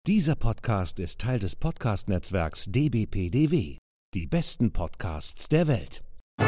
Dieser Podcast ist Teil des Podcast-Netzwerks dbpdw. Die besten Podcasts der Welt.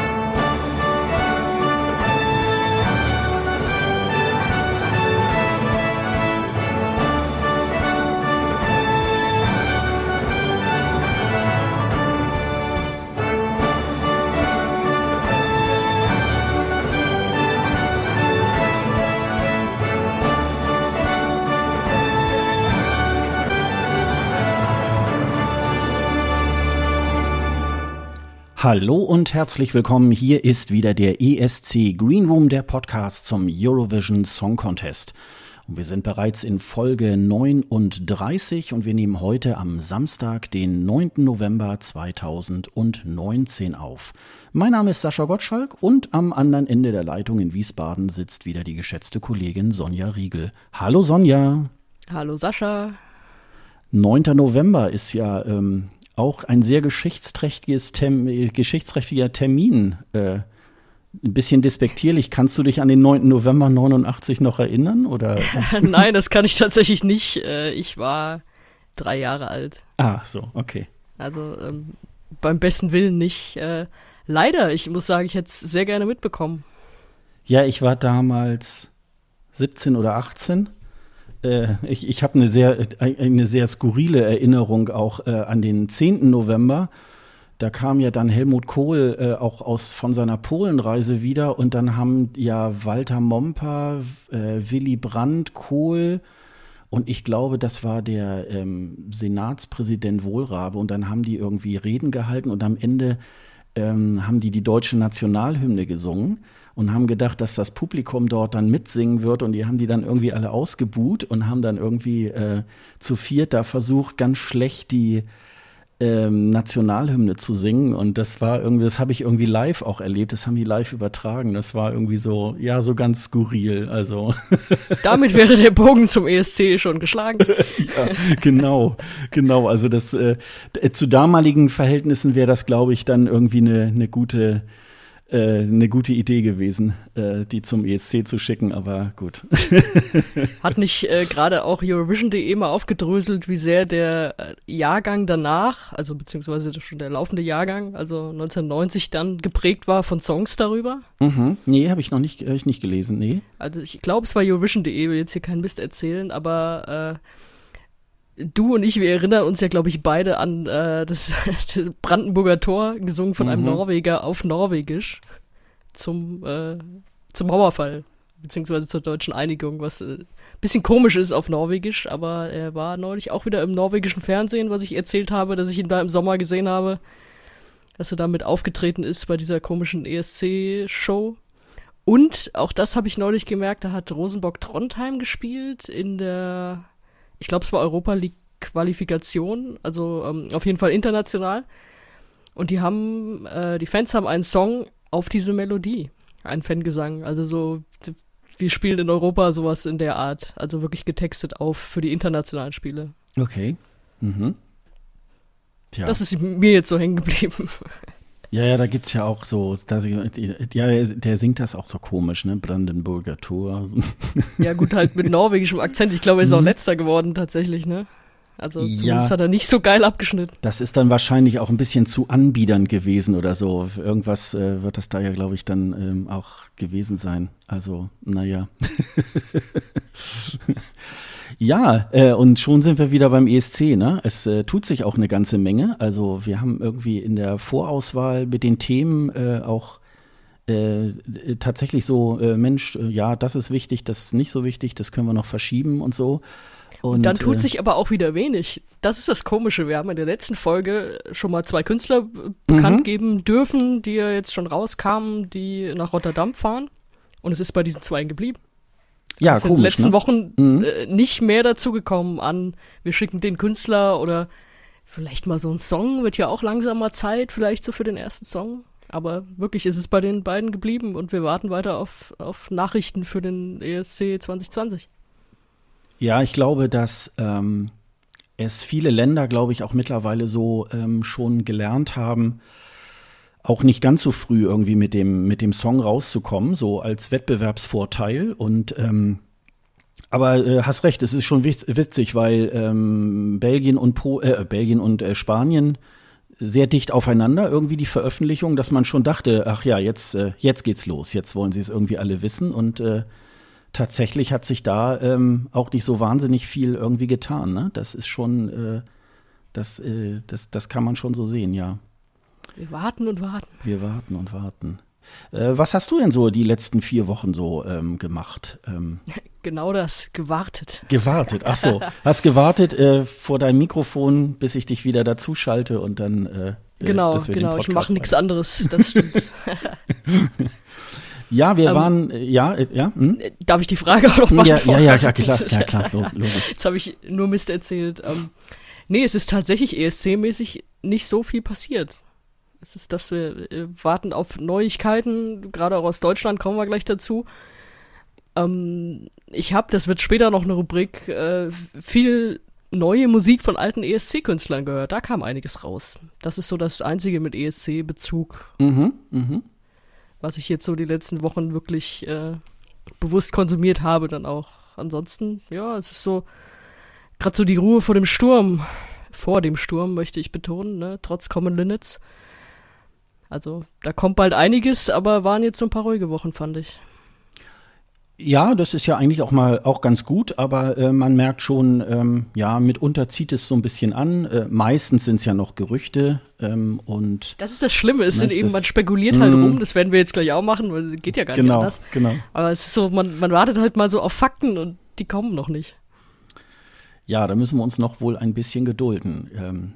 Hallo und herzlich willkommen. Hier ist wieder der ESC Green Room, der Podcast zum Eurovision Song Contest. Und wir sind bereits in Folge 39 und wir nehmen heute am Samstag, den 9. November 2019 auf. Mein Name ist Sascha Gottschalk und am anderen Ende der Leitung in Wiesbaden sitzt wieder die geschätzte Kollegin Sonja Riegel. Hallo Sonja. Hallo Sascha. 9. November ist ja auch ein sehr geschichtsträchtiger Termin. Ein bisschen despektierlich. Kannst du dich an den 9. November 89 noch erinnern? Oder? Nein, das kann ich tatsächlich nicht. Ich war 3 Jahre alt. Ah, so, okay. Also beim besten Willen nicht. Leider, ich muss sagen, ich hätte es sehr gerne mitbekommen. Ja, ich war damals 17 oder 18. Ich habe eine sehr skurrile Erinnerung auch an den 10. November. Da kam ja dann Helmut Kohl auch von seiner Polenreise wieder und dann haben ja Walter Momper, Willy Brandt, Kohl und ich glaube, das war der Senatspräsident Wohlrabe und dann haben die irgendwie Reden gehalten und am Ende haben die deutsche Nationalhymne gesungen. Und haben gedacht, dass das Publikum dort dann mitsingen wird und die haben die dann irgendwie alle ausgebuht und haben dann irgendwie zu viert da versucht, ganz schlecht die Nationalhymne zu singen und das war irgendwie, das habe ich irgendwie live auch erlebt, das haben die live übertragen, das war irgendwie so, ja, so ganz skurril, also. Damit wäre der Bogen zum ESC schon geschlagen. Ja, genau, also das, zu damaligen Verhältnissen wäre das, glaube ich, dann irgendwie eine gute Idee gewesen, die zum ESC zu schicken, aber gut. Hat nicht gerade auch Eurovision.de mal aufgedröselt, wie sehr der Jahrgang danach, also beziehungsweise schon der laufende Jahrgang, also 1990 dann geprägt war von Songs darüber? Mhm. Nee, habe ich nicht gelesen, nee. Also ich glaube, es war Eurovision.de, will jetzt hier keinen Mist erzählen, aber du und ich, wir erinnern uns ja, glaube ich, beide an das Brandenburger Tor, gesungen von einem Norweger auf Norwegisch zum Mauerfall, beziehungsweise zur deutschen Einigung, was ein bisschen komisch ist auf Norwegisch, aber er war neulich auch wieder im norwegischen Fernsehen, was ich erzählt habe, dass ich ihn da im Sommer gesehen habe, dass er damit aufgetreten ist bei dieser komischen ESC-Show. Und auch das habe ich neulich gemerkt, da hat Rosenborg Trondheim gespielt in der, ich glaube, es war Europa League Qualifikation, also auf jeden Fall international. Und die Fans haben einen Song auf diese Melodie, einen Fangesang. Also so, wir spielen in Europa sowas in der Art, also wirklich getextet für die internationalen Spiele. Okay. Mhm. Tja. Das ist mir jetzt so hängen geblieben. Ja, da gibt's ja auch so, der singt das auch so komisch, ne, Brandenburger Tor. Ja gut, halt mit norwegischem Akzent. Ich glaube, er ist auch letzter geworden tatsächlich, ne? Also zumindest hat er nicht so geil abgeschnitten. Das ist dann wahrscheinlich auch ein bisschen zu anbiedernd gewesen oder so. Irgendwas wird das da ja, glaube ich, dann auch gewesen sein. Also, naja. Ja, und schon sind wir wieder beim ESC, ne? Es tut sich auch eine ganze Menge. Also wir haben irgendwie in der Vorauswahl mit den Themen auch tatsächlich so, ja, das ist wichtig, das ist nicht so wichtig, das können wir noch verschieben und so. Und dann tut sich aber auch wieder wenig. Das ist das Komische. Wir haben in der letzten Folge schon mal 2 Künstler bekannt geben dürfen, die ja jetzt schon rauskamen, die nach Rotterdam fahren. Und es ist bei diesen 2 geblieben. Ja, es ist in den letzten Wochen nicht mehr dazu gekommen an, wir schicken den Künstler oder vielleicht mal so ein Song, wird ja auch langsam mal Zeit, vielleicht so für den ersten Song. Aber wirklich ist es bei den beiden geblieben und wir warten weiter auf Nachrichten für den ESC 2020. Ja, ich glaube, dass es viele Länder, glaube ich, auch mittlerweile so schon gelernt haben, auch nicht ganz so früh irgendwie mit dem Song rauszukommen, so als Wettbewerbsvorteil. Und Aber hast recht, es ist schon witzig, weil Belgien und Spanien sehr dicht aufeinander irgendwie die Veröffentlichung, dass man schon dachte, ach ja, jetzt geht's los, jetzt wollen sie es irgendwie alle wissen und tatsächlich hat sich da auch nicht so wahnsinnig viel irgendwie getan, ne? Das ist schon, das kann man schon so sehen, ja. Wir warten und warten. Wir warten und warten. Was hast du denn so die letzten 4 Wochen so gemacht? Genau das, gewartet. Gewartet, ach so. Hast gewartet vor deinem Mikrofon, bis ich dich wieder dazu schalte und dann Genau, ich mache nichts anderes, das stimmt. Ja, wir waren, ja. Darf ich die Frage auch noch beantworten? Ja, klar, logisch. Jetzt habe ich nur Mist erzählt. Nee, es ist tatsächlich ESC-mäßig nicht so viel passiert. Es ist, dass wir warten auf Neuigkeiten, gerade auch aus Deutschland, kommen wir gleich dazu. Das wird später noch eine Rubrik, viel neue Musik von alten ESC-Künstlern gehört. Da kam einiges raus. Das ist so das Einzige mit ESC-Bezug, was ich jetzt so die letzten Wochen wirklich bewusst konsumiert habe dann auch. Ansonsten, ja, es ist so gerade so die Ruhe vor dem Sturm, möchte ich betonen, ne, trotz Common Linnets. Also, da kommt bald einiges, aber waren jetzt so ein paar ruhige Wochen, fand ich. Ja, das ist ja eigentlich auch ganz gut, aber man merkt schon, mitunter zieht es so ein bisschen an. Meistens sind es ja noch Gerüchte und das ist das Schlimme, man spekuliert halt rum, das werden wir jetzt gleich auch machen, weil es geht ja gar nicht anders. Genau. Aber es ist so, man wartet halt mal so auf Fakten und die kommen noch nicht. Ja, da müssen wir uns noch wohl ein bisschen gedulden.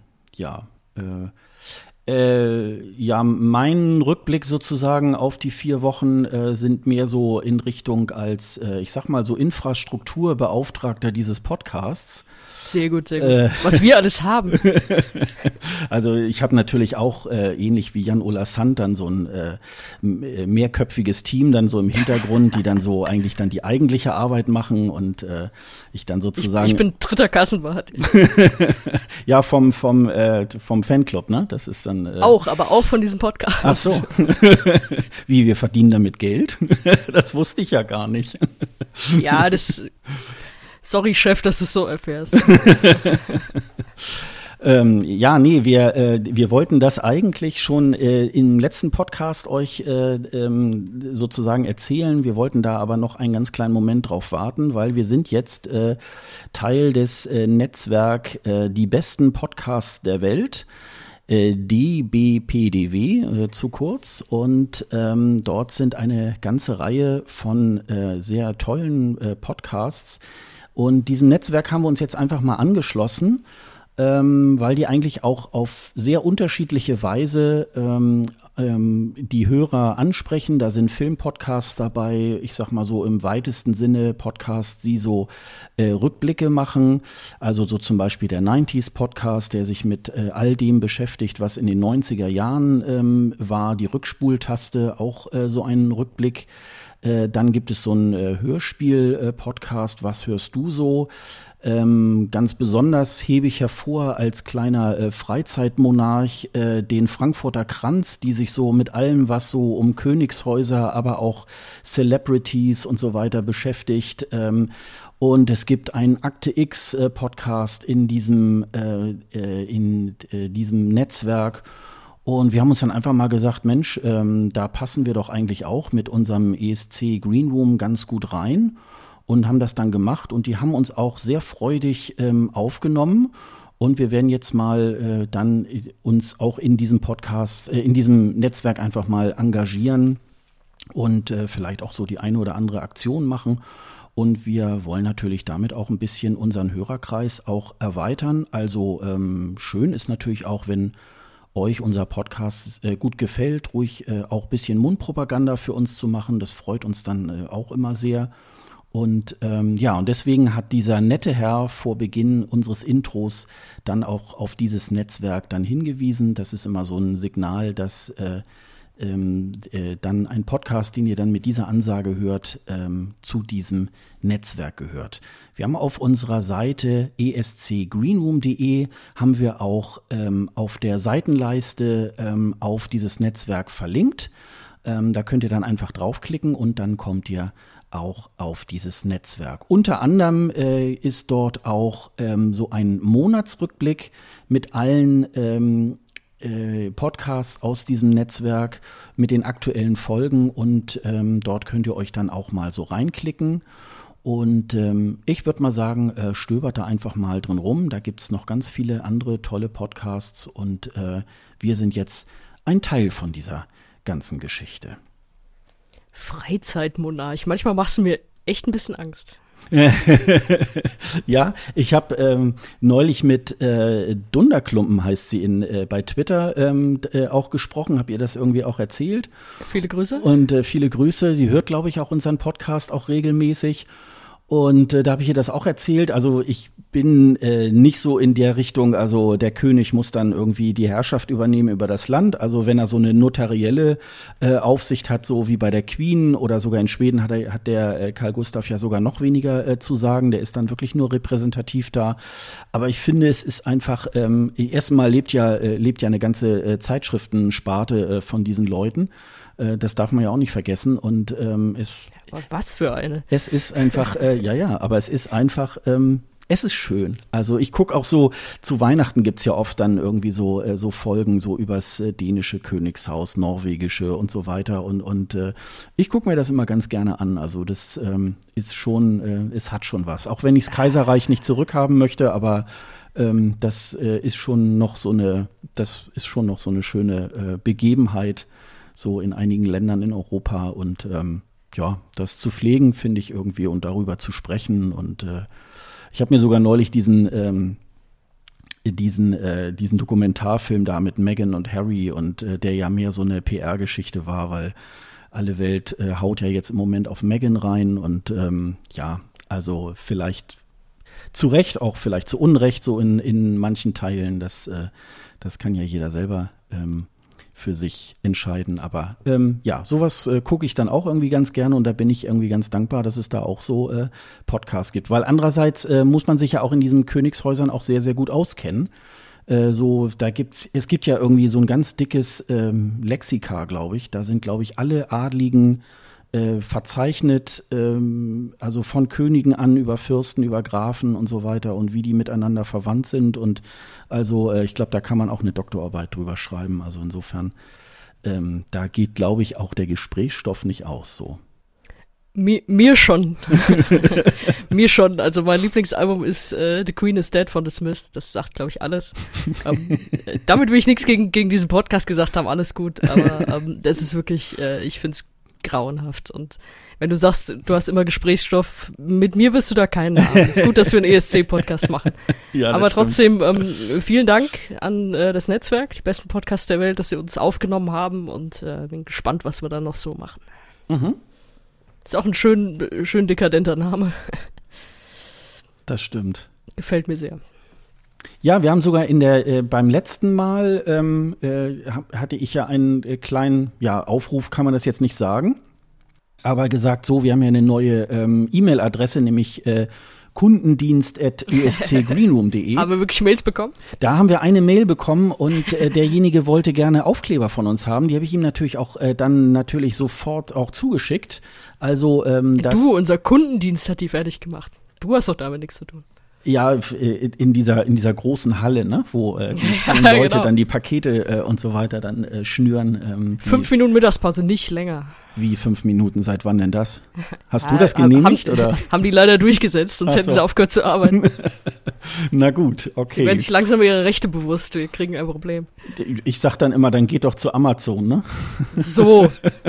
Mein Rückblick sozusagen auf die 4 Wochen sind mehr so in Richtung als, ich sag mal so Infrastrukturbeauftragter dieses Podcasts. Sehr gut. Was wir alles haben. Also ich habe natürlich auch ähnlich wie Jan-Ola Sand dann so ein mehrköpfiges Team dann so im Hintergrund, die dann so eigentlich dann die eigentliche Arbeit machen und ich dann sozusagen. Ich bin dritter Kassenwart. Ja, vom Fanclub, ne? Das ist dann aber auch von diesem Podcast. Ach so. Wie, wir verdienen damit Geld? Das wusste ich ja gar nicht. Ja, sorry, Chef, dass du es so erfährst. Wir wollten das eigentlich schon im letzten Podcast euch sozusagen erzählen. Wir wollten da aber noch einen ganz kleinen Moment drauf warten, weil wir sind jetzt Teil des Netzwerk Die besten Podcasts der Welt. DBPDW zu kurz und dort sind eine ganze Reihe von sehr tollen Podcasts und diesem Netzwerk haben wir uns jetzt einfach mal angeschlossen, weil die eigentlich auch auf sehr unterschiedliche Weise die Hörer ansprechen. Da sind Filmpodcasts dabei, ich sag mal so im weitesten Sinne Podcasts, die so Rückblicke machen. Also so zum Beispiel der 90s Podcast, der sich mit all dem beschäftigt, was in den 90er Jahren war. Die Rückspultaste, auch so ein Rückblick. Dann gibt es so einen Hörspiel-Podcast, Was hörst du so? Ganz besonders hebe ich hervor als kleiner Freizeitmonarch den Frankfurter Kranz, die sich so mit allem, was so um Königshäuser, aber auch Celebrities und so weiter beschäftigt. Und es gibt einen Akte X Podcast in diesem Netzwerk. Und wir haben uns dann einfach mal gesagt, Mensch, da passen wir doch eigentlich auch mit unserem ESC Green Room ganz gut rein und haben das dann gemacht. Und die haben uns auch sehr freudig aufgenommen. Und wir werden jetzt mal dann uns auch in diesem Podcast, in diesem Netzwerk einfach mal engagieren und vielleicht auch so die eine oder andere Aktion machen. Und wir wollen natürlich damit auch ein bisschen unseren Hörerkreis auch erweitern. Also schön ist natürlich auch, wenn euch unser Podcast gut gefällt, ruhig auch ein bisschen Mundpropaganda für uns zu machen. Das freut uns dann auch immer sehr. Und und deswegen hat dieser nette Herr vor Beginn unseres Intros dann auch auf dieses Netzwerk dann hingewiesen. Das ist immer so ein Signal, dass dann ein Podcast, den ihr dann mit dieser Ansage hört, zu diesem Netzwerk gehört. Wir haben auf unserer Seite escgreenroom.de haben wir auch auf der Seitenleiste auf dieses Netzwerk verlinkt. Da könnt ihr dann einfach draufklicken und dann kommt ihr auch auf dieses Netzwerk. Unter anderem ist dort auch so ein Monatsrückblick mit allen Podcasts aus diesem Netzwerk mit den aktuellen Folgen und dort könnt ihr euch dann auch mal so reinklicken. Und ich würde mal sagen, stöbert da einfach mal drin rum. Da gibt es noch ganz viele andere tolle Podcasts und wir sind jetzt ein Teil von dieser ganzen Geschichte. Freizeitmonarch. Manchmal machst du mir echt ein bisschen Angst. Ja, ich habe neulich mit Dunderklumpen, heißt sie bei Twitter, auch gesprochen. Habt ihr das irgendwie auch erzählt? Viele Grüße. Und viele Grüße. Sie hört, glaube ich, auch unseren Podcast auch regelmäßig. Und da habe ich ihr das auch erzählt. Also ich bin nicht so in der Richtung, also der König muss dann irgendwie die Herrschaft übernehmen über das Land. Also wenn er so eine notarielle Aufsicht hat, so wie bei der Queen oder sogar in Schweden hat der Karl Gustav ja sogar noch weniger zu sagen. Der ist dann wirklich nur repräsentativ da. Aber ich finde, es ist einfach, erstmal lebt ja eine ganze Zeitschriftensparte von diesen Leuten. Das darf man ja auch nicht vergessen. Und was für eine? Es ist einfach, aber es ist einfach, es ist schön. Also ich gucke auch so, zu Weihnachten gibt's ja oft dann irgendwie so Folgen so übers dänische Königshaus, norwegische und so weiter. Und ich gucke mir das immer ganz gerne an. Also das ist schon, es hat schon was. Auch wenn ich das Kaiserreich nicht zurückhaben möchte, aber das ist schon noch so eine schöne Begebenheit, so in einigen Ländern in Europa und das zu pflegen, finde ich irgendwie und darüber zu sprechen. Und ich habe mir sogar neulich diesen Dokumentarfilm da mit Meghan und Harry und der ja mehr so eine PR-Geschichte war, weil alle Welt haut ja jetzt im Moment auf Meghan rein und also vielleicht zu Recht, auch vielleicht zu Unrecht, so in manchen Teilen, das kann ja jeder selber für sich entscheiden. Aber sowas gucke ich dann auch irgendwie ganz gerne und da bin ich irgendwie ganz dankbar, dass es da auch so Podcasts gibt. Weil andererseits muss man sich ja auch in diesen Königshäusern auch sehr, sehr gut auskennen. Es gibt ja irgendwie so ein ganz dickes Lexika, glaube ich. Da sind, glaube ich, alle Adligen verzeichnet, also von Königen an über Fürsten, über Grafen und so weiter und wie die miteinander verwandt sind und also ich glaube, da kann man auch eine Doktorarbeit drüber schreiben, also insofern da geht, glaube ich, auch der Gesprächsstoff nicht aus so. Mir schon. Mir schon. Also mein Lieblingsalbum ist The Queen is Dead von The Smiths. Das sagt, glaube ich, alles. Damit will ich nichts gegen diesen Podcast gesagt haben, alles gut, aber das ist wirklich, ich finde es grauenhaft. Und wenn du sagst, du hast immer Gesprächsstoff, mit mir wirst du da keinen haben. Es ist gut, dass wir einen ESC-Podcast machen. Ja, aber trotzdem, vielen Dank an das Netzwerk, die besten Podcasts der Welt, dass sie uns aufgenommen haben und bin gespannt, was wir da noch so machen. Mhm. Ist auch ein schön dekadenter Name. Das stimmt. Gefällt mir sehr. Ja, wir haben sogar beim letzten Mal hatte ich ja einen kleinen, Aufruf kann man das jetzt nicht sagen, aber gesagt, so, wir haben ja eine neue E-Mail-Adresse, nämlich kundendienst@escgreenroom.de. Haben wir wirklich Mails bekommen? Da haben wir eine Mail bekommen und derjenige wollte gerne Aufkleber von uns haben. Die habe ich ihm natürlich auch dann natürlich sofort auch zugeschickt. Also unser Kundendienst hat die fertig gemacht. Du hast doch damit nichts zu tun. Ja, in dieser großen Halle, ne, wo die Leute dann die Pakete und so weiter dann schnüren. 5 Minuten Mittagspause, nicht länger. Wie 5 Minuten? Seit wann denn das? Hast du das genehmigt? Oder? Haben die leider durchgesetzt, sonst hätten sie aufgehört zu arbeiten. Na gut, okay. Sie werden sich langsam ihre Rechte bewusst, wir kriegen ein Problem. Ich sag dann immer, dann geht doch zu Amazon, ne? So.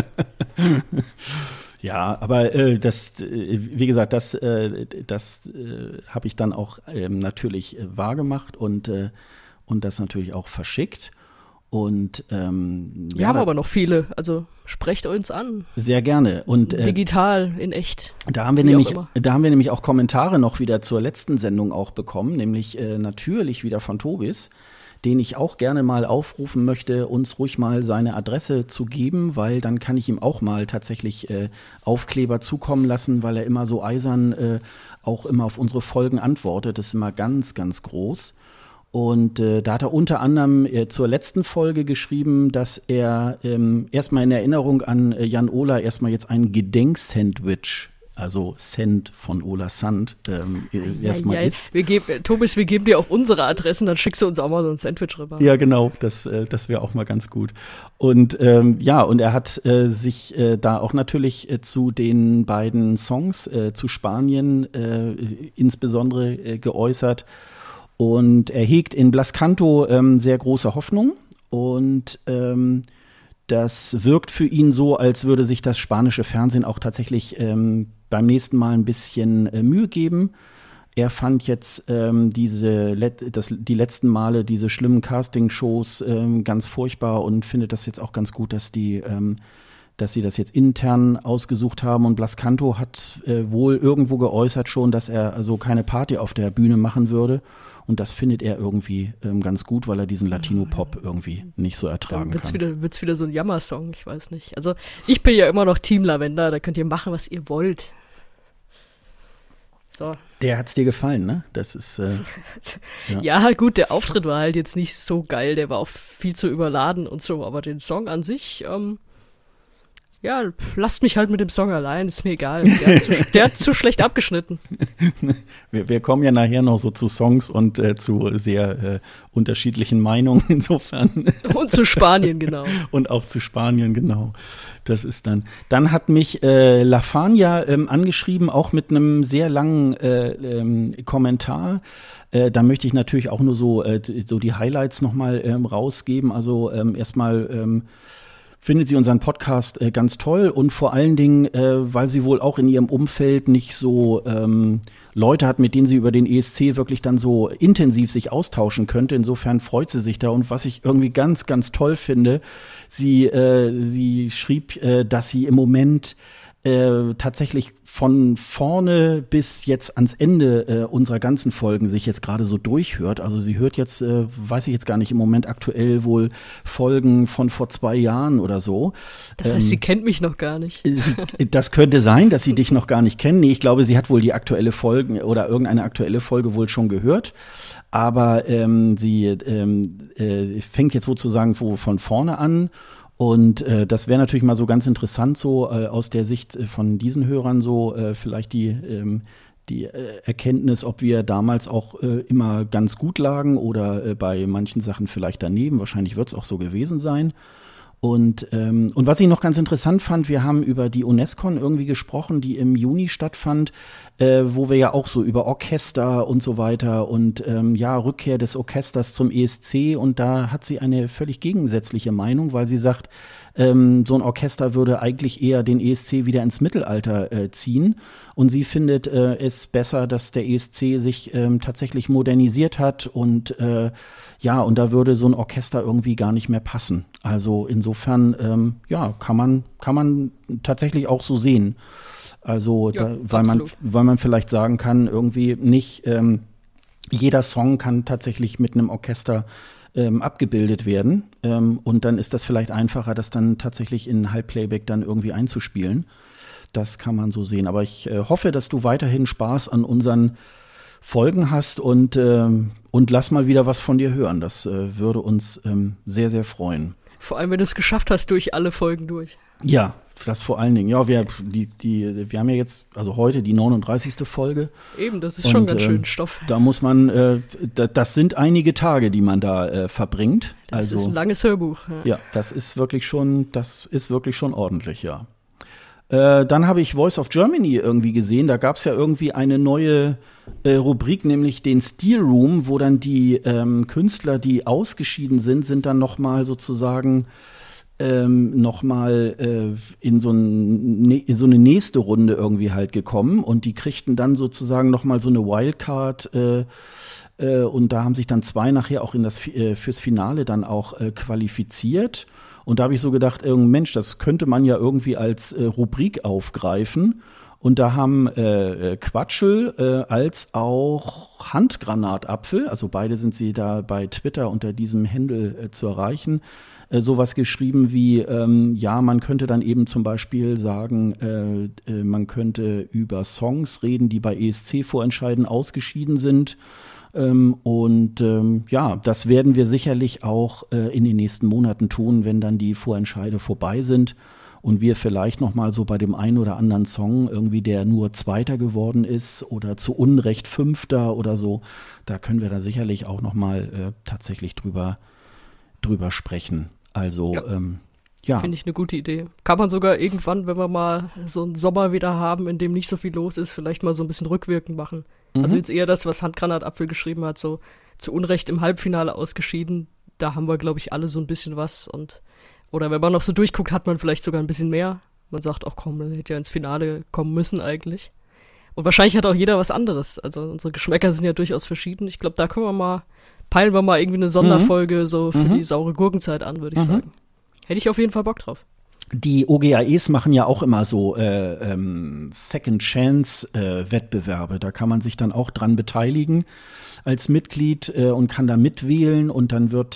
Ja, aber wie gesagt, das habe ich dann auch natürlich wahrgemacht und das natürlich auch verschickt. Und wir haben aber noch viele, also sprecht uns an. Sehr gerne. Und digital, in echt. Da haben wir nämlich auch Kommentare noch wieder zur letzten Sendung auch bekommen, nämlich natürlich wieder von Tobis, den ich auch gerne mal aufrufen möchte, uns ruhig mal seine Adresse zu geben, weil dann kann ich ihm auch mal tatsächlich Aufkleber zukommen lassen, weil er immer so eisern auch immer auf unsere Folgen antwortet. Das ist immer ganz, ganz groß. Und da hat er unter anderem zur letzten Folge geschrieben, dass er erstmal in Erinnerung an Jan Ola erstmal jetzt ein Gedenksandwich also Sand von Ola Sand, erstmal ist. Thomas, wir geben dir auch unsere Adressen, dann schickst du uns auch mal so ein Sandwich rüber. Ja, genau, das wäre auch mal ganz gut. Und und er hat sich da auch natürlich zu den beiden Songs, zu Spanien insbesondere geäußert. Und er hegt in Blas Canto sehr große Hoffnung. Und das wirkt für ihn so, als würde sich das spanische Fernsehen auch tatsächlich beim nächsten Mal ein bisschen Mühe geben. Er fand jetzt die letzten Male diese schlimmen Casting-Shows ganz furchtbar und findet das jetzt auch ganz gut, dass sie das jetzt intern ausgesucht haben. Und Blas Canto hat wohl irgendwo geäußert schon, dass er also keine Party auf der Bühne machen würde. Und das findet er irgendwie ganz gut, weil er diesen Latino-Pop irgendwie nicht so ertragen kann. Wird's wieder so ein Jammer-Song, ich weiß nicht. Also ich bin ja immer noch Team Lavender, da könnt ihr machen, was ihr wollt. So. Der hat's dir gefallen, ne? Das ist ja gut, der Auftritt war halt jetzt nicht so geil, der war auch viel zu überladen und so, aber den Song an sich, lasst mich halt mit dem Song allein, ist mir egal. Der hat zu schlecht abgeschnitten. Wir kommen ja nachher noch so zu Songs und zu sehr unterschiedlichen Meinungen insofern. Und zu Spanien, genau. Und auch zu Spanien, genau. Das ist dann hat mich La Fania angeschrieben, auch mit einem sehr langen Kommentar. Da möchte ich natürlich auch nur so die Highlights nochmal rausgeben. Also erstmal findet sie unseren Podcast ganz toll und vor allen Dingen, weil sie wohl auch in ihrem Umfeld nicht so Leute hat, mit denen sie über den ESC wirklich dann so intensiv sich austauschen könnte. Insofern freut sie sich da. Und was ich irgendwie ganz, ganz toll finde, sie schrieb, dass sie im Moment tatsächlich von vorne bis jetzt ans Ende unserer ganzen Folgen sich jetzt gerade so durchhört. Also sie hört jetzt, weiß ich jetzt gar nicht, im Moment aktuell wohl Folgen von vor 2 Jahren oder so. Das heißt, sie kennt mich noch gar nicht. Das könnte sein, dass sie dich noch gar nicht kennt. Nee, ich glaube, sie hat wohl die aktuelle Folge oder irgendeine aktuelle Folge wohl schon gehört. Aber sie fängt jetzt sozusagen von vorne an. Und das wäre natürlich mal so ganz interessant, so aus der Sicht von diesen Hörern so vielleicht die Erkenntnis, ob wir damals auch immer ganz gut lagen oder bei manchen Sachen vielleicht daneben. Wahrscheinlich wird es auch so gewesen sein. Und was ich noch ganz interessant fand, wir haben über die UNESCO irgendwie gesprochen, die im Juni stattfand, wo wir ja auch so über Orchester und so weiter und Rückkehr des Orchesters zum ESC, und da hat sie eine völlig gegensätzliche Meinung, weil sie sagt, so ein Orchester würde eigentlich eher den ESC wieder ins Mittelalter ziehen, und sie findet es besser, dass der ESC sich tatsächlich modernisiert hat und und da würde so ein Orchester irgendwie gar nicht mehr passen. Also insofern kann man tatsächlich auch so sehen. Also weil man vielleicht sagen kann, irgendwie nicht jeder Song kann tatsächlich mit einem Orchester abgebildet werden, und dann ist das vielleicht einfacher, das dann tatsächlich in Halbplayback dann irgendwie einzuspielen. Das kann man so sehen. Aber ich hoffe, dass du weiterhin Spaß an unseren Folgen hast und lass mal wieder was von dir hören. Das würde uns sehr, sehr freuen. Vor allem, wenn du es geschafft hast, durch alle Folgen durch. Ja, das vor allen Dingen. Ja, wir haben ja jetzt, also heute die 39. Folge. Eben, das ist schon ganz schön Stoff. Da muss man, das sind einige Tage, die man da verbringt. Das ist ein langes Hörbuch. Ja, das ist wirklich schon ordentlich, ja. Dann habe ich Voice of Germany irgendwie gesehen. Da gab es ja irgendwie eine neue Rubrik, nämlich den Steel Room, wo dann die Künstler, die ausgeschieden sind dann nochmal sozusagen in so eine nächste Runde irgendwie halt gekommen, und die kriegten dann sozusagen nochmal so eine Wildcard und da haben sich dann 2 nachher auch fürs Finale dann auch qualifiziert. Und da habe ich so gedacht, Mensch, das könnte man ja irgendwie als Rubrik aufgreifen. Und da haben Quatschel als auch Handgranatapfel, also beide sind sie da bei Twitter unter diesem Handle zu erreichen, sowas geschrieben wie, man könnte dann eben zum Beispiel sagen, man könnte über Songs reden, die bei ESC-Vorentscheiden ausgeschieden sind. Das werden wir sicherlich auch in den nächsten Monaten tun, wenn dann die Vorentscheide vorbei sind. und wir vielleicht noch mal so bei dem einen oder anderen Song irgendwie, der nur Zweiter geworden ist oder zu Unrecht Fünfter oder so, da können wir da sicherlich auch noch mal tatsächlich drüber sprechen. Also ja. Finde ich eine gute Idee. Kann man sogar irgendwann, wenn wir mal so einen Sommer wieder haben, in dem nicht so viel los ist, vielleicht mal so ein bisschen rückwirkend machen. Also jetzt eher das, was Handgranatapfel geschrieben hat, so zu Unrecht im Halbfinale ausgeschieden. Da haben wir, glaube ich, alle so ein bisschen was. Oder wenn man noch so durchguckt, hat man vielleicht sogar ein bisschen mehr. Man sagt auch, komm, man hätte ja ins Finale kommen müssen eigentlich. Und wahrscheinlich hat auch jeder was anderes. Also unsere Geschmäcker sind ja durchaus verschieden. Ich glaube, da peilen wir mal irgendwie eine Sonderfolge so für die saure Gurkenzeit an, würde ich sagen. Hätte ich auf jeden Fall Bock drauf. Die OGAEs machen ja auch immer so Second Chance Wettbewerbe. Da kann man sich dann auch dran beteiligen als Mitglied und kann da mitwählen und dann wird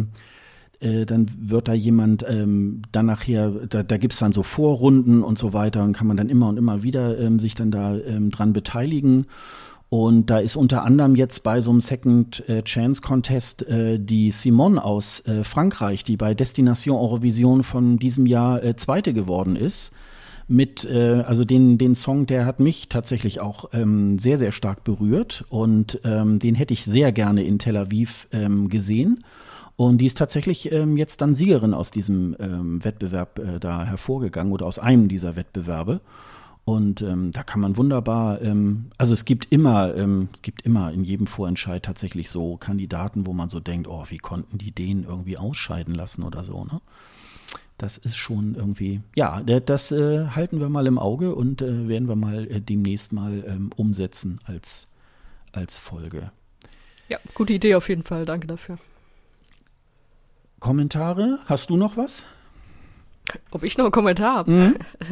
da jemand dann nachher, da gibt's dann so Vorrunden und so weiter und kann man dann immer und immer wieder sich dann da dran beteiligen. Und da ist unter anderem jetzt bei so einem Second Chance Contest die Simone aus Frankreich, die bei Destination Eurovision von diesem Jahr Zweite geworden ist. Also den Song, der hat mich tatsächlich auch sehr, sehr stark berührt. Und den hätte ich sehr gerne in Tel Aviv gesehen. Und die ist tatsächlich jetzt dann Siegerin aus diesem Wettbewerb da hervorgegangen oder aus einem dieser Wettbewerbe. Und da kann man wunderbar, also es gibt immer in jedem Vorentscheid tatsächlich so Kandidaten, wo man so denkt, oh, wie konnten die den irgendwie ausscheiden lassen oder so, ne? Das ist schon irgendwie, ja, das halten wir mal im Auge und werden wir mal demnächst mal umsetzen als Folge. Ja, gute Idee auf jeden Fall, danke dafür. Kommentare, hast du noch was? Ob ich noch einen Kommentar habe?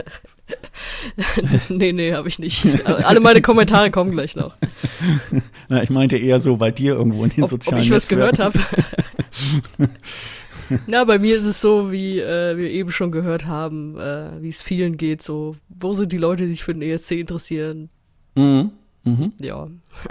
Nee, habe ich nicht. Alle meine Kommentare kommen gleich noch. Na, ich meinte eher so bei dir irgendwo in den sozialen Netzwerken. Ob ich was gehört habe? Na, bei mir ist es so, wie wir eben schon gehört haben, wie es vielen geht, so, wo sind die Leute, die sich für den ESC interessieren? Ja.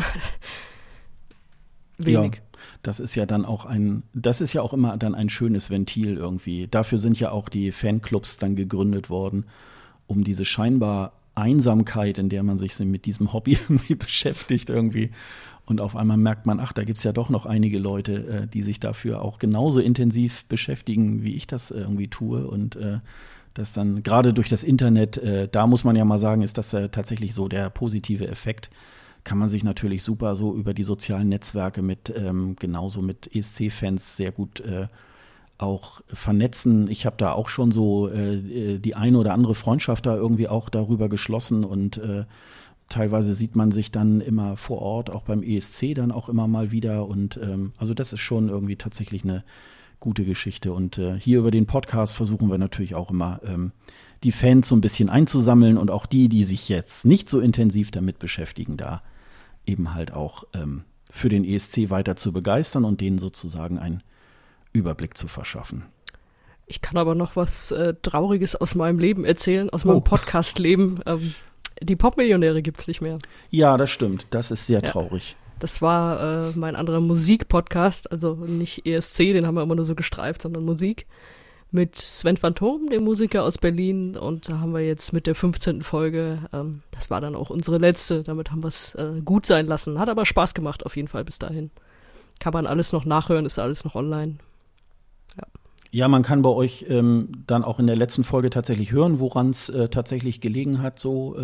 Wenig. Ja. Das ist ja dann auch immer dann ein schönes Ventil irgendwie. Dafür sind ja auch die Fanclubs dann gegründet worden, um diese scheinbar Einsamkeit, in der man sich mit diesem Hobby irgendwie beschäftigt irgendwie. Und auf einmal merkt man, ach, da gibt's ja doch noch einige Leute, die sich dafür auch genauso intensiv beschäftigen, wie ich das irgendwie tue. Und das dann gerade durch das Internet, da muss man ja mal sagen, ist das tatsächlich so der positive Effekt. Kann man sich natürlich super so über die sozialen Netzwerke genauso mit ESC-Fans sehr gut auch vernetzen. Ich habe da auch schon so die eine oder andere Freundschaft da irgendwie auch darüber geschlossen und teilweise sieht man sich dann immer vor Ort, auch beim ESC dann auch immer mal wieder und also das ist schon irgendwie tatsächlich eine gute Geschichte und hier über den Podcast versuchen wir natürlich auch immer die Fans so ein bisschen einzusammeln und auch die sich jetzt nicht so intensiv damit beschäftigen, da eben halt auch für den ESC weiter zu begeistern und denen sozusagen einen Überblick zu verschaffen. Ich kann aber noch was Trauriges aus meinem Leben erzählen, aus meinem Podcast-Leben. Die Popmillionäre gibt's nicht mehr. Ja, das stimmt. Das ist sehr traurig. Das war mein anderer Musik-Podcast, also nicht ESC, den haben wir immer nur so gestreift, sondern Musik. Mit Sven Phantom, dem Musiker aus Berlin. Und da haben wir jetzt mit der 15. Folge, das war dann auch unsere letzte, damit haben wir es gut sein lassen. Hat aber Spaß gemacht auf jeden Fall bis dahin. Kann man alles noch nachhören, ist alles noch online. Ja, man kann bei euch dann auch in der letzten Folge tatsächlich hören, woran es tatsächlich gelegen hat, so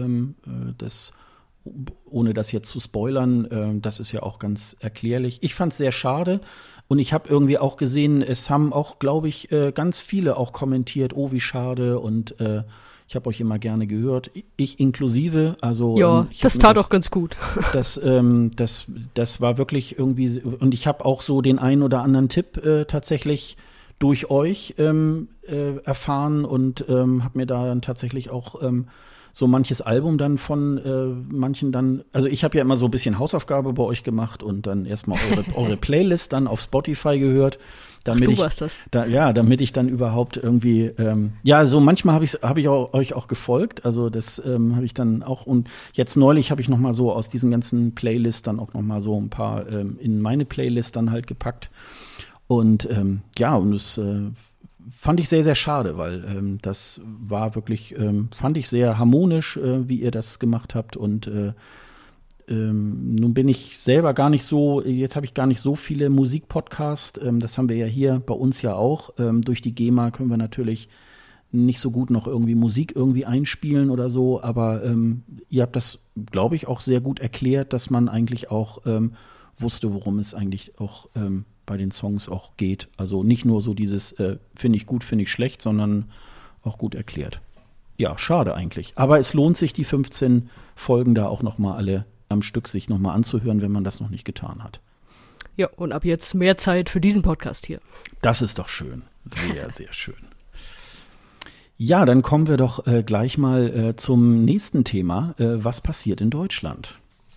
ohne das jetzt zu spoilern, das ist ja auch ganz erklärlich. Ich fand es sehr schade und ich habe irgendwie auch gesehen, es haben auch, glaube ich, ganz viele auch kommentiert, oh, wie schade und ich habe euch immer gerne gehört, ich inklusive. Also ja, das tat auch ganz gut. Das war wirklich irgendwie, und ich habe auch so den einen oder anderen Tipp tatsächlich durch euch erfahren und habe mir da dann tatsächlich auch so manches Album dann von manchen dann, also ich habe ja immer so ein bisschen Hausaufgabe bei euch gemach und dann erstmal eure Playlist dann auf Spotify gehört, damit damit ich dann überhaupt irgendwie, so manchmal habe ich euch auch gefolgt, also das habe ich dann auch und jetzt neulich habe ich noch mal so aus diesen ganzen Playlists dann auch noch mal so ein paar in meine Playlist dann halt gepackt und und es fand ich sehr, sehr schade, weil das war wirklich, fand ich sehr harmonisch, wie ihr das gemacht habt. Und nun bin ich selber gar nicht so, jetzt habe ich gar nicht so viele Musikpodcasts. Das haben wir ja hier bei uns ja auch. Durch die GEMA können wir natürlich nicht so gut noch irgendwie Musik irgendwie einspielen oder so. Aber ihr habt das, glaube ich, auch sehr gut erklärt, dass man eigentlich auch wusste, worum es eigentlich auch bei den Songs auch geht. Also nicht nur so dieses finde ich gut, finde ich schlecht, sondern auch gut erklärt. Ja, schade eigentlich. Aber es lohnt sich, die 15 Folgen da auch noch mal alle am Stück sich noch mal anzuhören, wenn man das noch nicht getan hat. Ja, und ab jetzt mehr Zeit für diesen Podcast hier. Das ist doch schön. Sehr, sehr schön. Ja, dann kommen wir doch gleich mal zum nächsten Thema. Was passiert in Deutschland?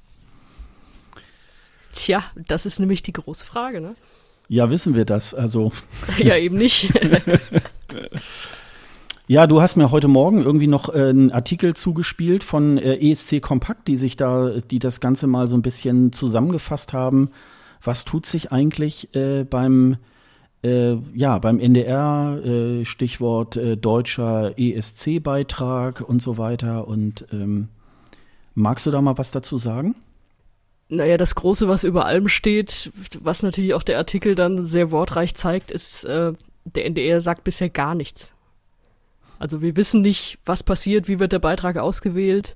Tja, das ist nämlich die große Frage, ne? Ja, wissen wir das? Also ja, eben nicht. Ja, du hast mir heute Morgen irgendwie noch einen Artikel zugespielt von ESC Kompakt, die das Ganze mal so ein bisschen zusammengefasst haben. Was tut sich eigentlich beim NDR, Stichwort deutscher ESC-Beitrag und so weiter. Und magst du da mal was dazu sagen? Naja, das Große, was über allem steht, was natürlich auch der Artikel dann sehr wortreich zeigt, ist, der NDR sagt bisher gar nichts. Also wir wissen nicht, was passiert, wie wird der Beitrag ausgewählt.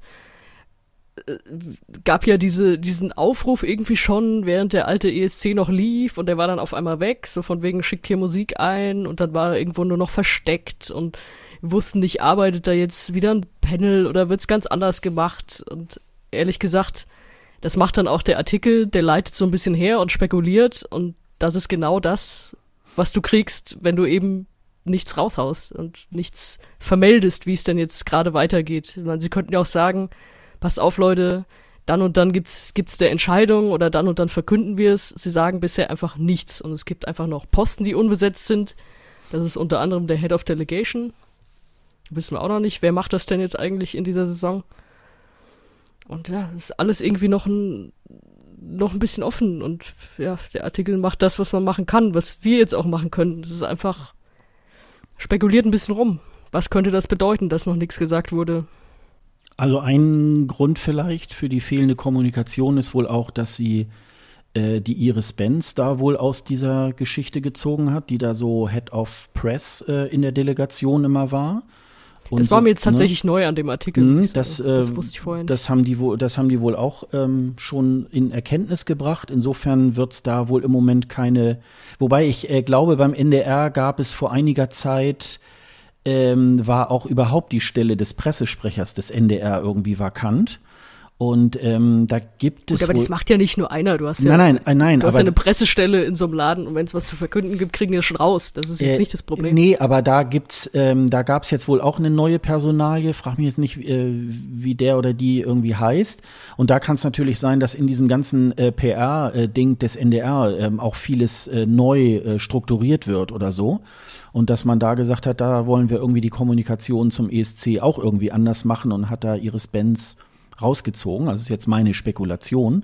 Gab ja diesen Aufruf irgendwie schon, während der alte ESC noch lief und der war dann auf einmal weg, so von wegen schickt hier Musik ein und dann war er irgendwo nur noch versteckt und wir wussten nicht, arbeitet da jetzt wieder ein Panel oder wird's ganz anders gemacht und ehrlich gesagt, das macht dann auch der Artikel, der leitet so ein bisschen her und spekuliert und das ist genau das, was du kriegst, wenn du eben nichts raushaust und nichts vermeldest, wie es denn jetzt gerade weitergeht. Ich meine, sie könnten ja auch sagen, passt auf, Leute, dann und dann gibt's der Entscheidung oder dann und dann verkünden wir es. Sie sagen bisher einfach nichts und es gibt einfach noch Posten, die unbesetzt sind. Das ist unter anderem der Head of Delegation. Wissen wir auch noch nicht, wer macht das denn jetzt eigentlich in dieser Saison? Und ja, das ist alles irgendwie noch ein bisschen offen und ja, der Artikel macht das, was man machen kann, was wir jetzt auch machen können. Das ist einfach spekuliert ein bisschen rum. Was könnte das bedeuten, dass noch nichts gesagt wurde? Also ein Grund vielleicht für die fehlende Kommunikation ist wohl auch, dass sie die Iris Benz da wohl aus dieser Geschichte gezogen hat, die da so Head of Press in der Delegation immer war. Und das war mir jetzt tatsächlich neu an dem Artikel. Das wusste ich vorher nicht. Das haben die wohl auch schon in Erkenntnis gebracht. Insofern wird es da wohl im Moment keine. Wobei ich glaube, beim NDR gab es vor einiger Zeit war auch überhaupt die Stelle des Pressesprechers des NDR irgendwie vakant. Und da gibt es. Gut, aber das macht ja nicht nur einer. Du hast ja, nein, du hast ja eine Pressestelle in so einem Laden und wenn es was zu verkünden gibt, kriegen die das schon raus. Das ist jetzt nicht das Problem. Nee, aber da gab's jetzt wohl auch eine neue Personalie. Frag mich jetzt nicht, wie der oder die irgendwie heißt. Und da kann es natürlich sein, dass in diesem ganzen PR-Ding des NDR auch vieles neu strukturiert wird oder so. Und dass man da gesagt hat, da wollen wir irgendwie die Kommunikation zum ESC auch irgendwie anders machen und hat da Iris Benz rausgezogen, also ist jetzt meine Spekulation,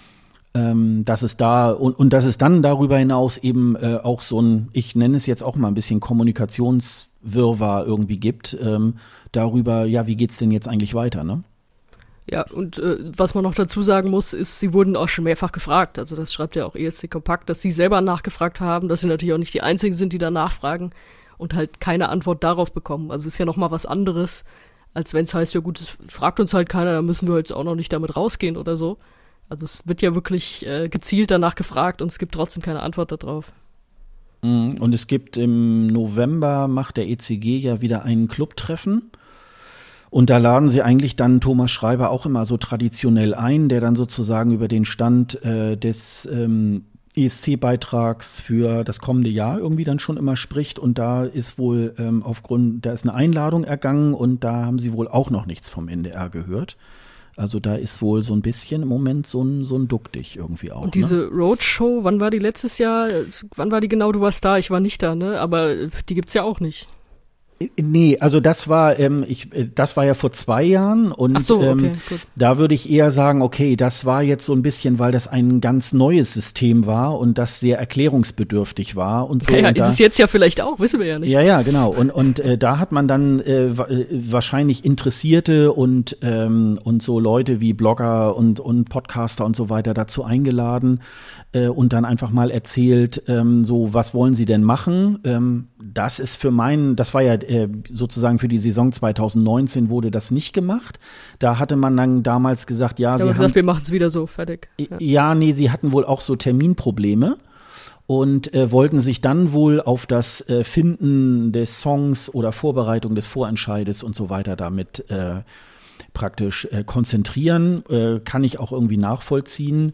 dass es da und dass es dann darüber hinaus eben auch so ein, ich nenne es jetzt auch mal ein bisschen Kommunikationswirrwarr irgendwie gibt, darüber, ja, wie geht's denn jetzt eigentlich weiter, ne? Ja, und was man noch dazu sagen muss, ist, sie wurden auch schon mehrfach gefragt, also das schreibt ja auch ESC Kompakt, dass sie selber nachgefragt haben, dass sie natürlich auch nicht die Einzigen sind, die da nachfragen und halt keine Antwort darauf bekommen, also es ist ja noch mal was anderes, als wenn es heißt, ja gut, es fragt uns halt keiner, dann müssen wir jetzt auch noch nicht damit rausgehen oder so. Also es wird ja wirklich gezielt danach gefragt und es gibt trotzdem keine Antwort darauf. Und es gibt im November, macht der ECG ja wieder ein Clubtreffen. Und da laden sie eigentlich dann Thomas Schreiber auch immer so traditionell ein, der dann sozusagen über den Stand des ESC-Beitrags für das kommende Jahr irgendwie dann schon immer spricht und da ist wohl da ist eine Einladung ergangen und da haben sie wohl auch noch nichts vom NDR gehört. Also da ist wohl so ein bisschen im Moment so ein Duckdich irgendwie auch. Und diese Roadshow, wann war die letztes Jahr? Wann war die genau? Du warst da, ich war nicht da, ne? Aber die gibt's ja auch nicht. Nee, also das war ja vor 2 Jahren und Ach so, okay, gut. da würde ich eher sagen, okay, das war jetzt so ein bisschen, weil das ein ganz neues System war und das sehr erklärungsbedürftig war und so. Ja, und ist es jetzt ja vielleicht auch, wissen wir ja nicht. Ja, genau. Und da hat man dann wahrscheinlich Interessierte und so Leute wie Blogger und Podcaster und so weiter dazu eingeladen und dann einfach mal erzählt, so was wollen sie denn machen? Das war ja sozusagen für die Saison 2019 wurde das nicht gemacht. Da hatte man dann damals gesagt, ja, wir machen es wieder so, fertig. Ja, nee, sie hatten wohl auch so Terminprobleme. Und wollten sich dann wohl auf das Finden des Songs oder Vorbereitung des Vorentscheides und so weiter damit praktisch konzentrieren. Kann ich auch irgendwie nachvollziehen.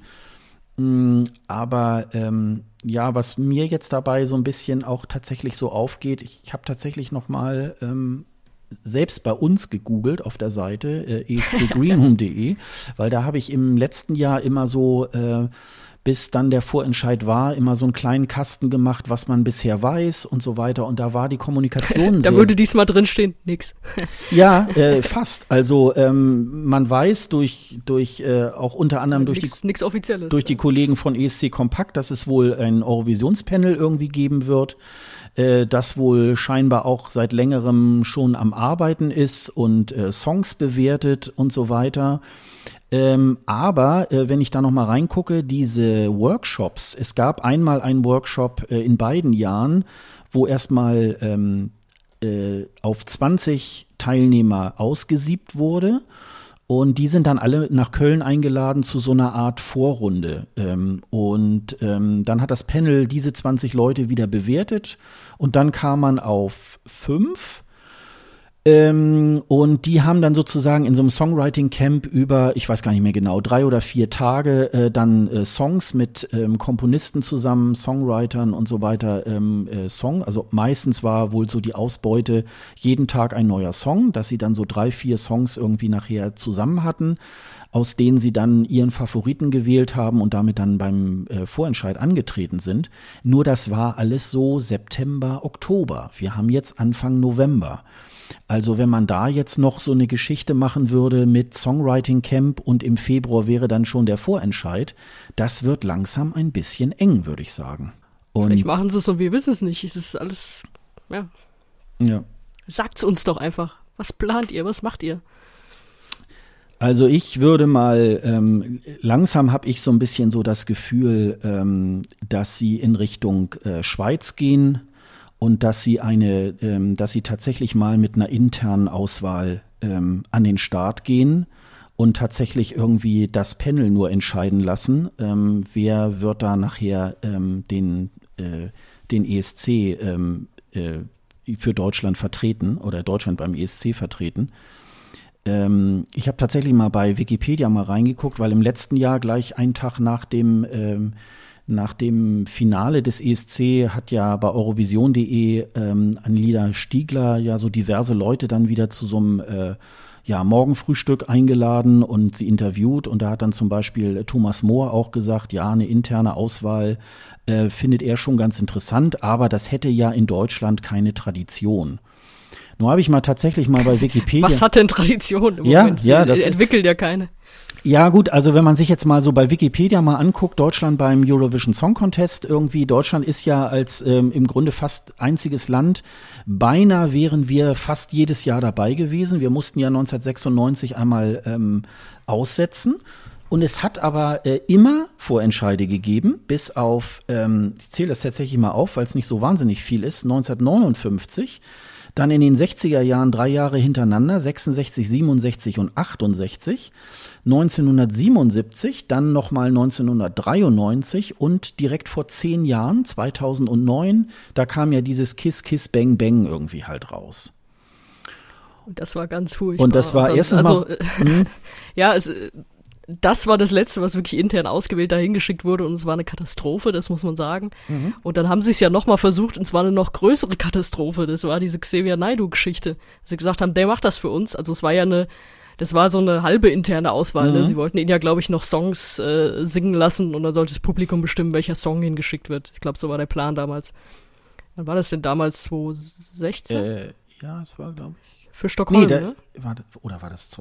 Aber ja, was mir jetzt dabei so ein bisschen auch tatsächlich so aufgeht, ich habe tatsächlich noch mal selbst bei uns gegoogelt auf der Seite escgreenroom.de, weil da habe ich im letzten Jahr immer so bis dann der Vorentscheid war, immer so einen kleinen Kasten gemacht, was man bisher weiß und so weiter. Und da war die Kommunikation Da würde diesmal drinstehen, nix. Ja, fast. Also man weiß durch auch unter anderem nix Offizielles. Durch die Kollegen von ESC Kompakt, dass es wohl ein Eurovisionspanel irgendwie geben wird, das wohl scheinbar auch seit längerem schon am Arbeiten ist und Songs bewertet und so weiter. Aber wenn ich da noch mal reingucke, diese Workshops, es gab einmal einen Workshop in beiden Jahren, wo erstmal auf 20 Teilnehmer ausgesiebt wurde und die sind dann alle nach Köln eingeladen zu so einer Art Vorrunde und dann hat das Panel diese 20 Leute wieder bewertet und dann kam man auf 5. Und die haben dann sozusagen in so einem Songwriting-Camp über, ich weiß gar nicht mehr genau, 3 oder 4 Tage dann Songs mit Komponisten zusammen, Songwritern und so weiter also meistens war wohl so die Ausbeute jeden Tag ein neuer Song, dass sie dann so 3, 4 Songs irgendwie nachher zusammen hatten, aus denen sie dann ihren Favoriten gewählt haben und damit dann beim Vorentscheid angetreten sind. Nur das war alles so September, Oktober. Wir haben jetzt Anfang November. Also wenn man da jetzt noch so eine Geschichte machen würde mit Songwriting Camp und im Februar wäre dann schon der Vorentscheid, das wird langsam ein bisschen eng, würde ich sagen. Und vielleicht machen sie es und wir wissen es nicht. Es ist alles, ja. Sagt's uns doch einfach. Was plant ihr? Was macht ihr? Also ich würde mal, langsam habe ich so ein bisschen so das Gefühl, dass sie in Richtung Schweiz gehen. Und dass sie tatsächlich mal mit einer internen Auswahl an den Start gehen und tatsächlich irgendwie das Panel nur entscheiden lassen, wer wird da nachher den ESC für Deutschland vertreten oder Deutschland beim ESC vertreten. Ich habe tatsächlich mal bei Wikipedia mal reingeguckt, weil im letzten Jahr gleich einen Tag nach dem Finale des ESC hat ja bei Eurovision.de Anlida Stiegler ja so diverse Leute dann wieder zu so einem Morgenfrühstück eingeladen und sie interviewt. Und da hat dann zum Beispiel Thomas Mohr auch gesagt, ja, eine interne Auswahl findet er schon ganz interessant, aber das hätte ja in Deutschland keine Tradition. Nun habe ich tatsächlich mal bei Wikipedia. Was hat denn Tradition im ja, Moment? Ja, das entwickelt ja keine. Ja gut, also wenn man sich jetzt mal so bei Wikipedia mal anguckt, Deutschland beim Eurovision Song Contest irgendwie, Deutschland ist ja als im Grunde fast einziges Land, beinahe wären wir fast jedes Jahr dabei gewesen. Wir mussten ja 1996 einmal aussetzen. Und es hat aber immer Vorentscheide gegeben, bis auf, ich zähle das tatsächlich mal auf, weil es nicht so wahnsinnig viel ist, 1959. Dann in den 60er Jahren 3 Jahre hintereinander, 66, 67 und 68. 1977, dann nochmal 1993 und direkt vor 10 Jahren, 2009, da kam ja dieses Kiss, Kiss, Bang, Bang irgendwie halt raus. Und das war ganz furchtbar. Und das war erstens mal... Das war das Letzte, was wirklich intern ausgewählt dahin geschickt wurde und es war eine Katastrophe, das muss man sagen. Mhm. Und dann haben sie es ja nochmal versucht und es war eine noch größere Katastrophe. Das war diese Xavier Naidoo-Geschichte. Sie gesagt haben, der macht das für uns. Also es war ja das war so eine halbe interne Auswahl. Ne? Sie wollten ihn ja, glaube ich, noch Songs singen lassen und dann sollte das Publikum bestimmen, welcher Song hingeschickt wird. Ich glaube, so war der Plan damals. Wann war das denn damals? 2016? Ja, es war, glaube ich. Für Stockholm, ne? Oder war das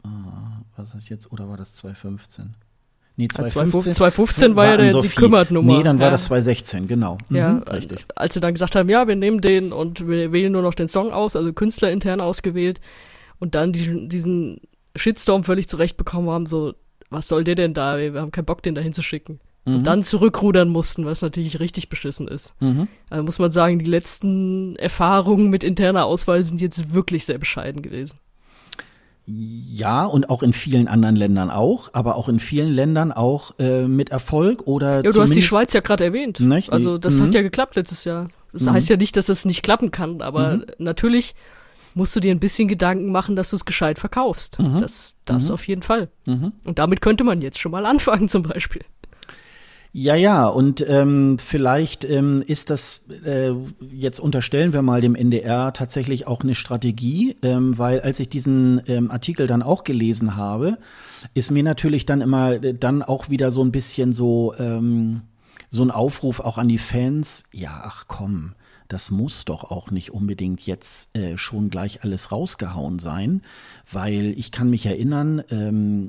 2015? Nee, 2015 war ja die Kümmert-Nummer. Nee, dann war das 2016, genau. Ja, richtig. Als sie dann gesagt haben, ja, wir nehmen den und wir wählen nur noch den Song aus, also künstlerintern ausgewählt und dann diesen Shitstorm völlig zurecht bekommen haben, so, was soll der denn da? Wir haben keinen Bock, den da hinzuschicken. Und dann zurückrudern mussten, was natürlich richtig beschissen ist. Also muss man sagen, die letzten Erfahrungen mit interner Auswahl sind jetzt wirklich sehr bescheiden gewesen. Ja, und auch in vielen anderen Ländern auch, aber auch in vielen Ländern auch mit Erfolg oder ja, du hast die Schweiz ja gerade erwähnt. Nicht? Also das hat ja geklappt letztes Jahr. Das heißt ja nicht, dass es nicht klappen kann, aber natürlich musst du dir ein bisschen Gedanken machen, dass du es gescheit verkaufst. Das auf jeden Fall. Und damit könnte man jetzt schon mal anfangen zum Beispiel. Ja, und vielleicht ist das, jetzt unterstellen wir mal dem NDR tatsächlich auch eine Strategie, weil als ich diesen Artikel dann auch gelesen habe, ist mir natürlich dann immer dann auch wieder so ein bisschen so ein Aufruf auch an die Fans, ja, ach komm, das muss doch auch nicht unbedingt jetzt schon gleich alles rausgehauen sein, weil ich kann mich erinnern,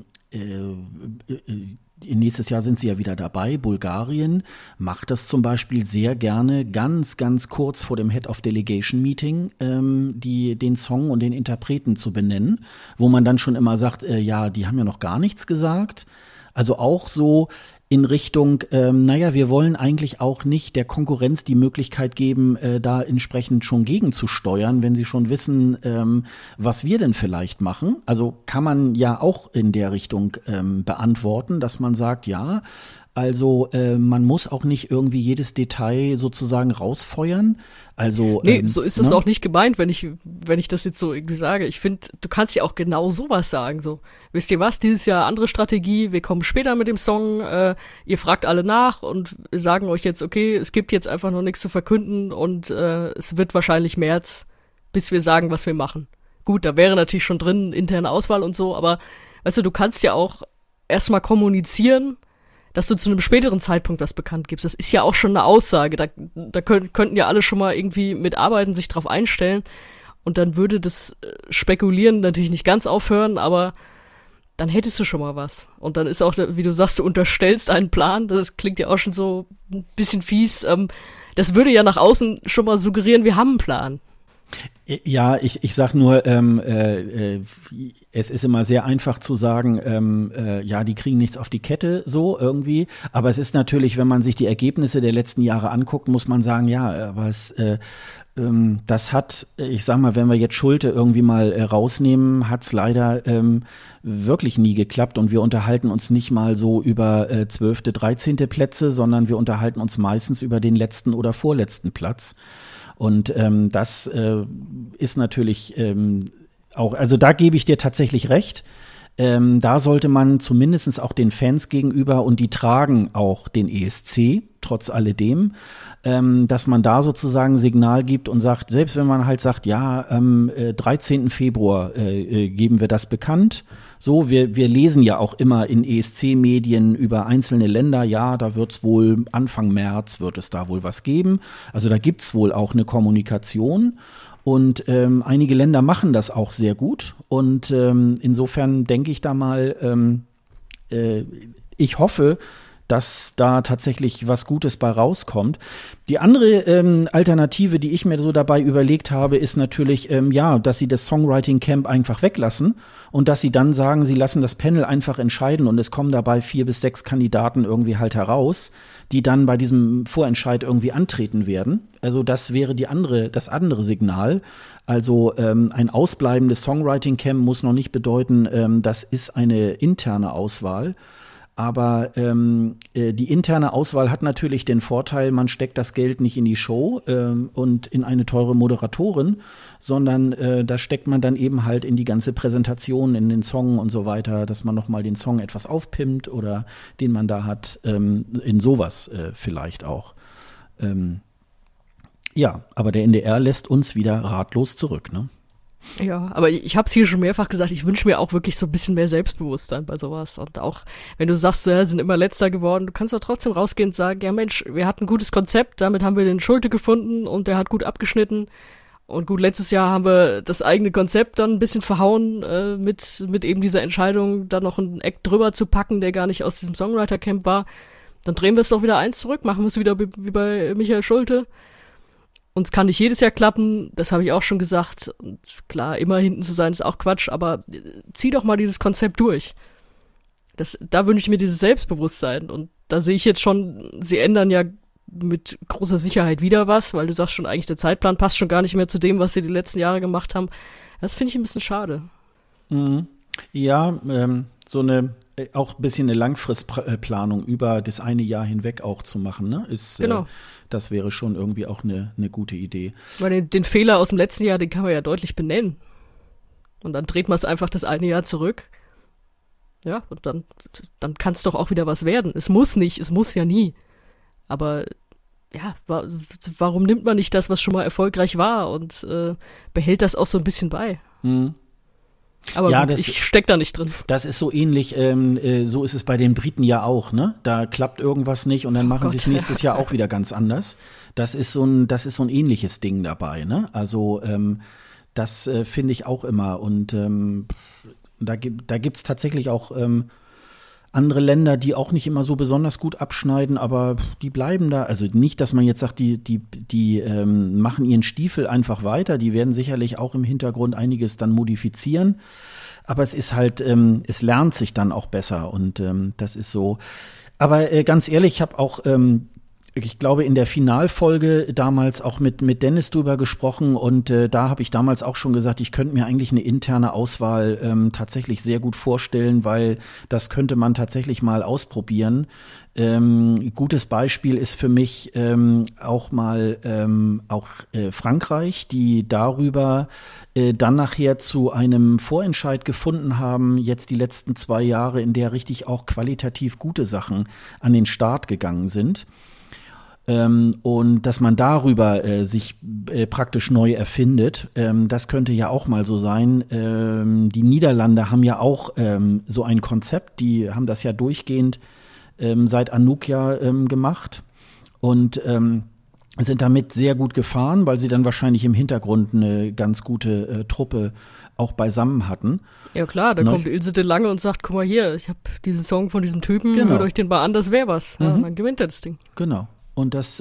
nächstes Jahr sind sie ja wieder dabei. Bulgarien macht das zum Beispiel sehr gerne ganz, ganz kurz vor dem Head of Delegation Meeting, den Song und den Interpreten zu benennen, wo man dann schon immer sagt, ja, die haben ja noch gar nichts gesagt. Also auch so in Richtung, wir wollen eigentlich auch nicht der Konkurrenz die Möglichkeit geben, da entsprechend schon gegenzusteuern, wenn sie schon wissen, was wir denn vielleicht machen. Also kann man ja auch in der Richtung beantworten, dass man sagt, ja, also man muss auch nicht irgendwie jedes Detail sozusagen rausfeuern. Also nee, so ist es auch nicht gemeint, wenn ich das jetzt so irgendwie sage. Ich finde, du kannst ja auch genau sowas sagen. So, wisst ihr was, dieses Jahr andere Strategie, wir kommen später mit dem Song, ihr fragt alle nach und wir sagen euch jetzt, okay, es gibt jetzt einfach noch nichts zu verkünden und es wird wahrscheinlich März, bis wir sagen, was wir machen. Gut, da wäre natürlich schon drin interne Auswahl und so, aber weißt du kannst ja auch erstmal kommunizieren, dass du zu einem späteren Zeitpunkt was bekannt gibst. Das ist ja auch schon eine Aussage. Da könnten ja alle schon mal irgendwie mitarbeiten, sich drauf einstellen. Und dann würde das Spekulieren natürlich nicht ganz aufhören, aber dann hättest du schon mal was. Und dann ist auch, wie du sagst, du unterstellst einen Plan. Das klingt ja auch schon so ein bisschen fies. Das würde ja nach außen schon mal suggerieren, wir haben einen Plan. Ja, ich sag nur, es ist immer sehr einfach zu sagen, ja, die kriegen nichts auf die Kette, so irgendwie. Aber es ist natürlich, wenn man sich die Ergebnisse der letzten Jahre anguckt, muss man sagen, ja, aber das hat, ich sag mal, wenn wir jetzt Schulte irgendwie mal rausnehmen, hat's leider wirklich nie geklappt. Und wir unterhalten uns nicht mal so über 12., 13. Plätze, sondern wir unterhalten uns meistens über den letzten oder vorletzten Platz. Und das ist natürlich auch, also da gebe ich dir tatsächlich recht. Da sollte man zumindest auch den Fans gegenüber, und die tragen auch den ESC, trotz alledem, dass man da sozusagen Signal gibt und sagt, selbst wenn man halt sagt, ja, am 13. Februar geben wir das bekannt. So, wir lesen ja auch immer in ESC-Medien über einzelne Länder, ja, da wird's wohl Anfang März wird es da wohl was geben. Also da gibt's wohl auch eine Kommunikation. Und einige Länder machen das auch sehr gut. Und insofern denke ich da mal, ich hoffe, dass da tatsächlich was Gutes bei rauskommt. Die andere Alternative, die ich mir so dabei überlegt habe, ist natürlich, dass sie das Songwriting Camp einfach weglassen und dass sie dann sagen, sie lassen das Panel einfach entscheiden und es kommen dabei 4 bis 6 Kandidaten irgendwie halt heraus, die dann bei diesem Vorentscheid irgendwie antreten werden. Also das wäre das andere Signal. Also ein ausbleibendes Songwriting Camp muss noch nicht bedeuten, das ist eine interne Auswahl. Aber die interne Auswahl hat natürlich den Vorteil, man steckt das Geld nicht in die Show und in eine teure Moderatorin, sondern das steckt man dann eben halt in die ganze Präsentation, in den Song und so weiter, dass man nochmal den Song etwas aufpimpt oder den man da hat, in sowas vielleicht auch. Ja, aber der NDR lässt uns wieder ratlos zurück, ne? Ja, aber ich habe es hier schon mehrfach gesagt, ich wünsche mir auch wirklich so ein bisschen mehr Selbstbewusstsein bei sowas. Und auch, wenn du sagst, wir sind immer Letzter geworden, du kannst doch trotzdem rausgehen und sagen, ja Mensch, wir hatten ein gutes Konzept, damit haben wir den Schulte gefunden und der hat gut abgeschnitten. Und gut, letztes Jahr haben wir das eigene Konzept dann ein bisschen verhauen, mit eben dieser Entscheidung, da noch einen Act drüber zu packen, der gar nicht aus diesem Songwriter-Camp war. Dann drehen wir es doch wieder eins zurück, machen wir es wieder wie bei Michael Schulte. Und es kann nicht jedes Jahr klappen, das habe ich auch schon gesagt. Und klar, immer hinten zu sein ist auch Quatsch, aber zieh doch mal dieses Konzept durch. Da wünsche ich mir dieses Selbstbewusstsein. Und da sehe ich jetzt schon, sie ändern ja mit großer Sicherheit wieder was, weil du sagst schon, eigentlich der Zeitplan passt schon gar nicht mehr zu dem, was sie die letzten Jahre gemacht haben. Das finde ich ein bisschen schade. Mhm. Ja, so auch ein bisschen eine Langfristplanung über das eine Jahr hinweg auch zu machen, ne? Genau. Das wäre schon irgendwie auch eine gute Idee. Weil den Fehler aus dem letzten Jahr, den kann man ja deutlich benennen. Und dann dreht man es einfach das eine Jahr zurück. Ja, und dann kann es doch auch wieder was werden. Es muss ja nie. Aber ja, warum nimmt man nicht das, was schon mal erfolgreich war und behält das auch so ein bisschen bei? Mhm. Aber ja, gut, ich steck da nicht drin. Das ist so ähnlich, so ist es bei den Briten ja auch, ne? Da klappt irgendwas nicht und dann machen sie es nächstes Jahr auch wieder ganz anders. Das ist so ein ähnliches Ding dabei, ne? Also das finde ich auch immer. Und da gibt's tatsächlich auch andere Länder, die auch nicht immer so besonders gut abschneiden, aber die bleiben da. Also nicht, dass man jetzt sagt, die machen ihren Stiefel einfach weiter. Die werden sicherlich auch im Hintergrund einiges dann modifizieren. Aber es ist halt, es lernt sich dann auch besser und das ist so. Aber ganz ehrlich, ich habe auch ich glaube, in der Finalfolge damals auch mit Dennis drüber gesprochen und da habe ich damals auch schon gesagt, ich könnte mir eigentlich eine interne Auswahl tatsächlich sehr gut vorstellen, weil das könnte man tatsächlich mal ausprobieren. Gutes Beispiel ist für mich auch Frankreich, die darüber dann nachher zu einem Vorentscheid gefunden haben, jetzt die letzten 2 Jahre, in der richtig auch qualitativ gute Sachen an den Start gegangen sind. Und dass man darüber sich praktisch neu erfindet, das könnte ja auch mal so sein. Die Niederlande haben ja auch so ein Konzept, die haben das ja durchgehend seit Anouk ja gemacht und sind damit sehr gut gefahren, weil sie dann wahrscheinlich im Hintergrund eine ganz gute Truppe auch beisammen hatten. Ja klar, da kommt Ilse de Lange und sagt, guck mal hier, ich habe diesen Song von diesem Typen, hört euch den mal an, das wäre was. Ja, dann gewinnt er das Ding. Genau. Und das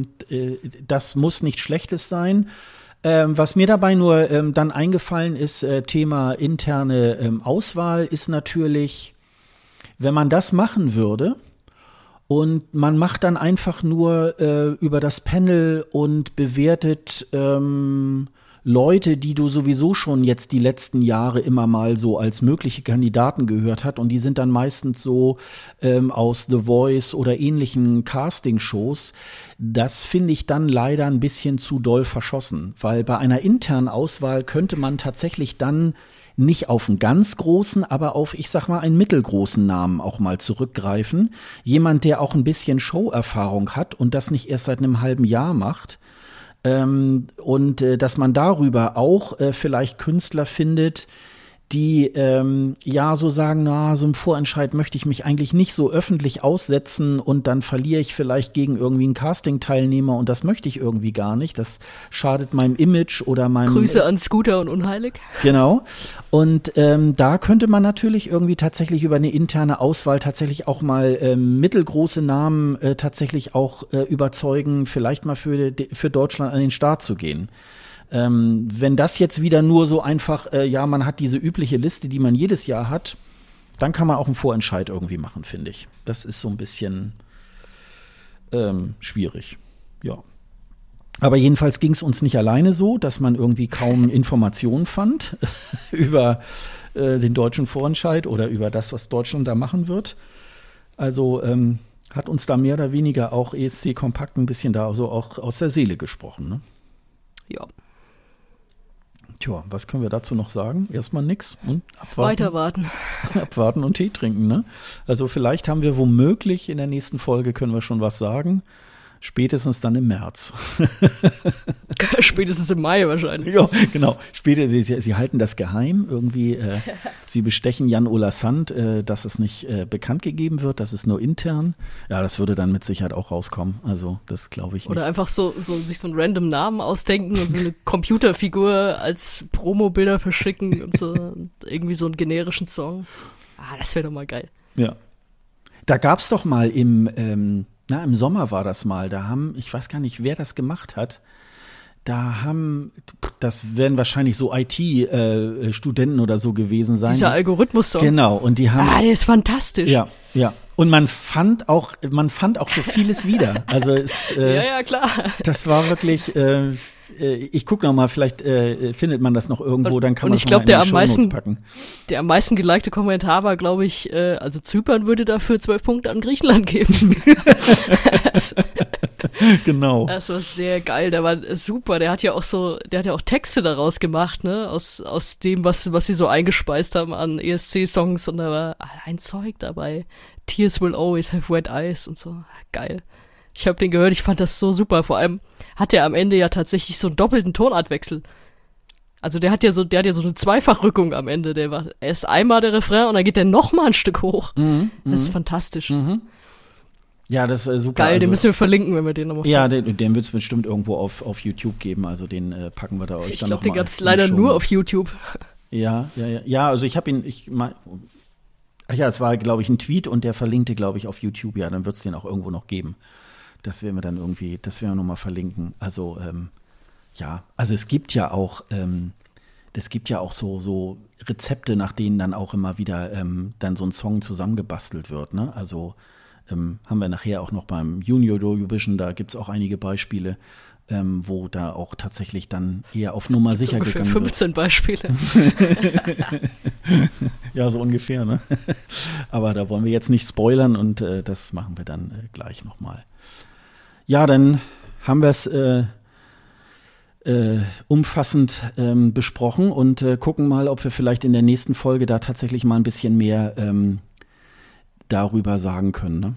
muss nichts Schlechtes sein. Was mir dabei nur dann eingefallen ist, Thema interne Auswahl, ist natürlich, wenn man das machen würde und man macht dann einfach nur über das Panel und bewertet Leute, die du sowieso schon jetzt die letzten Jahre immer mal so als mögliche Kandidaten gehört hast und die sind dann meistens so aus The Voice oder ähnlichen Castingshows. Das finde ich dann leider ein bisschen zu doll verschossen, weil bei einer internen Auswahl könnte man tatsächlich dann nicht auf einen ganz großen, aber auf, ich sag mal, einen mittelgroßen Namen auch mal zurückgreifen. Jemand, der auch ein bisschen Show-Erfahrung hat und das nicht erst seit einem halben Jahr macht. Und dass man darüber auch vielleicht Künstler findet, die ja so sagen, na, so im Vorentscheid möchte ich mich eigentlich nicht so öffentlich aussetzen und dann verliere ich vielleicht gegen irgendwie einen Casting-Teilnehmer und das möchte ich irgendwie gar nicht. Das schadet meinem Image oder meinem Grüße an Scooter und Unheilig. Genau. Und da könnte man natürlich irgendwie tatsächlich über eine interne Auswahl tatsächlich auch mal mittelgroße Namen tatsächlich auch überzeugen, vielleicht mal für Deutschland an den Start zu gehen. Wenn das jetzt wieder nur so einfach, ja, man hat diese übliche Liste, die man jedes Jahr hat, dann kann man auch einen Vorentscheid irgendwie machen, finde ich. Das ist so ein bisschen schwierig, ja. Aber jedenfalls ging es uns nicht alleine so, dass man irgendwie kaum Informationen fand über den deutschen Vorentscheid oder über das, was Deutschland da machen wird. Also hat uns da mehr oder weniger auch ESC Kompakt ein bisschen da so auch aus der Seele gesprochen, ne? Ja. Tja, was können wir dazu noch sagen? Erstmal nix und abwarten. Weiterwarten. Abwarten und Tee trinken, ne? Also vielleicht haben wir womöglich in der nächsten Folge können wir schon was sagen. Spätestens dann im März. Spätestens im Mai wahrscheinlich. Ja, genau. Sie halten das geheim. Irgendwie, sie bestechen Jan-Ola Sand, dass es nicht bekannt gegeben wird, das ist nur intern. Ja, das würde dann mit Sicherheit auch rauskommen. Also, das glaube ich nicht. Oder einfach sich so einen random Namen ausdenken und so eine Computerfigur als Promo-Bilder verschicken und so. Und irgendwie so einen generischen Song. Das wäre doch mal geil. Ja. Da gab es doch mal im Sommer war das mal, ich weiß gar nicht, wer das gemacht hat, das werden wahrscheinlich so IT-Studenten oder so gewesen sein. Dieser Algorithmus-Song. Genau, und die haben. Der ist fantastisch. Ja. Und man fand auch so vieles wieder. Also ja, klar. Das war wirklich, ich gucke noch mal, vielleicht findet man das noch irgendwo, dann kann man es mal in die Shownotes packen. Der am meisten gelikte Kommentar war, glaube ich, also Zypern würde dafür 12 Punkte an Griechenland geben. Genau. Das war sehr geil, der war super, der hat ja auch Texte daraus gemacht, ne, aus dem, was sie so eingespeist haben an ESC-Songs, und da war ein Zeug dabei. Tears will always have wet eyes und so. Geil. Ich habe den gehört, ich fand das so super. Vor allem hat er am Ende ja tatsächlich so einen doppelten Tonartwechsel. Also der hat ja so eine Zweifachrückung am Ende. Er ist einmal der Refrain und dann geht der noch mal ein Stück hoch. Das ist fantastisch. Ja, das ist super. Geil, den müssen wir verlinken, wenn wir den nochmal finden. Ja, den wird es bestimmt irgendwo auf YouTube geben. Also den packen wir da euch dann nochmal. Ich glaube, den gab es leider nur auf YouTube. Ja, also ich habe ihn, es war, glaube ich, ein Tweet und der verlinkte, glaube ich, auf YouTube. Ja, dann wird es den auch irgendwo noch geben. Das werden wir nochmal verlinken. Also, also es gibt ja auch so Rezepte, nach denen dann auch immer wieder dann so ein Song zusammengebastelt wird, ne? Also haben wir nachher auch noch beim Junior Eurovision, da gibt es auch einige Beispiele, wo da auch tatsächlich dann eher auf Nummer sicher gegangen wird. 15 Beispiele. Ja, so ungefähr, ne? Aber da wollen wir jetzt nicht spoilern und das machen wir dann gleich nochmal. Ja, dann haben wir es umfassend besprochen und gucken mal, ob wir vielleicht in der nächsten Folge da tatsächlich mal ein bisschen mehr darüber sagen können, ne?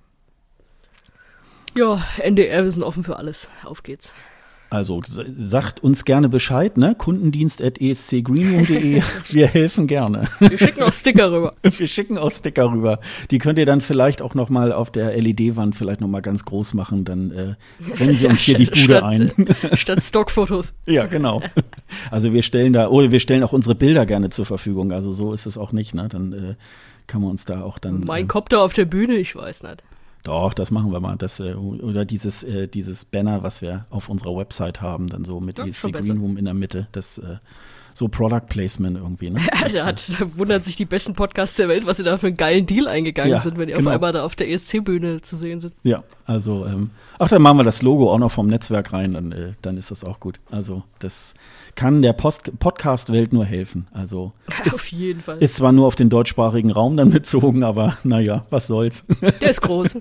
Ja, NDR, wir sind offen für alles. Auf geht's. Also sagt uns gerne Bescheid, ne? Kundendienst@escgreenroom.de. Wir helfen gerne. Wir schicken auch Sticker rüber. Die könnt ihr dann vielleicht auch noch mal auf der LED-Wand vielleicht noch mal ganz groß machen. Dann rennen sie uns hier die Bude ein. Statt Stockfotos. Ja, genau. Also wir stellen auch unsere Bilder gerne zur Verfügung. Also so ist es auch nicht, ne? Dann kann man uns da auch dann. Mein Kopter auf der Bühne, ich weiß nicht. Doch, das machen wir mal. Oder dieses Banner, was wir auf unserer Website haben, dann so mit ESC Greenroom in der Mitte. Das so Product Placement irgendwie, ne? Da wundert sich die besten Podcasts der Welt, was sie da für einen geilen Deal eingegangen sind, wenn die auf einmal da auf der ESC-Bühne zu sehen sind. Ja, also, dann machen wir das Logo auch noch vom Netzwerk rein, dann ist das auch gut. Also, das kann der Podcast-Welt nur helfen. Also auf jeden Fall. Ist zwar nur auf den deutschsprachigen Raum dann bezogen, aber naja, was soll's. Der ist groß.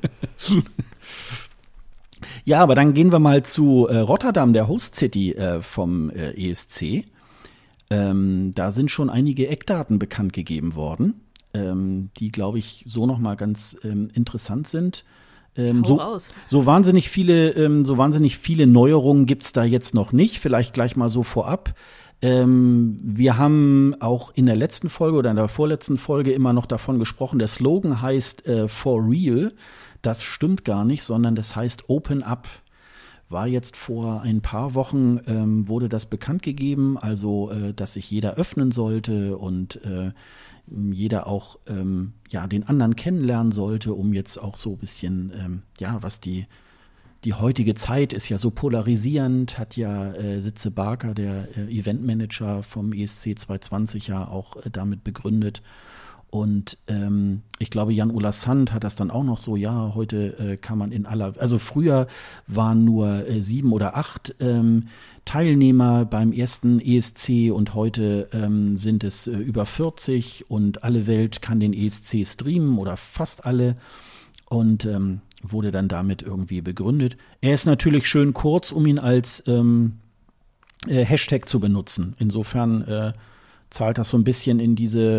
Ja, aber dann gehen wir mal zu Rotterdam, der Host City vom ESC. Da sind schon einige Eckdaten bekannt gegeben worden, die, glaube ich, so noch mal ganz interessant sind. So wahnsinnig viele Neuerungen gibt's da jetzt noch nicht. Vielleicht gleich mal so vorab. Wir haben auch in der letzten Folge oder in der vorletzten Folge immer noch davon gesprochen, der Slogan heißt For Real. Das stimmt gar nicht, sondern das heißt Open Up. War jetzt vor ein paar Wochen, wurde das bekannt gegeben, also dass sich jeder öffnen sollte und jeder auch den anderen kennenlernen sollte, um jetzt auch so ein bisschen, was die heutige Zeit ist ja so polarisierend, hat ja Sitze Barker, der Eventmanager vom ESC 2020 ja auch damit begründet. Und ich glaube, Jan-Ola Sand hat das dann auch noch so, ja, heute kann man also früher waren nur 7 oder 8 Teilnehmer beim ersten ESC und heute sind es über 40 und alle Welt kann den ESC streamen oder fast alle und wurde dann damit irgendwie begründet. Er ist natürlich schön kurz, um ihn als Hashtag zu benutzen. Insofern zahlt das so ein bisschen in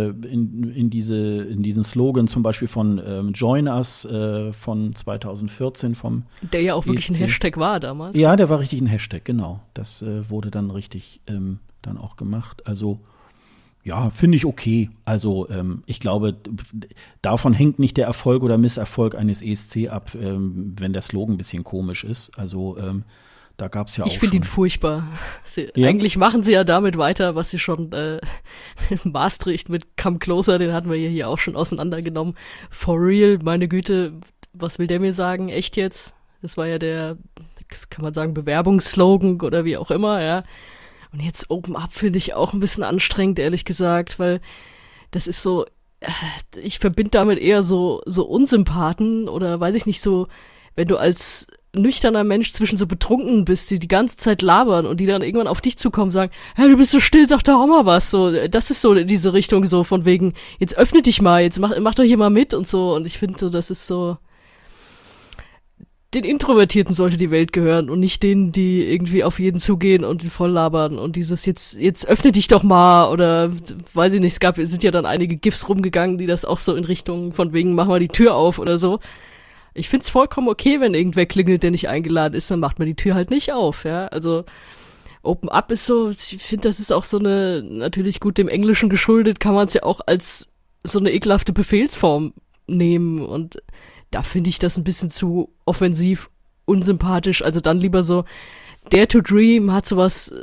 diesen Slogan zum Beispiel von Join Us von 2014 vom Der ja auch wirklich ESC. ein Hashtag war damals. Ja, der war richtig ein Hashtag, genau. Das wurde dann richtig dann auch gemacht. Also ja, finde ich okay. Also ich glaube, davon hängt nicht der Erfolg oder Misserfolg eines ESC ab, wenn der Slogan ein bisschen komisch ist. Also da gab es ja auch Ich finde ihn furchtbar. Eigentlich machen sie ja damit weiter, was sie schon mit Maastricht mit Come Closer, den hatten wir hier auch schon auseinandergenommen. For real, meine Güte, was will der mir sagen? Echt jetzt? Das war ja der, kann man sagen, Bewerbungsslogan oder wie auch immer, ja. Und jetzt Open Up finde ich auch ein bisschen anstrengend, ehrlich gesagt, weil das ist so, ich verbinde damit eher so Unsympathen oder weiß ich nicht, so, wenn du als nüchterner Mensch zwischen so Betrunkenen bist, die ganze Zeit labern und die dann irgendwann auf dich zukommen und sagen, hey, du bist so still, sag doch auch mal was. So, das ist so diese Richtung so von wegen, jetzt öffne dich mal, jetzt mach doch hier mal mit und so. Und ich finde so, das ist so, den Introvertierten sollte die Welt gehören und nicht denen, die irgendwie auf jeden zugehen und ihn voll labern und dieses jetzt öffne dich doch mal oder weiß ich nicht, es sind ja dann einige GIFs rumgegangen, die das auch so in Richtung von wegen, mach mal die Tür auf oder so. Ich find's vollkommen okay, wenn irgendwer klingelt, der nicht eingeladen ist, dann macht man die Tür halt nicht auf, ja. Also Open Up ist so, ich finde, das ist auch so eine, natürlich gut dem Englischen geschuldet, kann man es ja auch als so eine ekelhafte Befehlsform nehmen und da finde ich das ein bisschen zu offensiv, unsympathisch, also dann lieber so, Dare to Dream hat sowas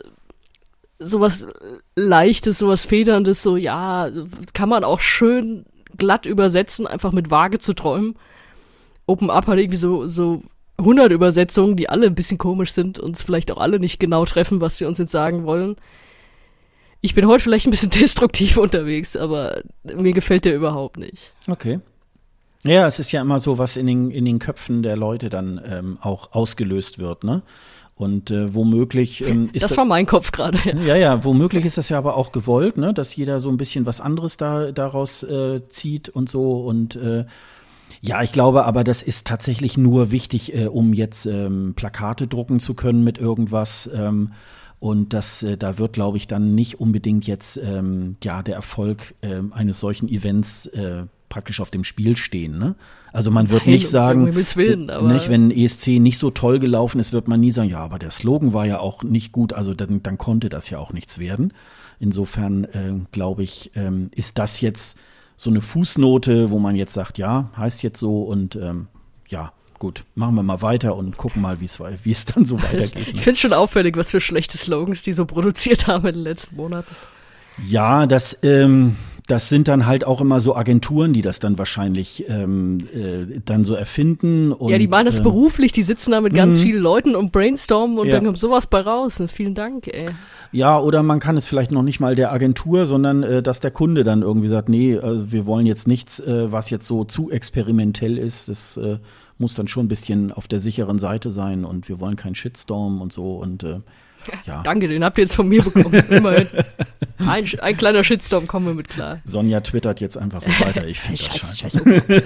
Leichtes, sowas Federndes, so, ja, kann man auch schön glatt übersetzen, einfach mit vage zu träumen. Open Up hat irgendwie so 100 Übersetzungen, die alle ein bisschen komisch sind und uns vielleicht auch alle nicht genau treffen, was sie uns jetzt sagen wollen. Ich bin heute vielleicht ein bisschen destruktiv unterwegs, aber mir gefällt der überhaupt nicht. Okay. Ja, es ist ja immer so, was in den Köpfen der Leute dann auch ausgelöst wird, ne? Und womöglich ist das war mein Kopf gerade. Ja, womöglich ist das ja aber auch gewollt, ne? Dass jeder so ein bisschen was anderes daraus zieht und so und ja, ich glaube aber, das ist tatsächlich nur wichtig, um jetzt Plakate drucken zu können mit irgendwas. Und da wird, glaube ich, dann nicht unbedingt jetzt der Erfolg eines solchen Events praktisch auf dem Spiel stehen. Ne? Also man wird nicht sagen, nicht, wenn ESC nicht so toll gelaufen ist, wird man nie sagen, ja, aber der Slogan war ja auch nicht gut, also dann konnte das ja auch nichts werden. Insofern, glaube ich, ist das jetzt so eine Fußnote, wo man jetzt sagt, ja, heißt jetzt so und ja, gut, machen wir mal weiter und gucken mal, wie es dann so weitergeht. Ich finde es schon auffällig, was für schlechte Slogans die so produziert haben in den letzten Monaten. Ja, das sind dann halt auch immer so Agenturen, die das dann wahrscheinlich dann so erfinden. Und, ja, die machen das beruflich, die sitzen da mit ganz vielen Leuten und brainstormen und dann kommt sowas bei raus. Und vielen Dank, ey. Ja, oder man kann es vielleicht noch nicht mal der Agentur, sondern dass der Kunde dann irgendwie sagt, nee, wir wollen jetzt nichts, was jetzt so zu experimentell ist. Das muss dann schon ein bisschen auf der sicheren Seite sein und wir wollen keinen Shitstorm und so und ja. Danke, den habt ihr jetzt von mir bekommen, immerhin. Ein kleiner Shitstorm, kommen wir mit klar. Sonja twittert jetzt einfach so weiter, ich finde das scheiße.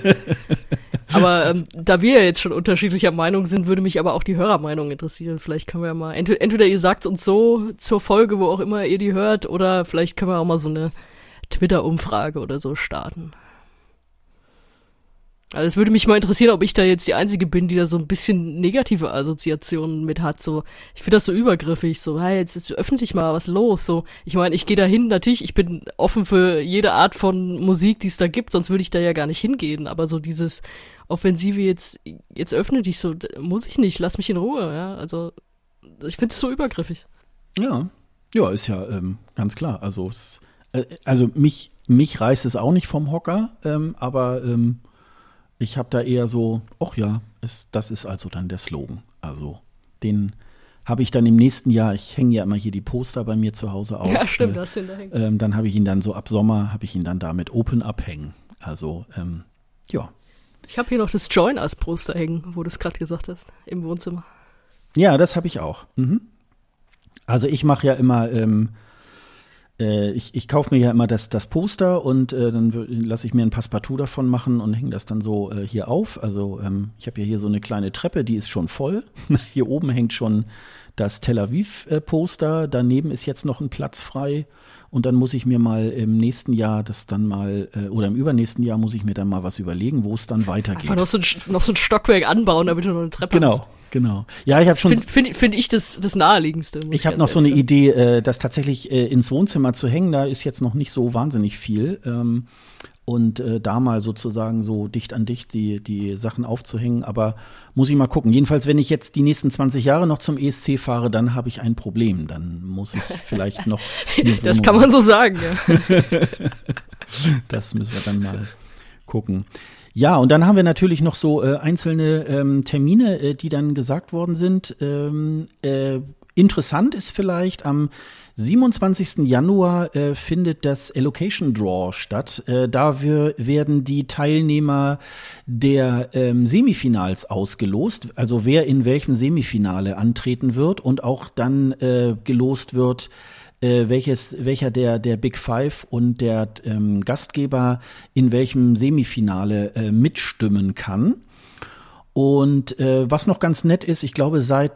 Aber da wir ja jetzt schon unterschiedlicher Meinung sind, würde mich aber auch die Hörermeinung interessieren. Vielleicht können wir ja mal, entweder ihr sagt uns so zur Folge, wo auch immer ihr die hört, oder vielleicht können wir auch mal so eine Twitter-Umfrage oder so starten. Also es würde mich mal interessieren, ob ich da jetzt die Einzige bin, die da so ein bisschen negative Assoziationen mit hat. So, ich finde das so übergriffig, so, hey, jetzt ist öffentlich mal was los. So, ich meine, ich gehe da hin, natürlich, ich bin offen für jede Art von Musik, die es da gibt, sonst würde ich da ja gar nicht hingehen. Aber so dieses Offensive jetzt öffne dich, so, muss ich nicht, lass mich in Ruhe, ja. Also, ich finde es so übergriffig. Ja, ist ja ganz klar. Also, mich reißt es auch nicht vom Hocker, aber ich habe da eher so, ach ja, das ist also dann der Slogan. Also den habe ich dann im nächsten Jahr, ich hänge ja immer hier die Poster bei mir zu Hause auf. Ja, stimmt, das sind da hängen. Dann habe ich ihn dann so ab Sommer, habe ich ihn dann da mit Open Up hängen. Also, ja. Ich habe hier noch das Join Us Poster hängen, wo du es gerade gesagt hast, im Wohnzimmer. Ja, das habe ich auch. Mhm. Also ich mache ja immer ich kaufe mir ja immer das Poster und dann lasse ich mir ein Passepartout davon machen und hänge das dann so hier auf. Also ich habe ja hier so eine kleine Treppe, die ist schon voll. Hier oben hängt schon das Tel Aviv-Poster. Daneben ist jetzt noch ein Platz frei. Und dann muss ich mir mal im nächsten Jahr oder im übernächsten Jahr muss ich mir dann mal was überlegen, wo es dann weitergeht. Einfach noch so ein Stockwerk anbauen, damit du noch eine Treppe hast. Genau. Ja, ich habe schon. Finde ich das Naheliegendste. Ich habe noch so eine Idee, das tatsächlich ins Wohnzimmer zu hängen. Da ist jetzt noch nicht so wahnsinnig viel. Und da mal sozusagen so dicht an dicht die Sachen aufzuhängen. Aber muss ich mal gucken. Jedenfalls, wenn ich jetzt die nächsten 20 Jahre noch zum ESC fahre, dann habe ich ein Problem. Dann muss ich vielleicht noch. Das kann man so sagen, ja. Das müssen wir dann mal gucken. Ja, und dann haben wir natürlich noch so einzelne Termine, die dann gesagt worden sind. Interessant ist vielleicht, am 27. Januar findet das Allocation Draw statt. Da werden die Teilnehmer der Semifinals ausgelost, also wer in welchem Semifinale antreten wird und auch dann gelost wird, welcher der Big Five und der Gastgeber in welchem Semifinale mitstimmen kann. Und was noch ganz nett ist, ich glaube, seit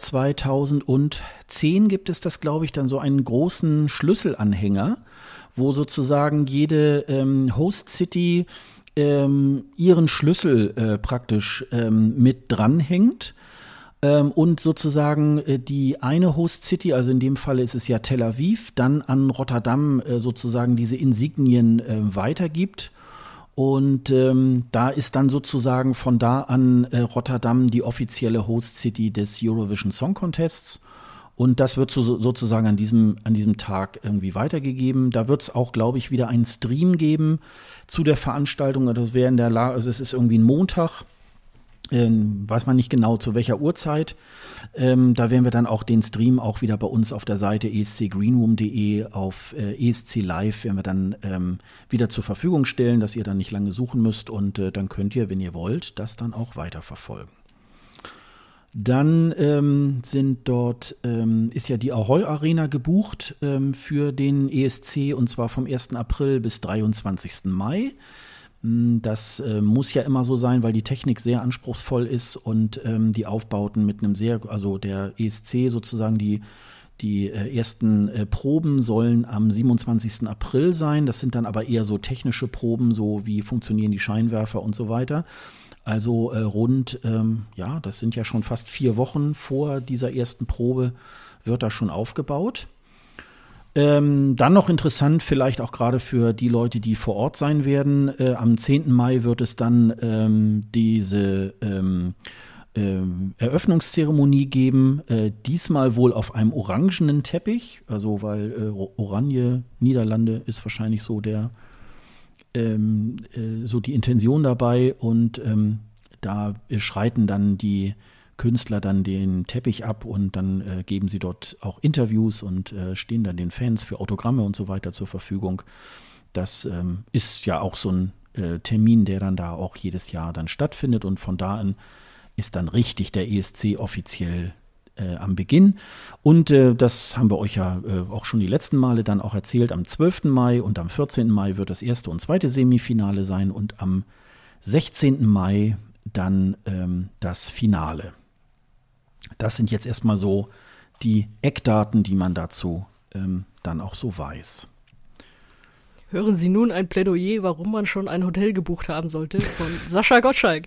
2010 gibt es das, glaube ich, dann so einen großen Schlüsselanhänger, wo sozusagen jede Host City ihren Schlüssel praktisch mit dranhängt. Und sozusagen die eine Host City, also in dem Fall ist es ja Tel Aviv, dann an Rotterdam sozusagen diese Insignien weitergibt. Und da ist dann sozusagen von da an Rotterdam die offizielle Host City des Eurovision Song Contests. Und das wird sozusagen an diesem Tag irgendwie weitergegeben. Da wird es auch, glaube ich, wieder einen Stream geben zu der Veranstaltung. Also es ist irgendwie ein Montag. Weiß man nicht genau zu welcher Uhrzeit. Da werden wir dann auch den Stream auch wieder bei uns auf der Seite escgreenroom.de auf ESC Live werden wir dann wieder zur Verfügung stellen, dass ihr dann nicht lange suchen müsst und dann könnt ihr, wenn ihr wollt, das dann auch weiterverfolgen. Dann ist ja die Ahoy Arena gebucht für den ESC und zwar vom 1. April bis 23. Mai. Das muss ja immer so sein, weil die Technik sehr anspruchsvoll ist und die Aufbauten mit einem also der ESC sozusagen die ersten Proben sollen am 27. April sein. Das sind dann aber eher so technische Proben, so wie funktionieren die Scheinwerfer und so weiter. Also das sind ja schon fast 4 Wochen vor dieser ersten Probe wird da schon aufgebaut. Dann noch interessant, vielleicht auch gerade für die Leute, die vor Ort sein werden. Am 10. Mai wird es dann diese Eröffnungszeremonie geben. Diesmal wohl auf einem orangenen Teppich, also weil Oranje, Niederlande ist wahrscheinlich so so die Intention dabei. Und da schreiten dann die Künstler dann den Teppich ab und dann geben sie dort auch Interviews und stehen dann den Fans für Autogramme und so weiter zur Verfügung. Das ist ja auch so ein Termin, der dann da auch jedes Jahr dann stattfindet und von da an ist dann richtig der ESC offiziell am Beginn. Und das haben wir euch ja auch schon die letzten Male dann auch erzählt. Am 12. Mai und am 14. Mai wird das erste und zweite Semifinale sein und am 16. Mai dann das Finale. Das sind jetzt erstmal so die Eckdaten, die man dazu dann auch so weiß. Hören Sie nun ein Plädoyer, warum man schon ein Hotel gebucht haben sollte, von Sascha Gottschalk.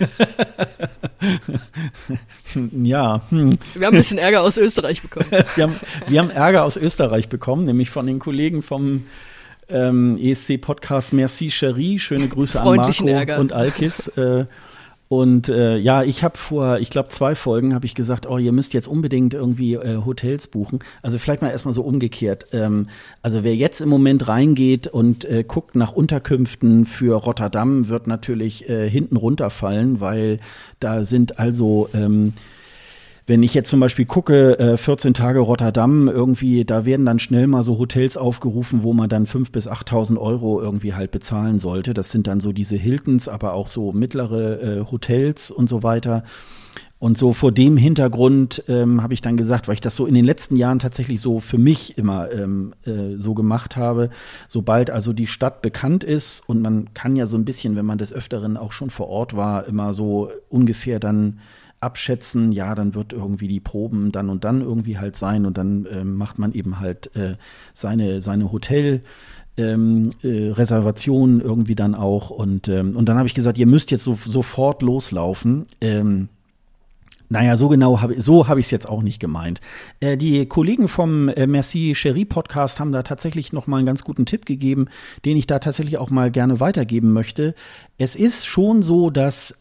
Ja. Wir haben ein bisschen Ärger aus Österreich bekommen. Wir haben Ärger aus Österreich bekommen, nämlich von den Kollegen vom ESC-Podcast Merci Cherie. Schöne Grüße an Marco Ärger. Und Alkis. Und ich habe vor, ich glaube 2 Folgen, habe ich gesagt, ihr müsst jetzt unbedingt irgendwie Hotels buchen. Also vielleicht mal erstmal so umgekehrt. Also wer jetzt im Moment reingeht und guckt nach Unterkünften für Rotterdam, wird natürlich hinten runterfallen, weil da sind also wenn ich jetzt zum Beispiel gucke, 14 Tage Rotterdam, irgendwie, da werden dann schnell mal so Hotels aufgerufen, wo man dann 5.000 bis 8.000 Euro irgendwie halt bezahlen sollte. Das sind dann so diese Hiltons, aber auch so mittlere Hotels und so weiter. Und so vor dem Hintergrund habe ich dann gesagt, weil ich das so in den letzten Jahren tatsächlich so für mich immer so gemacht habe, sobald also die Stadt bekannt ist und man kann ja so ein bisschen, wenn man des Öfteren auch schon vor Ort war, immer so ungefähr dann abschätzen, ja, dann wird irgendwie die Proben dann und dann irgendwie halt sein und dann macht man eben halt seine Hotel Reservationen irgendwie dann auch und dann habe ich gesagt, ihr müsst jetzt sofort loslaufen. Naja, so genau habe ich es jetzt auch nicht gemeint. Die Kollegen vom Merci Chérie Podcast haben da tatsächlich noch mal einen ganz guten Tipp gegeben, den ich da tatsächlich auch mal gerne weitergeben möchte. Es ist schon so, dass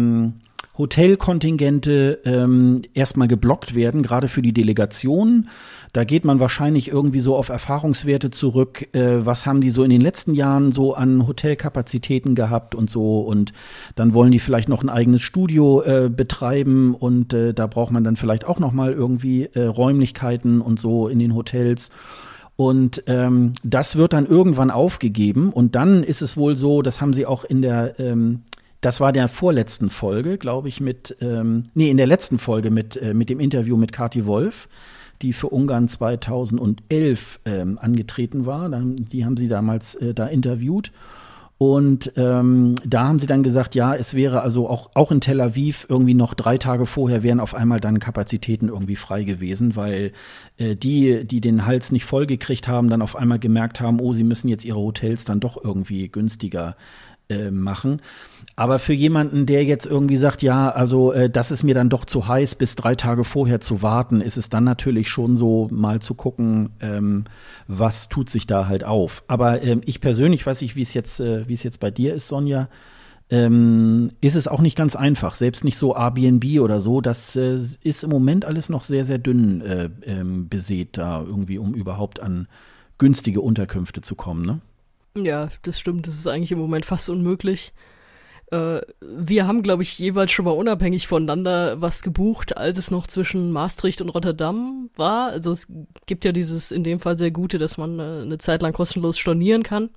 Hotelkontingente erstmal geblockt werden, gerade für die Delegationen. Da geht man wahrscheinlich irgendwie so auf Erfahrungswerte zurück. Was haben die so in den letzten Jahren so an Hotelkapazitäten gehabt und so. Und dann wollen die vielleicht noch ein eigenes Studio betreiben. Und da braucht man dann vielleicht auch noch mal irgendwie Räumlichkeiten und so in den Hotels. Und das wird dann irgendwann aufgegeben. Und dann ist es wohl so, das haben sie auch in der das war der vorletzten Folge, glaube ich, in der letzten Folge mit dem Interview mit Kati Wolf, die für Ungarn 2011 angetreten war. Die haben sie damals da interviewt. Und da haben sie dann gesagt, ja, es wäre also auch in Tel Aviv irgendwie noch 3 Tage vorher wären auf einmal dann Kapazitäten irgendwie frei gewesen, weil die den Hals nicht voll gekriegt haben, dann auf einmal gemerkt haben, oh, sie müssen jetzt ihre Hotels dann doch irgendwie günstiger machen. Aber für jemanden, der jetzt irgendwie sagt, ja, also das ist mir dann doch zu heiß, bis 3 Tage vorher zu warten, ist es dann natürlich schon so, mal zu gucken, was tut sich da halt auf. Aber ich persönlich weiß nicht, wie es jetzt bei dir ist, Sonja, ist es auch nicht ganz einfach. Selbst nicht so Airbnb oder so, das ist im Moment alles noch sehr, sehr dünn besät da irgendwie, um überhaupt an günstige Unterkünfte zu kommen, ne? Ja, das stimmt. Das ist eigentlich im Moment fast unmöglich. Wir haben, glaube ich, jeweils schon mal unabhängig voneinander was gebucht, als es noch zwischen Maastricht und Rotterdam war. Also es gibt ja dieses in dem Fall sehr gute, dass man eine Zeit lang kostenlos stornieren kann.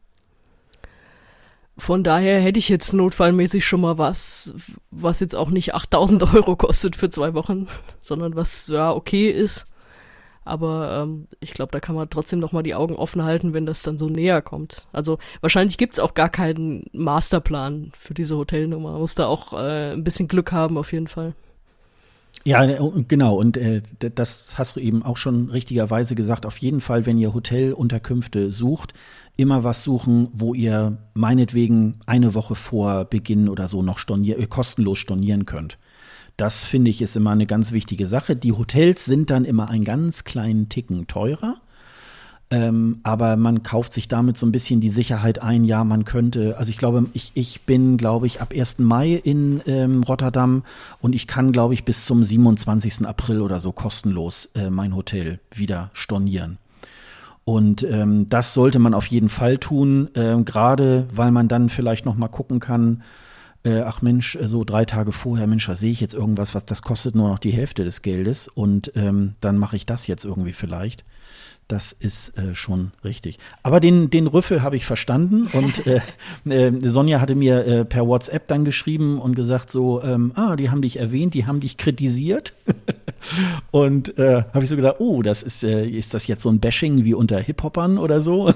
Von daher hätte ich jetzt notfallmäßig schon mal was jetzt auch nicht 8.000 € kostet für 2 Wochen, sondern was ja okay ist. Aber ich glaube, da kann man trotzdem noch mal die Augen offen halten, wenn das dann so näher kommt. Also wahrscheinlich gibt's auch gar keinen Masterplan für diese Hotelnummer. Man muss da auch ein bisschen Glück haben auf jeden Fall. Ja, genau. Und das hast du eben auch schon richtigerweise gesagt. Auf jeden Fall, wenn ihr Hotelunterkünfte sucht, immer was suchen, wo ihr meinetwegen 1 Woche vor Beginn oder so noch kostenlos stornieren könnt. Das, finde ich, ist immer eine ganz wichtige Sache. Die Hotels sind dann immer einen ganz kleinen Ticken teurer, aber man kauft sich damit so ein bisschen die Sicherheit ein, ja, man könnte, also ich glaube, ich bin, glaube ich, ab 1. Mai in Rotterdam und ich kann, glaube ich, bis zum 27. April oder so kostenlos mein Hotel wieder stornieren. Und das sollte man auf jeden Fall tun, gerade weil man dann vielleicht noch mal gucken kann, ach Mensch, so 3 Tage vorher, Mensch, da sehe ich jetzt irgendwas, das kostet nur noch die Hälfte des Geldes und dann mache ich das jetzt irgendwie vielleicht. Das ist schon richtig. Aber den Rüffel habe ich verstanden und Sonja hatte mir per WhatsApp dann geschrieben und gesagt so, die haben dich erwähnt, die haben dich kritisiert. Und habe ich so gedacht, oh, das ist das jetzt so ein Bashing wie unter Hip-Hopern oder so?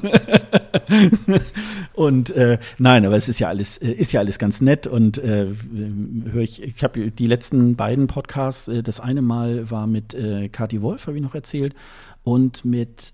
Und nein, aber es ist ja alles ganz nett und ich habe die letzten beiden Podcasts, das eine Mal war mit Kati Wolf, habe ich noch erzählt, und mit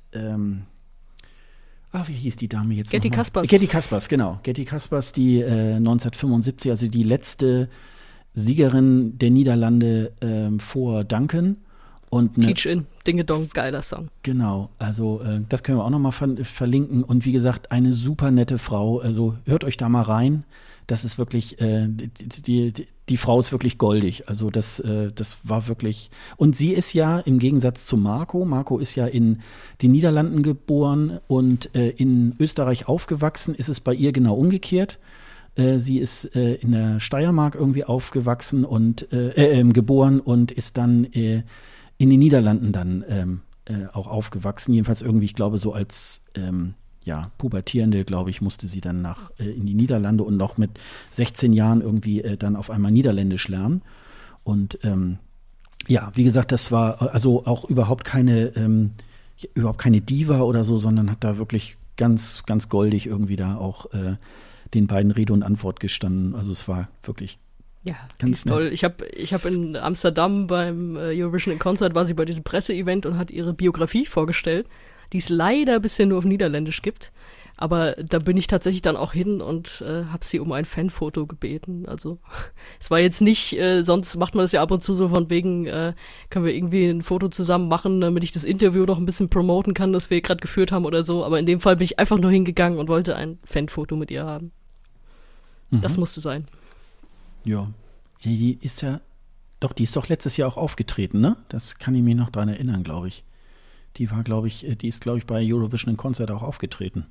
wie hieß die Dame jetzt Getty Kaspers. Getty Kaspers, genau. Getty Kaspers, die 1975, also die letzte Siegerin der Niederlande vor Duncan. Teach In, Dinge Dong, geiler Song. Genau, also das können wir auch nochmal verlinken. Und wie gesagt, eine super nette Frau. Also hört euch da mal rein. Das ist wirklich, die Frau ist wirklich goldig. Also das war wirklich. Und sie ist ja im Gegensatz zu Marco ist ja in den Niederlanden geboren und in Österreich aufgewachsen. Ist es bei ihr genau umgekehrt. Sie ist in der Steiermark irgendwie aufgewachsen und geboren und ist dann in den Niederlanden dann auch aufgewachsen. Jedenfalls irgendwie, ich glaube, so als Pubertierende, glaube ich, musste sie dann in die Niederlande und noch mit 16 Jahren irgendwie dann auf einmal Niederländisch lernen. Und wie gesagt, das war also auch überhaupt keine Diva oder so, sondern hat da wirklich ganz, ganz goldig irgendwie da auch den beiden Rede und Antwort gestanden. Also es war wirklich Ja, die ist toll. Ich hab in Amsterdam beim Eurovision in Concert war sie bei diesem Presseevent und hat ihre Biografie vorgestellt, die es leider bisher nur auf Niederländisch gibt. Aber da bin ich tatsächlich dann auch hin und habe sie um ein Fanfoto gebeten. Also es war jetzt nicht, sonst macht man das ja ab und zu so von wegen, können wir irgendwie ein Foto zusammen machen, damit ich das Interview noch ein bisschen promoten kann, das wir gerade geführt haben oder so. Aber in dem Fall bin ich einfach nur hingegangen und wollte ein Fanfoto mit ihr haben. Das musste sein. Ja, die ist doch letztes Jahr auch aufgetreten, ne? Das kann ich mich noch dran erinnern, glaube ich. Die ist, glaube ich, bei Eurovision in Concert auch aufgetreten.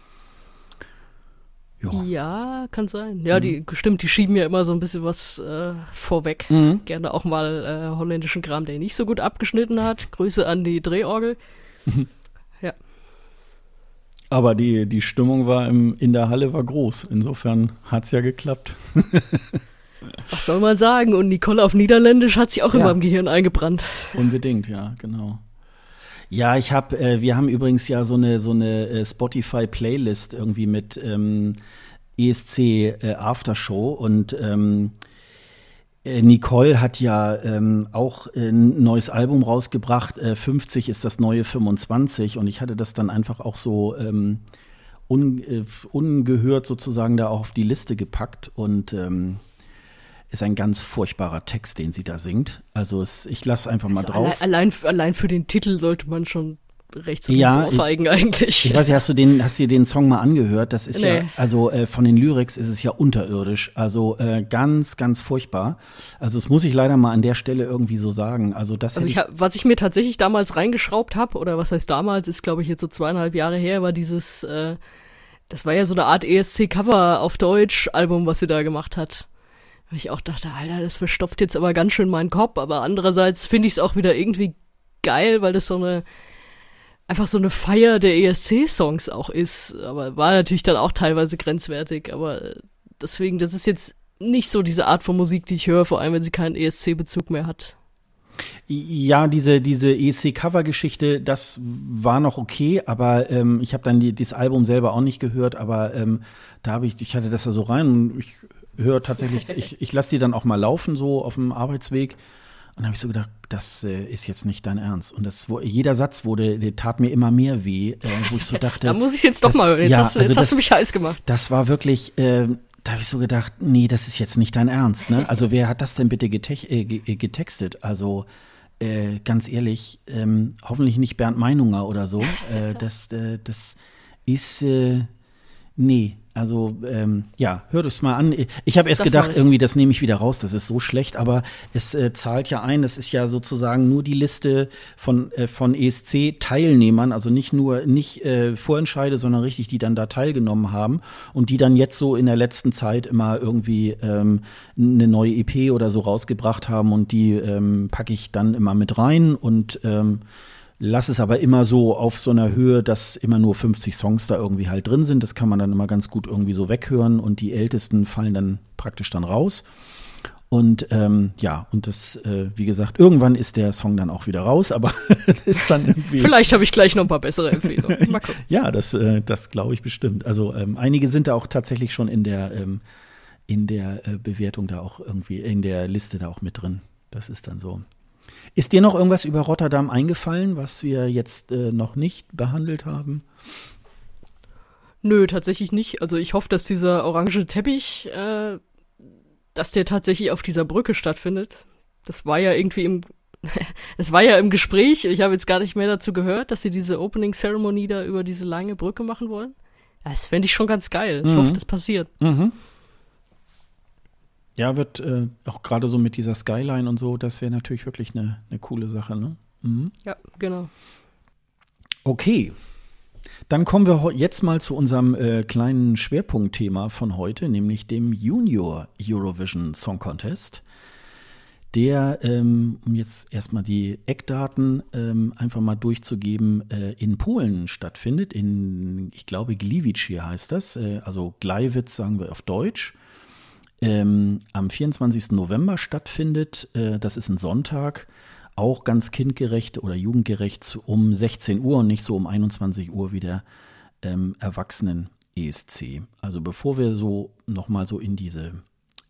Ja, kann sein. Ja, die schieben ja immer so ein bisschen was vorweg. Gerne auch mal holländischen Kram, der nicht so gut abgeschnitten hat. Grüße an die Drehorgel. Ja. Aber die Stimmung war in der Halle war groß. Insofern hat es ja geklappt. Was soll man sagen? Und Nicole auf Niederländisch hat sie auch immer im Gehirn eingebrannt. Unbedingt, ja, genau. Ja, wir haben übrigens ja so eine Spotify-Playlist irgendwie mit ESC Aftershow und Nicole hat ja auch ein neues Album rausgebracht, 50 ist das neue 25 und ich hatte das dann einfach auch so ungehört sozusagen da auch auf die Liste gepackt und ist ein ganz furchtbarer Text, den sie da singt. Also ich lasse einfach mal drauf. Allein für den Titel sollte man schon rechts und links aufeigen eigentlich. Ich weiß nicht, hast du dir den Song mal angehört? Das ist ja, also von den Lyrics ist es ja unterirdisch. Also ganz, ganz furchtbar. Also das muss ich leider mal an der Stelle irgendwie so sagen. Also was ich mir tatsächlich damals reingeschraubt habe, oder was heißt damals, ist glaube ich jetzt so 2,5 Jahre her, war dieses, das war ja so eine Art ESC-Cover auf Deutsch Album, was sie da gemacht hat. Ich auch dachte, Alter, das verstopft jetzt aber ganz schön meinen Kopf, aber andererseits finde ich es auch wieder irgendwie geil, weil das einfach so eine Feier der ESC-Songs auch ist, aber war natürlich dann auch teilweise grenzwertig, aber deswegen, das ist jetzt nicht so diese Art von Musik, die ich höre, vor allem wenn sie keinen ESC-Bezug mehr hat. Ja, diese ESC-Cover-Geschichte, das war noch okay, aber ich habe dann dieses Album selber auch nicht gehört, aber ich hatte das da so rein und ich höre tatsächlich, ich lasse die dann auch mal laufen, so auf dem Arbeitsweg. Und dann habe ich so gedacht, das ist jetzt nicht dein Ernst. Und jeder Satz der tat mir immer mehr weh, wo ich so dachte. Da muss ich jetzt doch mal hören. Jetzt hast du mich heiß gemacht. Das war wirklich, da habe ich so gedacht, nee, das ist jetzt nicht dein Ernst. Ne? Also wer hat das denn bitte getextet? Also ganz ehrlich, hoffentlich nicht Bernd Meinunger oder so. Das ist, nee. Also, hör das mal an. Ich habe erst gedacht, irgendwie, das nehme ich wieder raus, das ist so schlecht, aber es zahlt ja ein, das ist ja sozusagen nur die Liste von ESC-Teilnehmern, also nicht Vorentscheide, sondern richtig, die dann da teilgenommen haben und die dann jetzt so in der letzten Zeit immer irgendwie eine neue EP oder so rausgebracht haben und die packe ich dann immer mit rein und lass es aber immer so auf so einer Höhe, dass immer nur 50 Songs da irgendwie halt drin sind. Das kann man dann immer ganz gut irgendwie so weghören und die ältesten fallen dann praktisch dann raus. Und und das, wie gesagt, irgendwann ist der Song dann auch wieder raus, aber ist dann irgendwie. Vielleicht habe ich gleich noch ein paar bessere Empfehlungen. Mal gucken. Ja, das glaube ich bestimmt. Also einige sind da auch tatsächlich schon in der Bewertung da auch irgendwie, in der Liste da auch mit drin. Das ist dann so. Ist dir noch irgendwas über Rotterdam eingefallen, was wir jetzt noch nicht behandelt haben? Nö, tatsächlich nicht. Also ich hoffe, dass dieser orange Teppich, dass der tatsächlich auf dieser Brücke stattfindet. Das war ja irgendwie im Gespräch. Ich habe jetzt gar nicht mehr dazu gehört, dass sie diese Opening Ceremony da über diese lange Brücke machen wollen. Das fände ich schon ganz geil. Ich hoffe, das passiert. Mhm. Ja, wird auch gerade so mit dieser Skyline und so, das wäre natürlich wirklich eine coole Sache, ne? Mhm. Ja, genau. Okay, dann kommen wir jetzt mal zu unserem kleinen Schwerpunktthema von heute, nämlich dem Junior Eurovision Song Contest, der, um jetzt erstmal die Eckdaten einfach mal durchzugeben, in Polen stattfindet, ich glaube Gliwice heißt das, also Gleiwitz sagen wir auf Deutsch. Am 24. November stattfindet. Das ist ein Sonntag, auch ganz kindgerecht oder jugendgerecht um 16 Uhr und nicht so um 21 Uhr wie der Erwachsenen-ESC. Also bevor wir so nochmal so in diese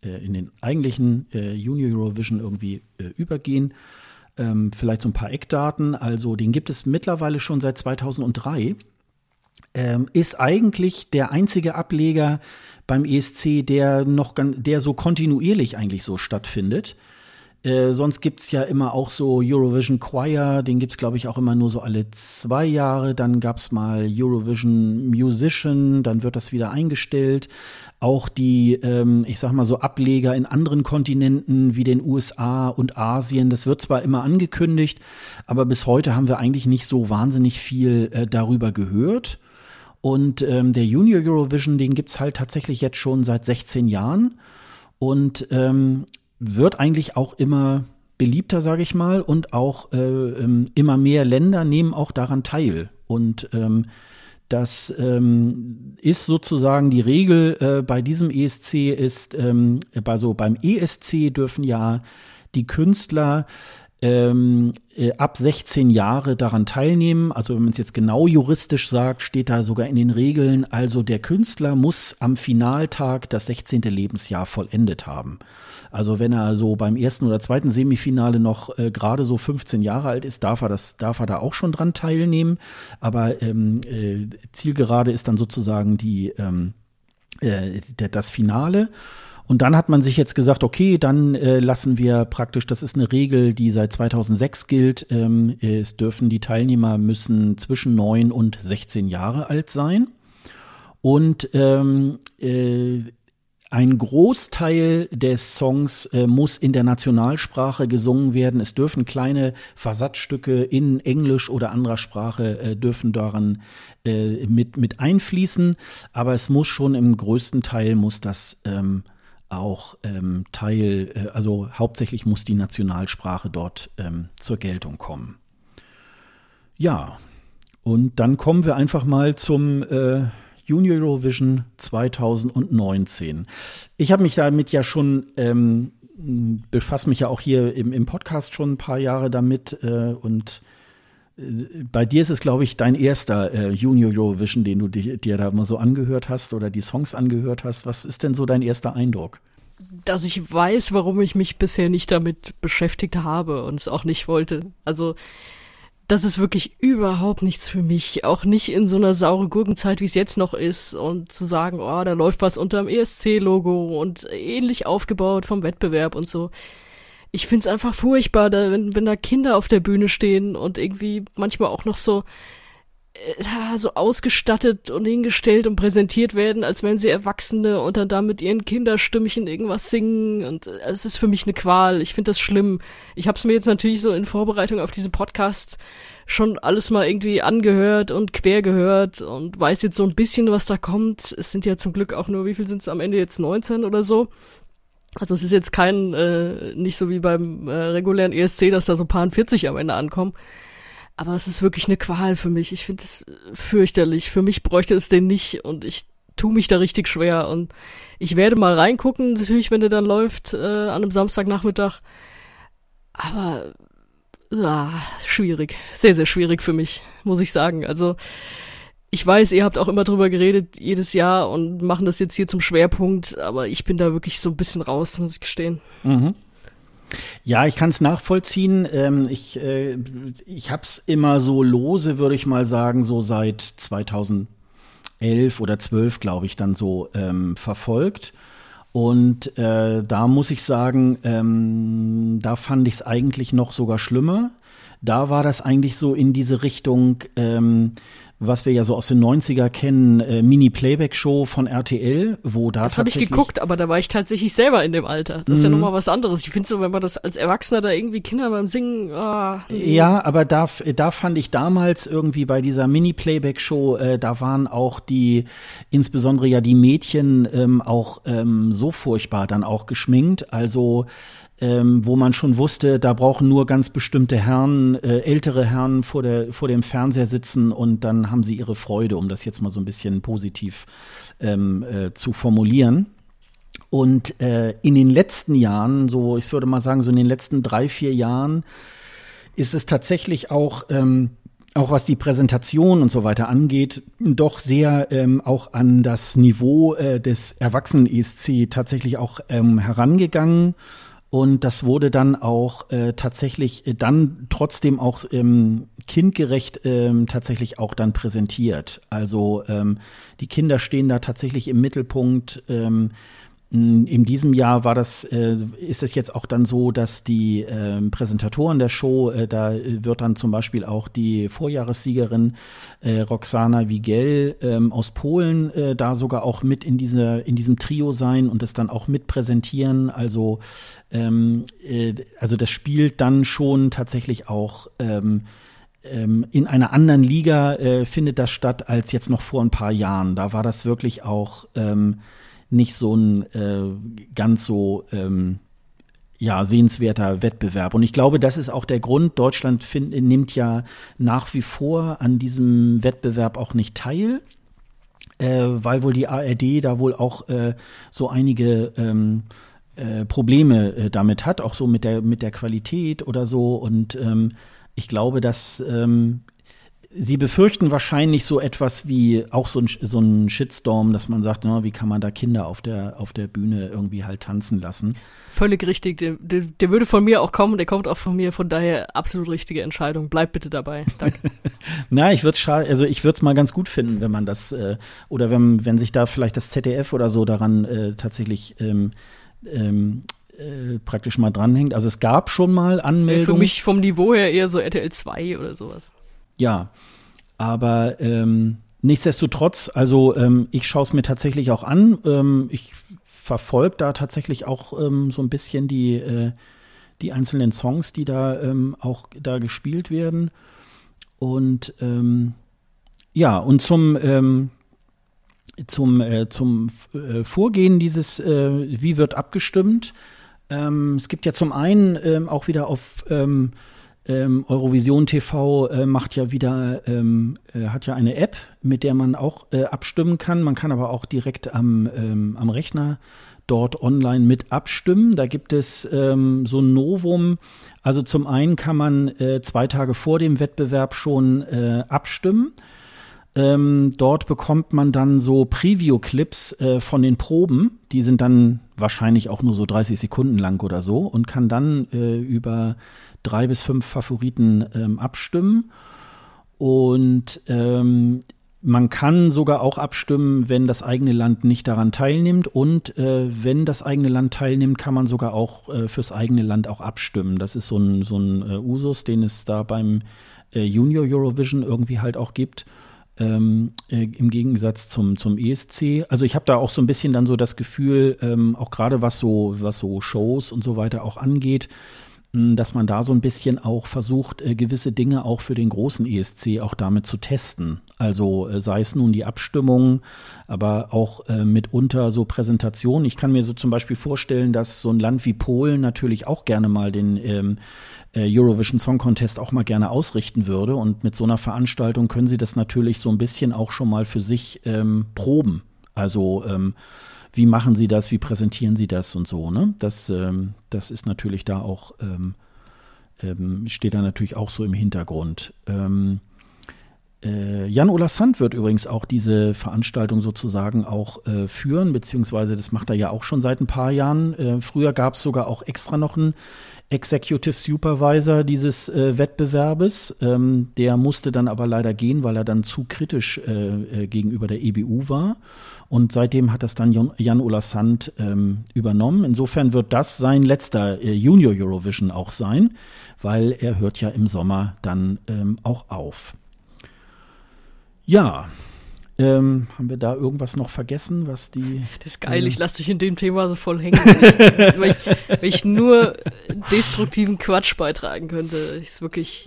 in den eigentlichen Junior Eurovision irgendwie übergehen. Vielleicht so ein paar Eckdaten. Also den gibt es mittlerweile schon seit 2003. Ist eigentlich der einzige Ableger beim ESC, der so kontinuierlich eigentlich so stattfindet. Sonst gibt's ja immer auch so Eurovision Choir, den gibt's glaube ich auch immer nur so alle 2 Jahre. Dann gab's mal Eurovision Musician, dann wird das wieder eingestellt. Auch die, ich sag mal so Ableger in anderen Kontinenten wie den USA und Asien, das wird zwar immer angekündigt, aber bis heute haben wir eigentlich nicht so wahnsinnig viel darüber gehört. Und der Junior Eurovision, den gibt's halt tatsächlich jetzt schon seit 16 Jahren und wird eigentlich auch immer beliebter, sage ich mal, und auch immer mehr Länder nehmen auch daran teil. Und das ist sozusagen die Regel bei diesem ESC ist, beim ESC dürfen ja die Künstler ab 16 Jahre daran teilnehmen. Also wenn man es jetzt genau juristisch sagt, steht da sogar in den Regeln, also der Künstler muss am Finaltag das 16. Lebensjahr vollendet haben. Also wenn er so beim ersten oder zweiten Semifinale noch gerade so 15 Jahre alt ist, darf er da auch schon dran teilnehmen. Aber Zielgerade ist dann sozusagen das Finale. Und dann hat man sich jetzt gesagt, okay, dann lassen wir praktisch, das ist eine Regel, die seit 2006 gilt, die Teilnehmer müssen zwischen 9 und 16 Jahre alt sein. Und ein Großteil des Songs muss in der Nationalsprache gesungen werden. Es dürfen kleine Versatzstücke in Englisch oder anderer Sprache dürfen daran mit einfließen. Aber es muss schon im größten Teil muss das auch also hauptsächlich muss die Nationalsprache dort zur Geltung kommen. Ja, und dann kommen wir einfach mal zum Junior Eurovision 2019. Ich habe mich damit ja schon, befasse mich ja auch hier im Podcast schon ein paar Jahre damit und bei dir ist es, glaube ich, dein erster Junior Eurovision, den du dir da mal so angehört hast oder die Songs angehört hast. Was ist denn so dein erster Eindruck? Dass ich weiß, warum ich mich bisher nicht damit beschäftigt habe und es auch nicht wollte. Also das ist wirklich überhaupt nichts für mich. Auch nicht in so einer saure Gurkenzeit, wie es jetzt noch ist. Und zu sagen, oh, da läuft was unter dem ESC-Logo und ähnlich aufgebaut vom Wettbewerb und so. Ich find's einfach furchtbar, wenn da Kinder auf der Bühne stehen und irgendwie manchmal auch noch so ausgestattet und hingestellt und präsentiert werden, als wären sie Erwachsene und dann da mit ihren Kinderstimmchen irgendwas singen und es ist für mich eine Qual. Ich finde das schlimm. Ich habe es mir jetzt natürlich so in Vorbereitung auf diesen Podcast schon alles mal irgendwie angehört und quer gehört und weiß jetzt so ein bisschen, was da kommt. Es sind ja zum Glück auch nur, wie viel sind es am Ende jetzt, 19 oder so. Also es ist jetzt nicht so wie beim regulären ESC, dass da so paar 40 am Ende ankommen. Aber es ist wirklich eine Qual für mich. Ich finde es fürchterlich. Für mich bräuchte es den nicht und ich tue mich da richtig schwer. Und ich werde mal reingucken, natürlich, wenn der dann läuft an einem Samstagnachmittag. Aber schwierig. Sehr, sehr schwierig für mich, muss ich sagen. Also ich weiß, ihr habt auch immer drüber geredet, jedes Jahr und machen das jetzt hier zum Schwerpunkt. Aber ich bin da wirklich so ein bisschen raus, muss ich gestehen. Mhm. Ja, ich kann es nachvollziehen. Ich habe es immer so lose, würde ich mal sagen, so seit 2011 oder 12, glaube ich, dann so verfolgt. Und da muss ich sagen, da fand ich es eigentlich noch sogar schlimmer. Da war das eigentlich so in diese Richtung, was wir ja so aus den 90er kennen, Mini-Playback-Show von RTL, wo da das habe ich geguckt, aber da war ich tatsächlich selber in dem Alter. Das ist ja nochmal was anderes. Ich finde so, wenn man das als Erwachsener da irgendwie Kinder beim Singen, Ja, aber da fand ich damals irgendwie bei dieser Mini-Playback-Show, da waren auch insbesondere ja die Mädchen auch so furchtbar dann auch geschminkt, also wo man schon wusste, da brauchen nur ganz bestimmte Herren, ältere Herren vor dem Fernseher sitzen und dann haben sie ihre Freude, um das jetzt mal so ein bisschen positiv zu formulieren. Und in den letzten Jahren, so ich würde mal sagen, so in den letzten 3-4 Jahren ist es tatsächlich auch auch was die Präsentation und so weiter angeht, doch sehr auch an das Niveau des Erwachsenen-ESC tatsächlich auch herangegangen. Und das wurde dann auch tatsächlich dann trotzdem auch kindgerecht tatsächlich auch dann präsentiert. Also die Kinder stehen da tatsächlich im Mittelpunkt. In diesem Jahr ist es jetzt auch dann so, dass die Präsentatoren der Show, da wird dann zum Beispiel auch die Vorjahressiegerin Roxana Wigel aus Polen da sogar auch mit in diesem Trio sein und es dann auch mit präsentieren. Also das spielt dann schon tatsächlich auch in einer anderen Liga findet das statt als jetzt noch vor ein paar Jahren. Da war das wirklich auch nicht so ein ganz so sehenswerter Wettbewerb. Und ich glaube, das ist auch der Grund. Deutschland nimmt ja nach wie vor an diesem Wettbewerb auch nicht teil, weil wohl die ARD da wohl auch so einige Probleme damit hat, auch so mit der Qualität oder so. Und ich glaube, dass sie befürchten wahrscheinlich so etwas wie auch so ein Shitstorm, dass man sagt, wie kann man da Kinder auf der Bühne irgendwie halt tanzen lassen. Völlig richtig. Der würde von mir auch kommen, der kommt auch von mir, von daher absolut richtige Entscheidung. Bleib bitte dabei. Danke. Na, ich würde es mal ganz gut finden, wenn man das, oder wenn sich da vielleicht das ZDF oder so daran tatsächlich praktisch mal dranhängt. Also es gab schon mal Anmeldungen. Für mich vom Niveau her eher so RTL 2 oder sowas. Ja, aber nichtsdestotrotz, also ich schaue es mir tatsächlich auch an. Ich verfolge da tatsächlich auch so ein bisschen die einzelnen Songs, die da auch da gespielt werden. Und und zum Vorgehen dieses, wie wird abgestimmt? Es gibt ja zum einen auch wieder auf Eurovision TV macht ja wieder, hat ja eine App, mit der man auch abstimmen kann. Man kann aber auch direkt am Rechner dort online mit abstimmen. Da gibt es so ein Novum. Also zum einen kann man 2 Tage vor dem Wettbewerb schon abstimmen. Dort bekommt man dann so Preview-Clips von den Proben. Die sind dann wahrscheinlich auch nur so 30 Sekunden lang oder so und kann dann über 3 bis 5 Favoriten abstimmen. Und man kann sogar auch abstimmen, wenn das eigene Land nicht daran teilnimmt. Und wenn das eigene Land teilnimmt, kann man sogar auch fürs eigene Land auch abstimmen. Das ist so ein Usus, den es da beim Junior Eurovision irgendwie halt auch gibt. Im Gegensatz zum ESC. Also ich habe da auch so ein bisschen dann so das Gefühl, auch gerade was so Shows und so weiter auch angeht, dass man da so ein bisschen auch versucht, gewisse Dinge auch für den großen ESC auch damit zu testen. Also sei es nun die Abstimmung, aber auch mitunter so Präsentationen. Ich kann mir so zum Beispiel vorstellen, dass so ein Land wie Polen natürlich auch gerne mal den Eurovision Song Contest auch mal gerne ausrichten würde. Und mit so einer Veranstaltung können sie das natürlich so ein bisschen auch schon mal für sich proben. Also wie machen sie das, wie präsentieren sie das und so, ne? Das ist natürlich da auch, steht da natürlich auch so im Hintergrund. Jan-Ola Sand wird übrigens auch diese Veranstaltung sozusagen auch führen, beziehungsweise das macht er ja auch schon seit ein paar Jahren. Früher gab es sogar auch extra noch einen Executive Supervisor dieses Wettbewerbes. Der musste dann aber leider gehen, weil er dann zu kritisch gegenüber der EBU war. Und seitdem hat das dann Jan-Ola Sand übernommen. Insofern wird das sein letzter Junior Eurovision auch sein, weil er hört ja im Sommer dann auch auf. Ja, haben wir da irgendwas noch vergessen, was die... Das ist geil, ich lasse dich in dem Thema so voll hängen, weil ich nur destruktiven Quatsch beitragen könnte. Ist wirklich...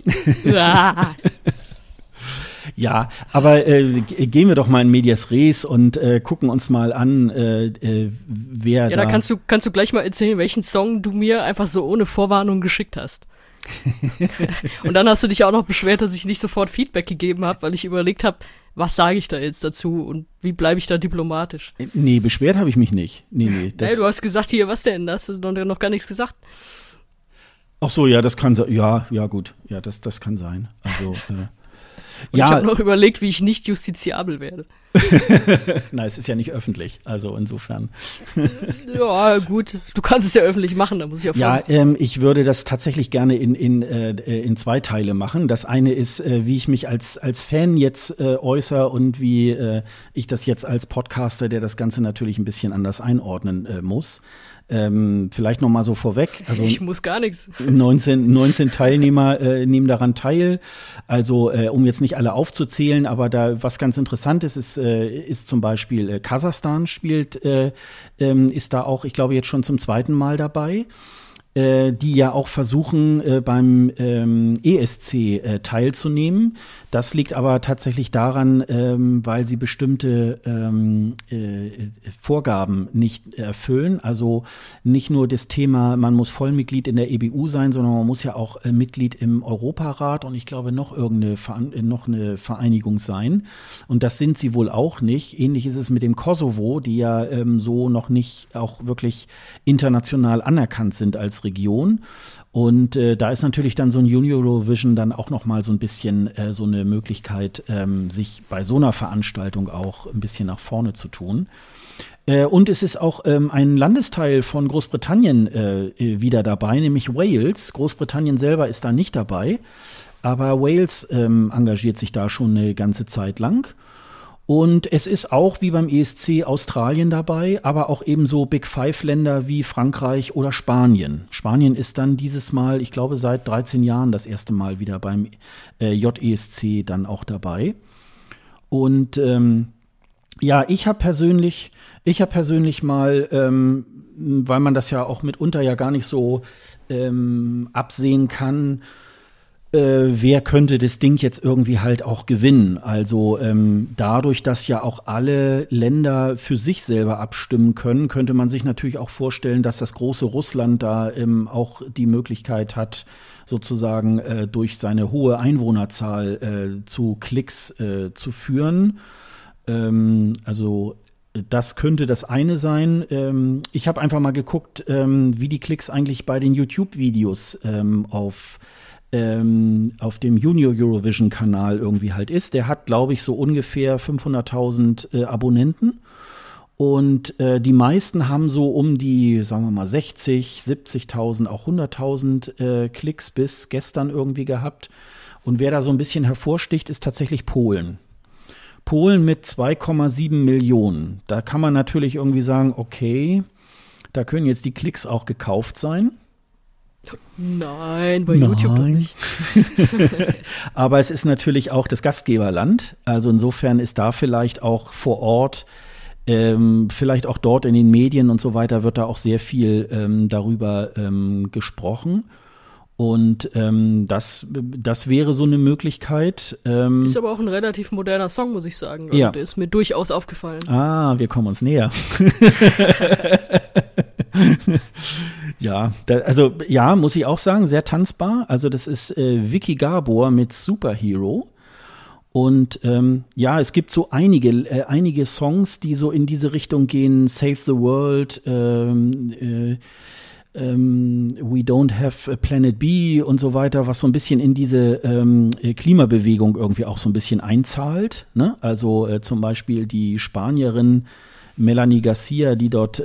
Ja, aber gehen wir doch mal in Medias Res und gucken uns mal an, wer da... Ja, da kannst du gleich mal erzählen, welchen Song du mir einfach so ohne Vorwarnung geschickt hast. Und dann hast du dich auch noch beschwert, dass ich nicht sofort Feedback gegeben habe, weil ich überlegt habe, was sage ich da jetzt dazu und wie bleibe ich da diplomatisch? Nee, beschwert habe ich mich nicht. Nee. Du hast gesagt, hier, was denn? Da hast du noch gar nichts gesagt. Ach so, ja, das kann sein. Ja, gut. Ja, das kann sein. Also, Und ich habe noch überlegt, wie ich nicht justiziabel werde. Na, es ist ja nicht öffentlich, also insofern. Ja, gut, du kannst es ja öffentlich machen, da muss ich ja vorsichtig sein. Ich würde das tatsächlich gerne in zwei Teile machen. Das eine ist, wie ich mich als Fan jetzt äußere und wie ich das jetzt als Podcaster, der das Ganze natürlich ein bisschen anders einordnen muss. Vielleicht noch mal so vorweg. Also ich muss gar nichts. 19 Teilnehmer nehmen daran teil. Also um jetzt nicht alle aufzuzählen, aber da was ganz interessant ist zum Beispiel Kasachstan ist da auch, ich glaube jetzt schon zum zweiten Mal dabei. Die ja auch versuchen, beim ESC teilzunehmen. Das liegt aber tatsächlich daran, weil sie bestimmte Vorgaben nicht erfüllen. Also nicht nur das Thema, man muss Vollmitglied in der EBU sein, sondern man muss ja auch Mitglied im Europarat und ich glaube noch eine Vereinigung sein. Und das sind sie wohl auch nicht. Ähnlich ist es mit dem Kosovo, die ja so noch nicht auch wirklich international anerkannt sind als Region. Und da ist natürlich dann so ein Eurovision dann auch noch mal so ein bisschen so eine Möglichkeit, sich bei so einer Veranstaltung auch ein bisschen nach vorne zu tun. Und es ist auch ein Landesteil von Großbritannien wieder dabei, nämlich Wales. Großbritannien selber ist da nicht dabei, aber Wales engagiert sich da schon eine ganze Zeit lang. Und es ist auch wie beim ESC Australien dabei, aber auch ebenso Big Five Länder wie Frankreich oder Spanien. Spanien ist dann dieses Mal, ich glaube seit 13 Jahren das erste Mal wieder beim JESC dann auch dabei. Und ich habe persönlich mal, weil man das ja auch mitunter ja gar nicht so absehen kann, wer könnte das Ding jetzt irgendwie halt auch gewinnen? Also dadurch, dass ja auch alle Länder für sich selber abstimmen können, könnte man sich natürlich auch vorstellen, dass das große Russland da auch die Möglichkeit hat, sozusagen durch seine hohe Einwohnerzahl zu Klicks zu führen. Das könnte das eine sein. Ich habe einfach mal geguckt, wie die Klicks eigentlich bei den YouTube-Videos auf dem Junior Eurovision Kanal irgendwie halt ist. Der hat, glaube ich, so ungefähr 500.000 Abonnenten. Und die meisten haben so um die, sagen wir mal, 60, 70.000, auch 100.000 Klicks bis gestern irgendwie gehabt. Und wer da so ein bisschen hervorsticht, ist tatsächlich Polen. Polen mit 2,7 Millionen. Da kann man natürlich irgendwie sagen, okay, da können jetzt die Klicks auch gekauft sein. Nein, bei YouTube doch nicht. Aber es ist natürlich auch das Gastgeberland. Also insofern ist da vielleicht auch vor Ort, vielleicht auch dort in den Medien und so weiter, wird da auch sehr viel darüber gesprochen. Und das wäre so eine Möglichkeit. Ist aber auch ein relativ moderner Song, muss ich sagen. Also ja. Der ist mir durchaus aufgefallen. Ah, wir kommen uns näher. Ja, muss ich auch sagen, sehr tanzbar. Also das ist Vicky Gabor mit Superhero. Und es gibt so einige Songs, die so in diese Richtung gehen. Save the World, We Don't Have a Planet B und so weiter, was so ein bisschen in diese Klimabewegung irgendwie auch so ein bisschen einzahlt. Ne? Also zum Beispiel die Spanierin Melanie Garcia, die dort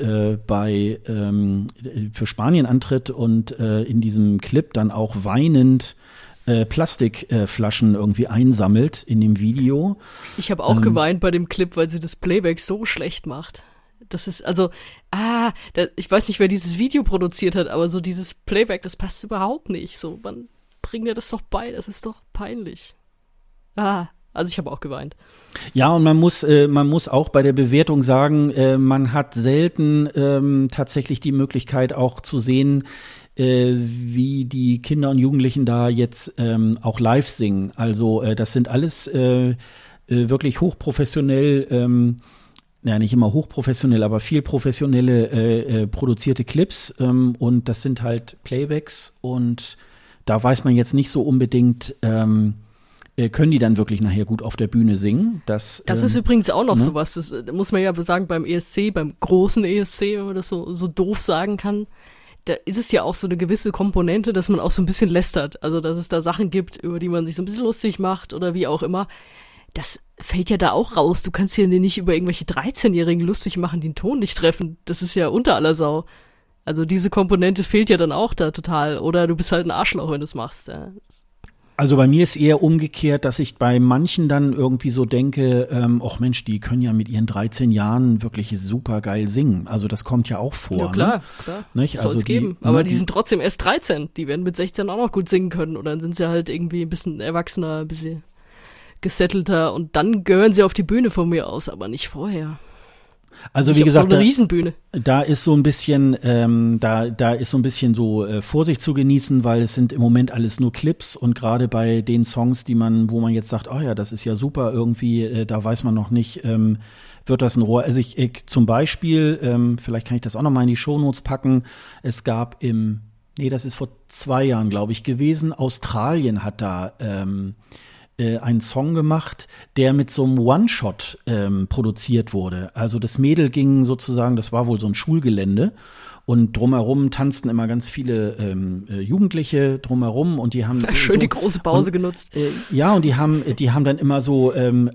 für Spanien antritt und in diesem Clip dann auch weinend Plastikflaschen irgendwie einsammelt in dem Video. Ich habe auch geweint bei dem Clip, weil sie das Playback so schlecht macht. Das ist ich weiß nicht, wer dieses Video produziert hat, aber so dieses Playback, das passt überhaupt nicht. So, man bringt dir das doch bei, das ist doch peinlich. Also ich habe auch geweint. Ja, und man muss auch bei der Bewertung sagen, man hat selten tatsächlich die Möglichkeit auch zu sehen, wie die Kinder und Jugendlichen da jetzt auch live singen. Also das sind alles wirklich hochprofessionell, nicht immer hochprofessionell, aber viel professionelle produzierte Clips. Und das sind halt Playbacks. Und da weiß man jetzt nicht so unbedingt, können die dann wirklich nachher gut auf der Bühne singen? Das ist übrigens auch noch sowas. Das muss man ja sagen beim ESC, beim großen ESC, wenn man das so doof sagen kann. da ist es ja auch so eine gewisse Komponente, dass man auch so ein bisschen lästert. Also, dass es da Sachen gibt, über die man sich so ein bisschen lustig macht oder wie auch immer. Das fällt ja da auch raus. Du kannst dir nicht über irgendwelche 13-Jährigen lustig machen, die den Ton nicht treffen. Das ist ja unter aller Sau. Also diese Komponente fehlt ja dann auch da total. Oder du bist halt ein Arschloch, wenn du es machst. Ja. Also bei mir ist eher umgekehrt, dass ich bei manchen dann irgendwie so denke, ach Mensch, die können ja mit ihren 13 Jahren wirklich super geil singen. Also das kommt ja auch vor. Ja klar, ne? klar. Nicht? Soll's Also geben. Aber die sind trotzdem erst 13. Die werden mit 16 auch noch gut singen können. Und dann sind sie halt irgendwie ein bisschen erwachsener, ein bisschen gesettelter. Und dann gehören sie auf die Bühne von mir aus, aber nicht vorher. Also wie gesagt, so eine Riesenbühne. Da ist so ein bisschen, da ist so ein bisschen so Vorsicht zu genießen, weil es sind im Moment alles nur Clips und gerade bei den Songs, wo man jetzt sagt, oh ja, das ist ja super, irgendwie, da weiß man noch nicht, wird das ein Rohr. Also ich zum Beispiel, vielleicht kann ich das auch noch mal in die Shownotes packen. Es gab das ist vor 2 Jahren, glaube ich, gewesen. Australien hat da einen Song gemacht, der mit so einem One-Shot produziert wurde. Also das Mädel ging sozusagen, das war wohl so ein Schulgelände und drumherum tanzten immer ganz viele Jugendliche drumherum und die haben schön die große Pause genutzt. Ja, und die haben dann immer so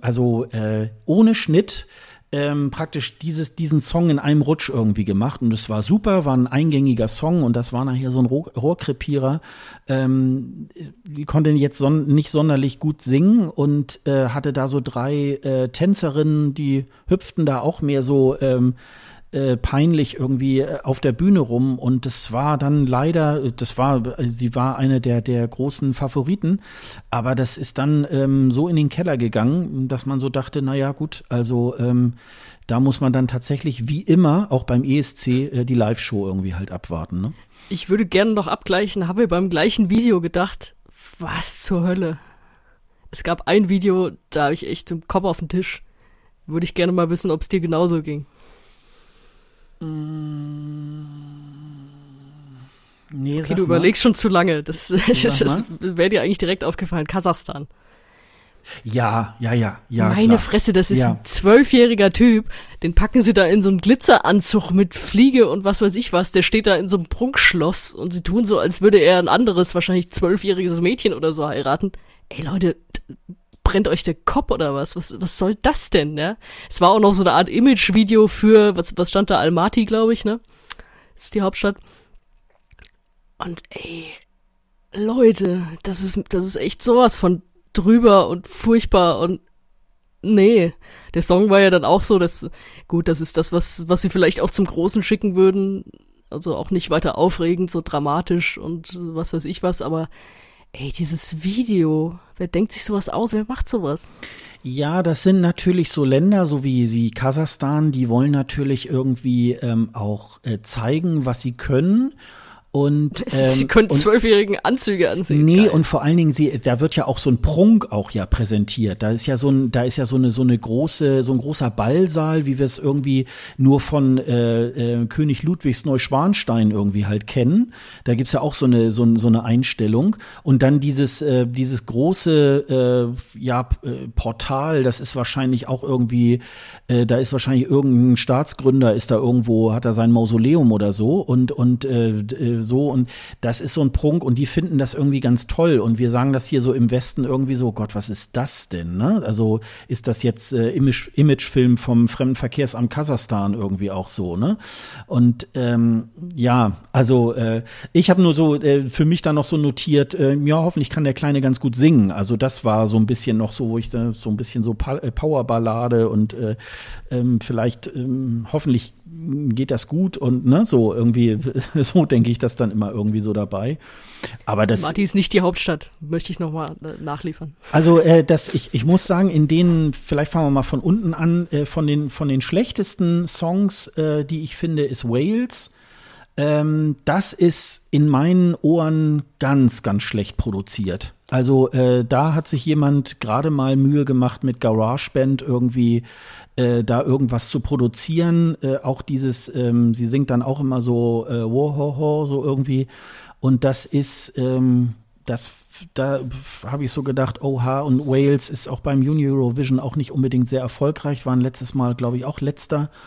ohne Schnitt praktisch diesen Song in einem Rutsch irgendwie gemacht und es war super, war ein eingängiger Song und das war nachher so ein Rohrkrepierer. Die konnte jetzt nicht sonderlich gut singen und hatte da so 3 Tänzerinnen, die hüpften da auch mehr so peinlich irgendwie auf der Bühne rum und das war dann leider, sie war eine der großen Favoriten, aber das ist dann so in den Keller gegangen, dass man so dachte, naja gut, also da muss man dann tatsächlich wie immer, auch beim ESC, die Live-Show irgendwie halt abwarten, ne? Ich würde gerne noch abgleichen, habe mir beim gleichen Video gedacht, was zur Hölle? Es gab ein Video, da habe ich echt den Kopf auf den Tisch. Würde ich gerne mal wissen, ob es dir genauso ging. Nee, okay, du überlegst schon zu lange. Das wäre dir eigentlich direkt aufgefallen. Kasachstan. Ja. Meine klar. Fresse, das ist ein 12-jähriger Typ. Den packen sie da in so einen Glitzeranzug mit Fliege und was weiß ich was. Der steht da in so einem Prunkschloss und sie tun so, als würde er ein anderes, wahrscheinlich 12-jähriges Mädchen oder so heiraten. Ey Leute, brennt euch der Kopf oder was? Was soll das denn, ne? Es war auch noch so eine Art Image-Video für, was stand da? Almaty, glaube ich, ne? Das ist die Hauptstadt. Und ey, Leute, das ist echt sowas von drüber und furchtbar und nee. Der Song war ja dann auch so, das ist das, was sie vielleicht auch zum Großen schicken würden. Also auch nicht weiter aufregend, so dramatisch und was weiß ich was, aber ey, dieses Video, wer denkt sich sowas aus? Wer macht sowas? Ja, das sind natürlich so Länder, so wie Kasachstan, die wollen natürlich irgendwie auch zeigen, was sie können. Und sie können 12-jährigen Anzüge anziehen. Nee, geil. Und vor allen Dingen, da wird ja auch so ein Prunk auch ja präsentiert. Da ist ja so ein großer Ballsaal, wie wir es irgendwie nur von König Ludwigs Neuschwanstein irgendwie halt kennen. Da gibt's ja auch so eine Einstellung. Und dann dieses große Portal, das ist wahrscheinlich auch irgendwie, da ist wahrscheinlich irgendein Staatsgründer, ist da irgendwo, hat er sein Mausoleum oder so und so und das ist so ein Prunk und die finden das irgendwie ganz toll und wir sagen das hier so im Westen irgendwie so, Gott, was ist das denn, ne? Also ist das jetzt Imagefilm vom Fremdenverkehrsamt Kasachstan irgendwie auch so, ne? Und ich habe nur so für mich dann noch so notiert, hoffentlich kann der Kleine ganz gut singen, also das war so ein bisschen noch so, wo ich da so ein bisschen so Powerballade und vielleicht hoffentlich geht das gut und ne, so irgendwie, so denke ich das dann immer irgendwie so dabei. Aber das Almaty ist nicht die Hauptstadt, möchte ich nochmal nachliefern. Also ich muss sagen, vielleicht fangen wir mal von unten an, von den schlechtesten Songs, die ich finde, ist Wales. Das ist in meinen Ohren ganz, ganz schlecht produziert. Also da hat sich jemand gerade mal Mühe gemacht mit GarageBand irgendwie da irgendwas zu produzieren. Auch dieses, sie singt dann auch immer so Wohoho, so irgendwie. Und das ist, da habe ich so gedacht, oha, und Wales ist auch beim Junior Eurovision auch nicht unbedingt sehr erfolgreich, waren letztes Mal, glaube ich, auch Letzter.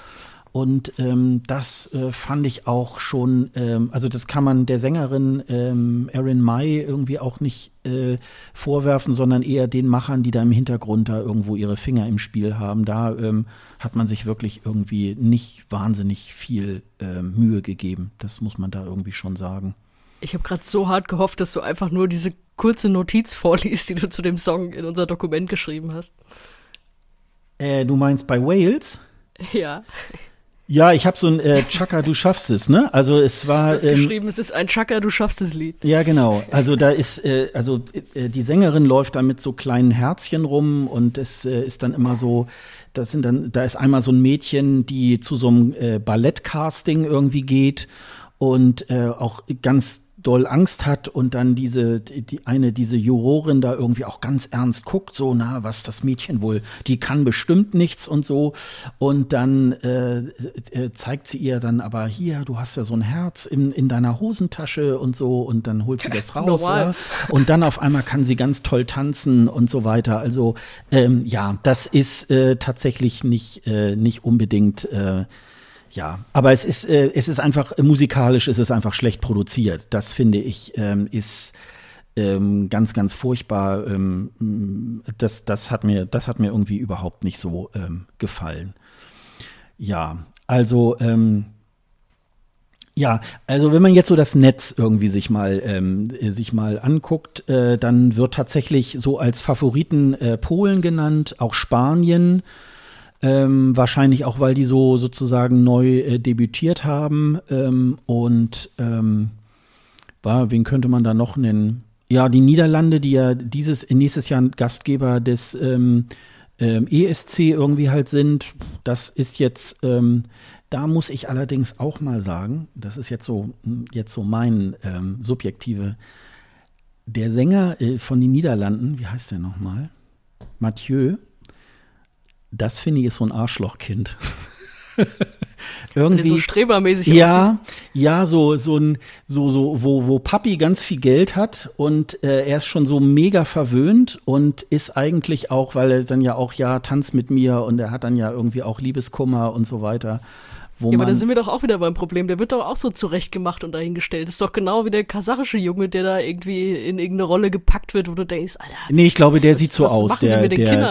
Und das fand ich auch schon, also das kann man der Sängerin Erin May irgendwie auch nicht vorwerfen, sondern eher den Machern, die da im Hintergrund da irgendwo ihre Finger im Spiel haben. Da hat man sich wirklich irgendwie nicht wahnsinnig viel Mühe gegeben. Das muss man da irgendwie schon sagen. Ich habe gerade so hart gehofft, dass du einfach nur diese kurze Notiz vorliest, die du zu dem Song in unser Dokument geschrieben hast. Du meinst bei Wales? Ja. Ja, ich habe so ein Chaka, du schaffst es, ne? Also es war. Du hast geschrieben, es ist ein Chaka, du schaffst es Lied. Ja, genau. Also da ist, die Sängerin läuft da mit so kleinen Herzchen rum und es ist dann immer so, da ist einmal so ein Mädchen, die zu so einem Ballettcasting irgendwie geht und auch ganz doll Angst hat und dann diese Jurorin da irgendwie auch ganz ernst guckt, so, na, was das Mädchen wohl, die kann bestimmt nichts und so. Und dann zeigt sie ihr dann aber, hier, du hast ja so ein Herz in deiner Hosentasche und so, und dann holt sie das raus. Ja. Und dann auf einmal kann sie ganz toll tanzen und so weiter. Also ja, das ist tatsächlich nicht unbedingt ja, aber es ist einfach, musikalisch ist es einfach schlecht produziert. Das finde ich, ist ganz, ganz furchtbar. Das hat mir irgendwie überhaupt nicht so gefallen. Ja, also wenn man jetzt so das Netz irgendwie sich mal anguckt, dann wird tatsächlich so als Favoriten Polen genannt, auch Spanien. Wahrscheinlich auch, weil die so sozusagen neu debütiert haben. Wen könnte man da noch nennen? Ja, die Niederlande, die ja nächstes Jahr Gastgeber des ESC irgendwie halt sind. Das ist jetzt, da muss ich allerdings auch mal sagen, das ist jetzt so mein subjektive, der Sänger von den Niederlanden, wie heißt der nochmal? Mathieu. Das finde ich ist so ein Arschlochkind. Irgendwie so strebermäßig ja, wo Papi ganz viel Geld hat und er ist schon so mega verwöhnt und ist eigentlich auch, weil er dann ja auch, ja, tanzt mit mir und er hat dann ja irgendwie auch Liebeskummer und so weiter. Ja, aber da sind wir doch auch wieder beim Problem. Der wird doch auch so zurechtgemacht und dahingestellt. Das ist doch genau wie der kasachische Junge, der da irgendwie in irgendeine Rolle gepackt wird, wo du denkst, Alter. Nee, ich glaube, der sieht so aus, der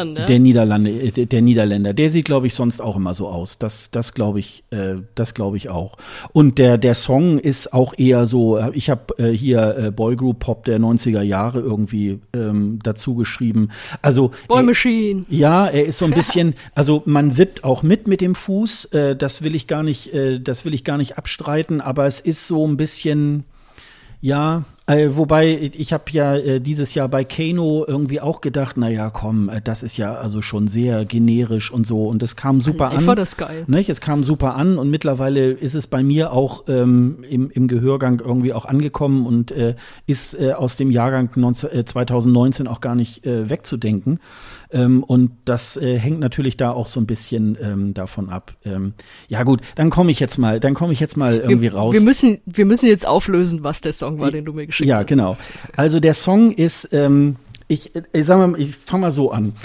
Niederländer. Der sieht, glaube ich, sonst auch immer so aus. Das glaube ich auch. Und der Song ist auch eher so, ich habe hier Boygroup Pop der 90er Jahre irgendwie dazu geschrieben. Also Boy Machine. Er ist so ein bisschen, also man wippt auch mit dem Fuß, das will ich gar nicht abstreiten, aber es ist so ein bisschen, ja, wobei ich habe ja dieses Jahr bei Kano irgendwie auch gedacht, naja, komm, das ist ja also schon sehr generisch und so, und es kam super an. Ich fand das geil. Ne? Es kam super an und mittlerweile ist es bei mir auch im Gehörgang irgendwie auch angekommen und ist aus dem Jahrgang 2019 auch gar nicht wegzudenken. Und das hängt natürlich da auch so ein bisschen davon ab. Ja gut, dann komme ich jetzt mal irgendwie raus. Wir müssen jetzt auflösen, was der Song war, den du mir geschickt hast. Ja, genau. Also der Song ist, ich fange mal so an.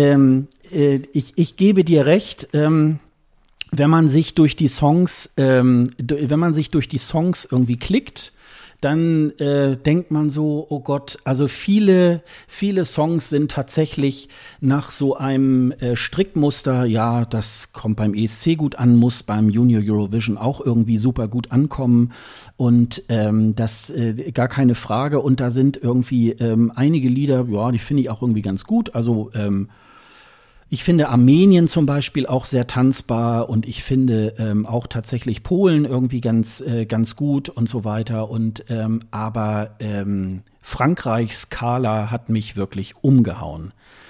Ich gebe dir recht, wenn man sich durch die Songs irgendwie klickt, dann denkt man so, oh Gott, also viele Songs sind tatsächlich nach so einem Strickmuster, ja, das kommt beim ESC gut an, muss beim Junior Eurovision auch irgendwie super gut ankommen, und das gar keine Frage, und da sind irgendwie einige Lieder, ja, die finde ich auch irgendwie ganz gut, also ich finde Armenien zum Beispiel auch sehr tanzbar, und ich finde auch tatsächlich Polen irgendwie ganz gut und so weiter. Und aber Frankreichs Skala hat mich wirklich umgehauen.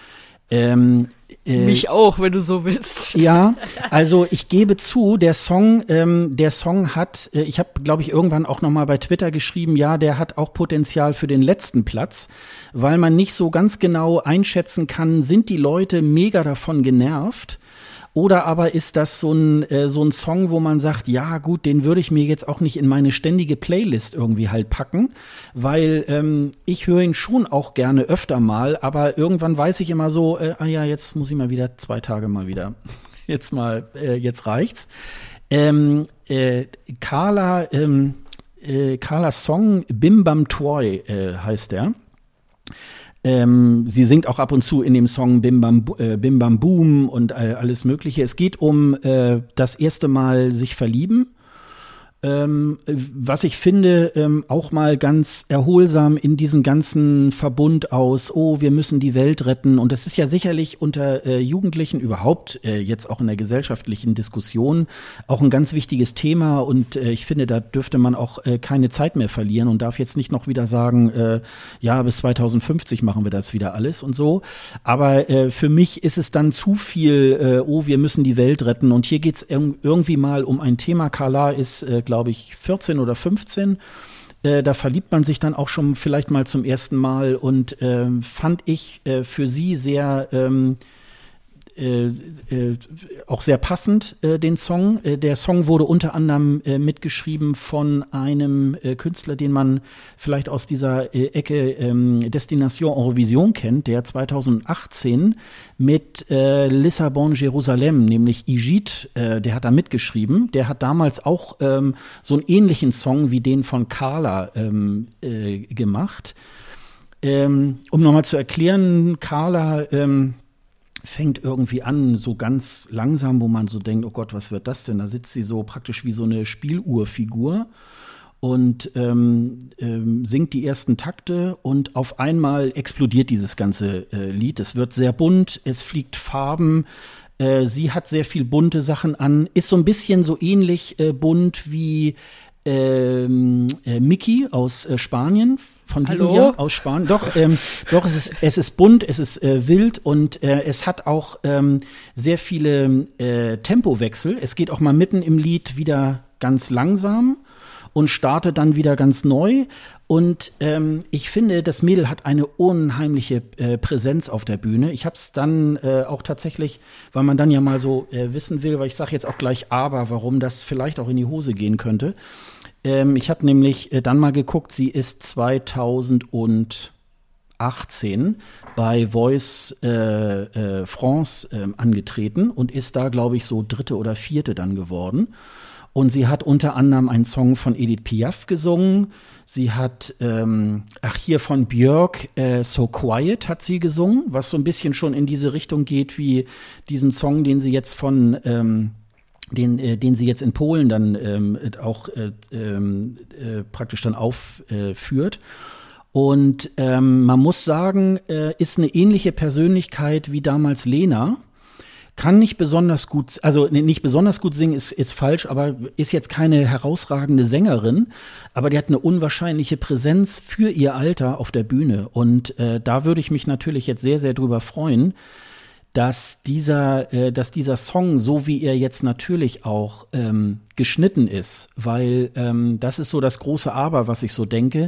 Mich auch, wenn du so willst. Ja, also ich gebe zu, der Song hat, ich habe, glaube ich, irgendwann auch noch mal bei Twitter geschrieben, ja, der hat auch Potenzial für den letzten Platz, weil man nicht so ganz genau einschätzen kann, sind die Leute mega davon genervt, oder aber ist das so ein Song, wo man sagt, ja gut, den würde ich mir jetzt auch nicht in meine ständige Playlist irgendwie halt packen, weil ich höre ihn schon auch gerne öfter mal, aber irgendwann weiß ich immer so, ja, jetzt muss ich mal wieder 2 Tage mal wieder jetzt reicht's. Carlas Song Bim Bam Toy heißt der. Sie singt auch ab und zu in dem Song Bim Bam Boom und alles Mögliche. Es geht um das erste Mal sich verlieben. Was ich finde, auch mal ganz erholsam in diesem ganzen Verbund aus, wir müssen die Welt retten. Und das ist ja sicherlich unter Jugendlichen überhaupt, jetzt auch in der gesellschaftlichen Diskussion, auch ein ganz wichtiges Thema. Und ich finde, da dürfte man auch keine Zeit mehr verlieren und darf jetzt nicht noch wieder sagen, bis 2050 machen wir das wieder alles und so. Aber für mich ist es dann zu viel, wir müssen die Welt retten. Und hier geht's irgendwie mal um ein Thema. Carla ist, glaube ich, 14 oder 15. Da verliebt man sich dann auch schon vielleicht mal zum ersten Mal und fand ich für sie sehr auch sehr passend, den Song. Der Song wurde unter anderem mitgeschrieben von einem Künstler, den man vielleicht aus dieser Ecke Destination Eurovision kennt, der 2018 mit Lissabon Jerusalem, nämlich Igit, der hat da mitgeschrieben. Der hat damals auch so einen ähnlichen Song wie den von Carla gemacht. Um nochmal zu erklären, Carla fängt irgendwie an, so ganz langsam, wo man so denkt, oh Gott, was wird das denn? Da sitzt sie so praktisch wie so eine Spieluhrfigur und singt die ersten Takte und auf einmal explodiert dieses ganze Lied. Es wird sehr bunt, es fliegt Farben, sie hat sehr viel bunte Sachen an, ist so ein bisschen so ähnlich bunt wie Miki aus Spanien, von diesem Jahr aus Spanien. Doch, es ist bunt, es ist wild und es hat auch sehr viele Tempowechsel. Es geht auch mal mitten im Lied wieder ganz langsam und startet dann wieder ganz neu. Und ich finde, das Mädel hat eine unheimliche Präsenz auf der Bühne. Ich habe es dann auch tatsächlich, weil man dann ja mal so wissen will, weil ich sage jetzt auch gleich warum das vielleicht auch in die Hose gehen könnte. Ich habe nämlich dann mal geguckt, sie ist 2018 bei Voice France angetreten und ist da, glaube ich, so 3. oder 4. dann geworden. Und sie hat unter anderem einen Song von Edith Piaf gesungen. Sie hat, hier von Björk, So Quiet hat sie gesungen, was so ein bisschen schon in diese Richtung geht wie diesen Song, den sie jetzt von den sie jetzt in Polen dann auch praktisch dann aufführt. Und man muss sagen, ist eine ähnliche Persönlichkeit wie damals Lena. Kann nicht besonders gut, also nicht besonders gut singen ist falsch, aber ist jetzt keine herausragende Sängerin. Aber die hat eine unwahrscheinliche Präsenz für ihr Alter auf der Bühne. Und da würde ich mich natürlich jetzt sehr, sehr drüber freuen, dass dieser Song, so wie er jetzt natürlich auch geschnitten ist, weil das ist so das große Aber, was ich so denke.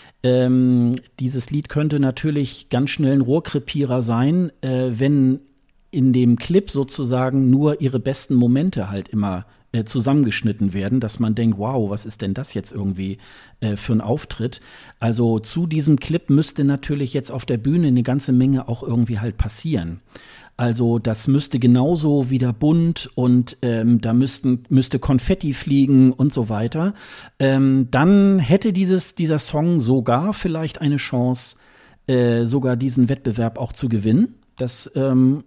Dieses Lied könnte natürlich ganz schnell ein Rohrkrepierer sein, wenn in dem Clip sozusagen nur ihre besten Momente halt immer zusammengeschnitten werden, dass man denkt, wow, was ist denn das jetzt irgendwie für ein Auftritt? Also zu diesem Clip müsste natürlich jetzt auf der Bühne eine ganze Menge auch irgendwie halt passieren. Also das müsste genauso wieder bunt und da müsste Konfetti fliegen und so weiter. Dann hätte dieser Song sogar vielleicht eine Chance, sogar diesen Wettbewerb auch zu gewinnen. Das im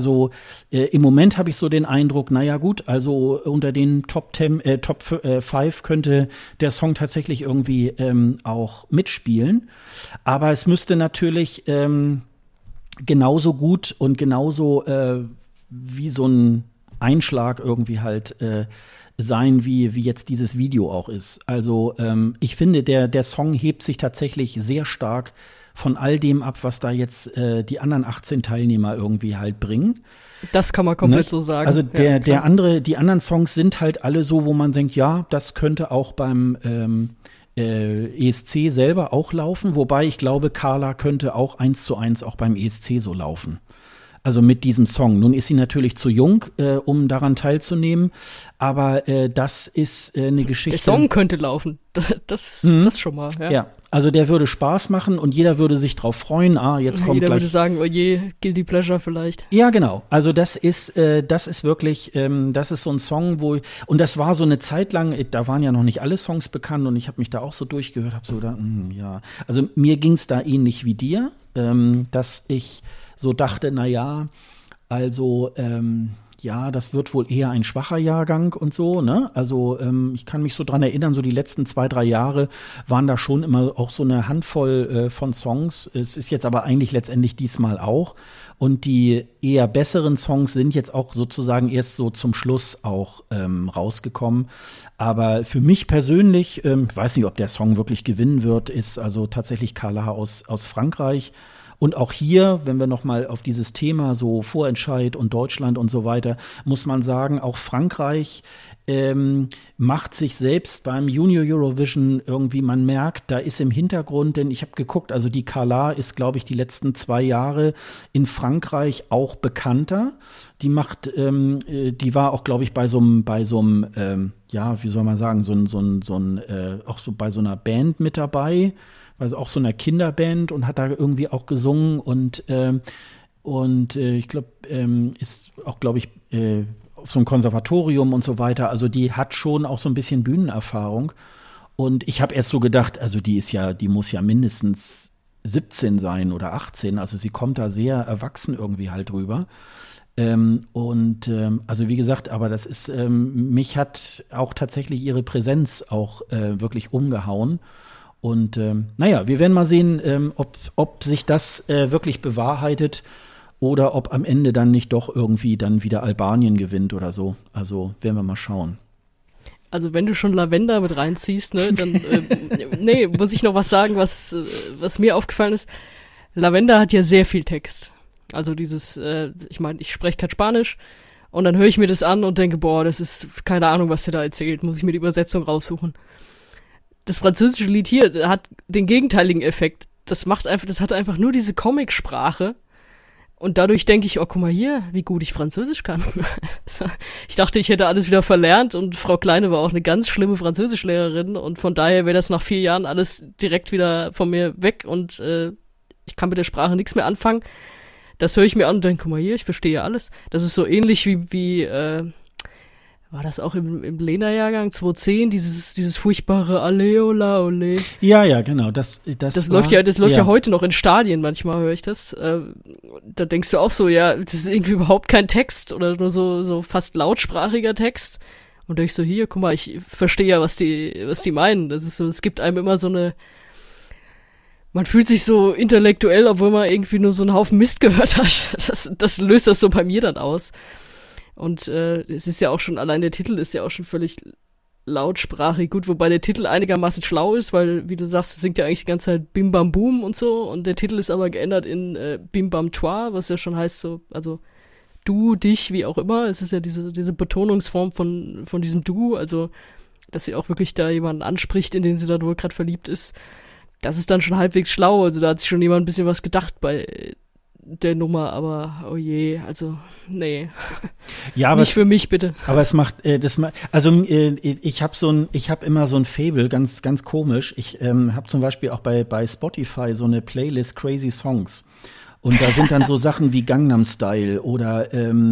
Moment habe ich so den Eindruck, naja gut, also unter den Top 5 könnte der Song tatsächlich irgendwie auch mitspielen. Aber es müsste natürlich genauso gut und genauso wie so ein Einschlag irgendwie halt sein, wie jetzt dieses Video auch ist. Also ich finde, der Song hebt sich tatsächlich sehr stark von all dem ab, was da jetzt die anderen 18 Teilnehmer irgendwie halt bringen. Das kann man komplett so sagen. Also die anderen Songs sind halt alle so, wo man denkt, ja, das könnte auch beim ESC selber auch laufen, wobei ich glaube, Carla könnte auch 1:1 auch beim ESC so laufen. Also mit diesem Song. Nun ist sie natürlich zu jung, um daran teilzunehmen, aber das ist eine Geschichte. Der Song könnte laufen, das schon mal. Ja, also der würde Spaß machen und jeder würde sich drauf freuen. Jetzt kommt jeder gleich. Würde sagen, oh je, Guilty Pleasure vielleicht. Ja, genau. Also das ist wirklich, das ist so ein Song, und das war so eine Zeit lang, da waren ja noch nicht alle Songs bekannt und ich habe mich da auch so durchgehört, habe so gedacht, ja. Also mir ging es da ähnlich wie dir, dass ich so dachte, also ja, das wird wohl eher ein schwacher Jahrgang und so, ne? Also ich kann mich so dran erinnern, so die letzten 2-3 Jahre waren da schon immer auch so eine Handvoll von Songs. Es ist jetzt aber eigentlich letztendlich diesmal auch. Und die eher besseren Songs sind jetzt auch sozusagen erst so zum Schluss auch rausgekommen. Aber für mich persönlich, ich weiß nicht, ob der Song wirklich gewinnen wird, ist also tatsächlich Carla aus Frankreich. Und auch hier, wenn wir noch mal auf dieses Thema so Vorentscheid und Deutschland und so weiter, muss man sagen, auch Frankreich macht sich selbst beim Junior Eurovision irgendwie, man merkt, da ist im Hintergrund, denn ich habe geguckt, also die Carla ist, glaube ich, die letzten 2 Jahre in Frankreich auch bekannter. Die war auch, glaube ich, bei so einem, ja, wie soll man sagen, auch so bei so einer Band mit dabei. Also auch so einer Kinderband und hat da irgendwie auch gesungen und ich glaube, ist auch, glaube ich, auf so einem Konservatorium und so weiter. Also die hat schon auch so ein bisschen Bühnenerfahrung. Und ich habe erst so gedacht, also die muss ja mindestens 17 sein oder 18. Also sie kommt da sehr erwachsen irgendwie halt rüber. Also wie gesagt, aber das ist, mich hat auch tatsächlich ihre Präsenz auch wirklich umgehauen. Und wir werden mal sehen, ob sich das wirklich bewahrheitet oder ob am Ende dann nicht doch irgendwie dann wieder Albanien gewinnt oder so. Also werden wir mal schauen. Also wenn du schon Lavender mit reinziehst, ne, dann muss ich noch was sagen, was mir aufgefallen ist. Lavender hat ja sehr viel Text. Also dieses, ich meine, ich spreche kein Spanisch und dann höre ich mir das an und denke, boah, das ist keine Ahnung, was der da erzählt. Muss ich mir die Übersetzung raussuchen. Das französische Lied hier hat den gegenteiligen Effekt. Das hat einfach nur diese Comicsprache. Und dadurch denke ich, oh, guck mal hier, wie gut ich Französisch kann. Ich dachte, ich hätte alles wieder verlernt und Frau Kleine war auch eine ganz schlimme Französischlehrerin und von daher wäre das nach 4 Jahren alles direkt wieder von mir weg und ich kann mit der Sprache nichts mehr anfangen. Das höre ich mir an und denke, guck mal hier, ich verstehe ja alles. Das ist so ähnlich wie war das auch im Lena-Jahrgang 2010, dieses furchtbare Alle, Ola, Ole. Ja, genau. Das läuft ja heute noch in Stadien, manchmal höre ich das. Da denkst du auch so, ja, das ist irgendwie überhaupt kein Text oder nur so fast lautsprachiger Text. Und denkst so, hier, guck mal, ich verstehe ja, was die meinen. Das ist so, es gibt einem immer so man fühlt sich so intellektuell, obwohl man irgendwie nur so einen Haufen Mist gehört hat. Das löst das so bei mir dann aus. Und es ist ja auch schon, allein der Titel ist ja auch schon völlig lautsprachig gut, wobei der Titel einigermaßen schlau ist, weil, wie du sagst, es singt ja eigentlich die ganze Zeit Bim Bam Boom und so und der Titel ist aber geändert in Bim Bam Toi, was ja schon heißt so, also du, dich, wie auch immer. Es ist ja diese Betonungsform von diesem Du, also dass sie auch wirklich da jemanden anspricht, in den sie da wohl gerade verliebt ist. Das ist dann schon halbwegs schlau, also da hat sich schon jemand ein bisschen was gedacht bei der Nummer, aber oh je, also nee. Ja, aber nicht für mich bitte. Aber es macht ich habe immer so ein Faible, ganz ganz komisch. Ich habe zum Beispiel auch bei Spotify so eine Playlist Crazy Songs und da sind dann so Sachen wie Gangnam Style oder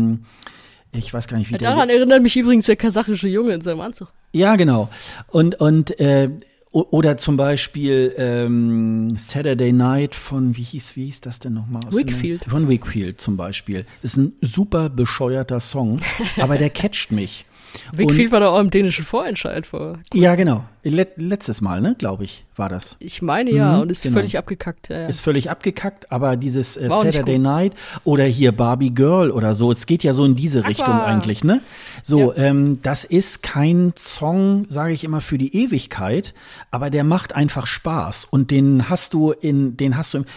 ich weiß gar nicht wie daran erinnert mich übrigens der kasachische Junge in seinem Anzug. Ja, genau. Und oder zum Beispiel Saturday Night von, wie hieß das denn nochmal? Wakefield. Von Wakefield zum Beispiel. Das ist ein super bescheuerter Song, aber der catcht mich. Wakefield war da auch im dänischen Vorentscheid vor. Ja, genau. Letztes Mal, ne, glaube ich, war das. Ich meine ja, und ist völlig abgekackt. Ja. Ist völlig abgekackt, aber dieses Saturday Night oder hier Barbie Girl oder so, es geht ja so in diese Richtung eigentlich, ne? So, ja. Das ist kein Song, sage ich immer, für die Ewigkeit, aber der macht einfach Spaß und den hast du die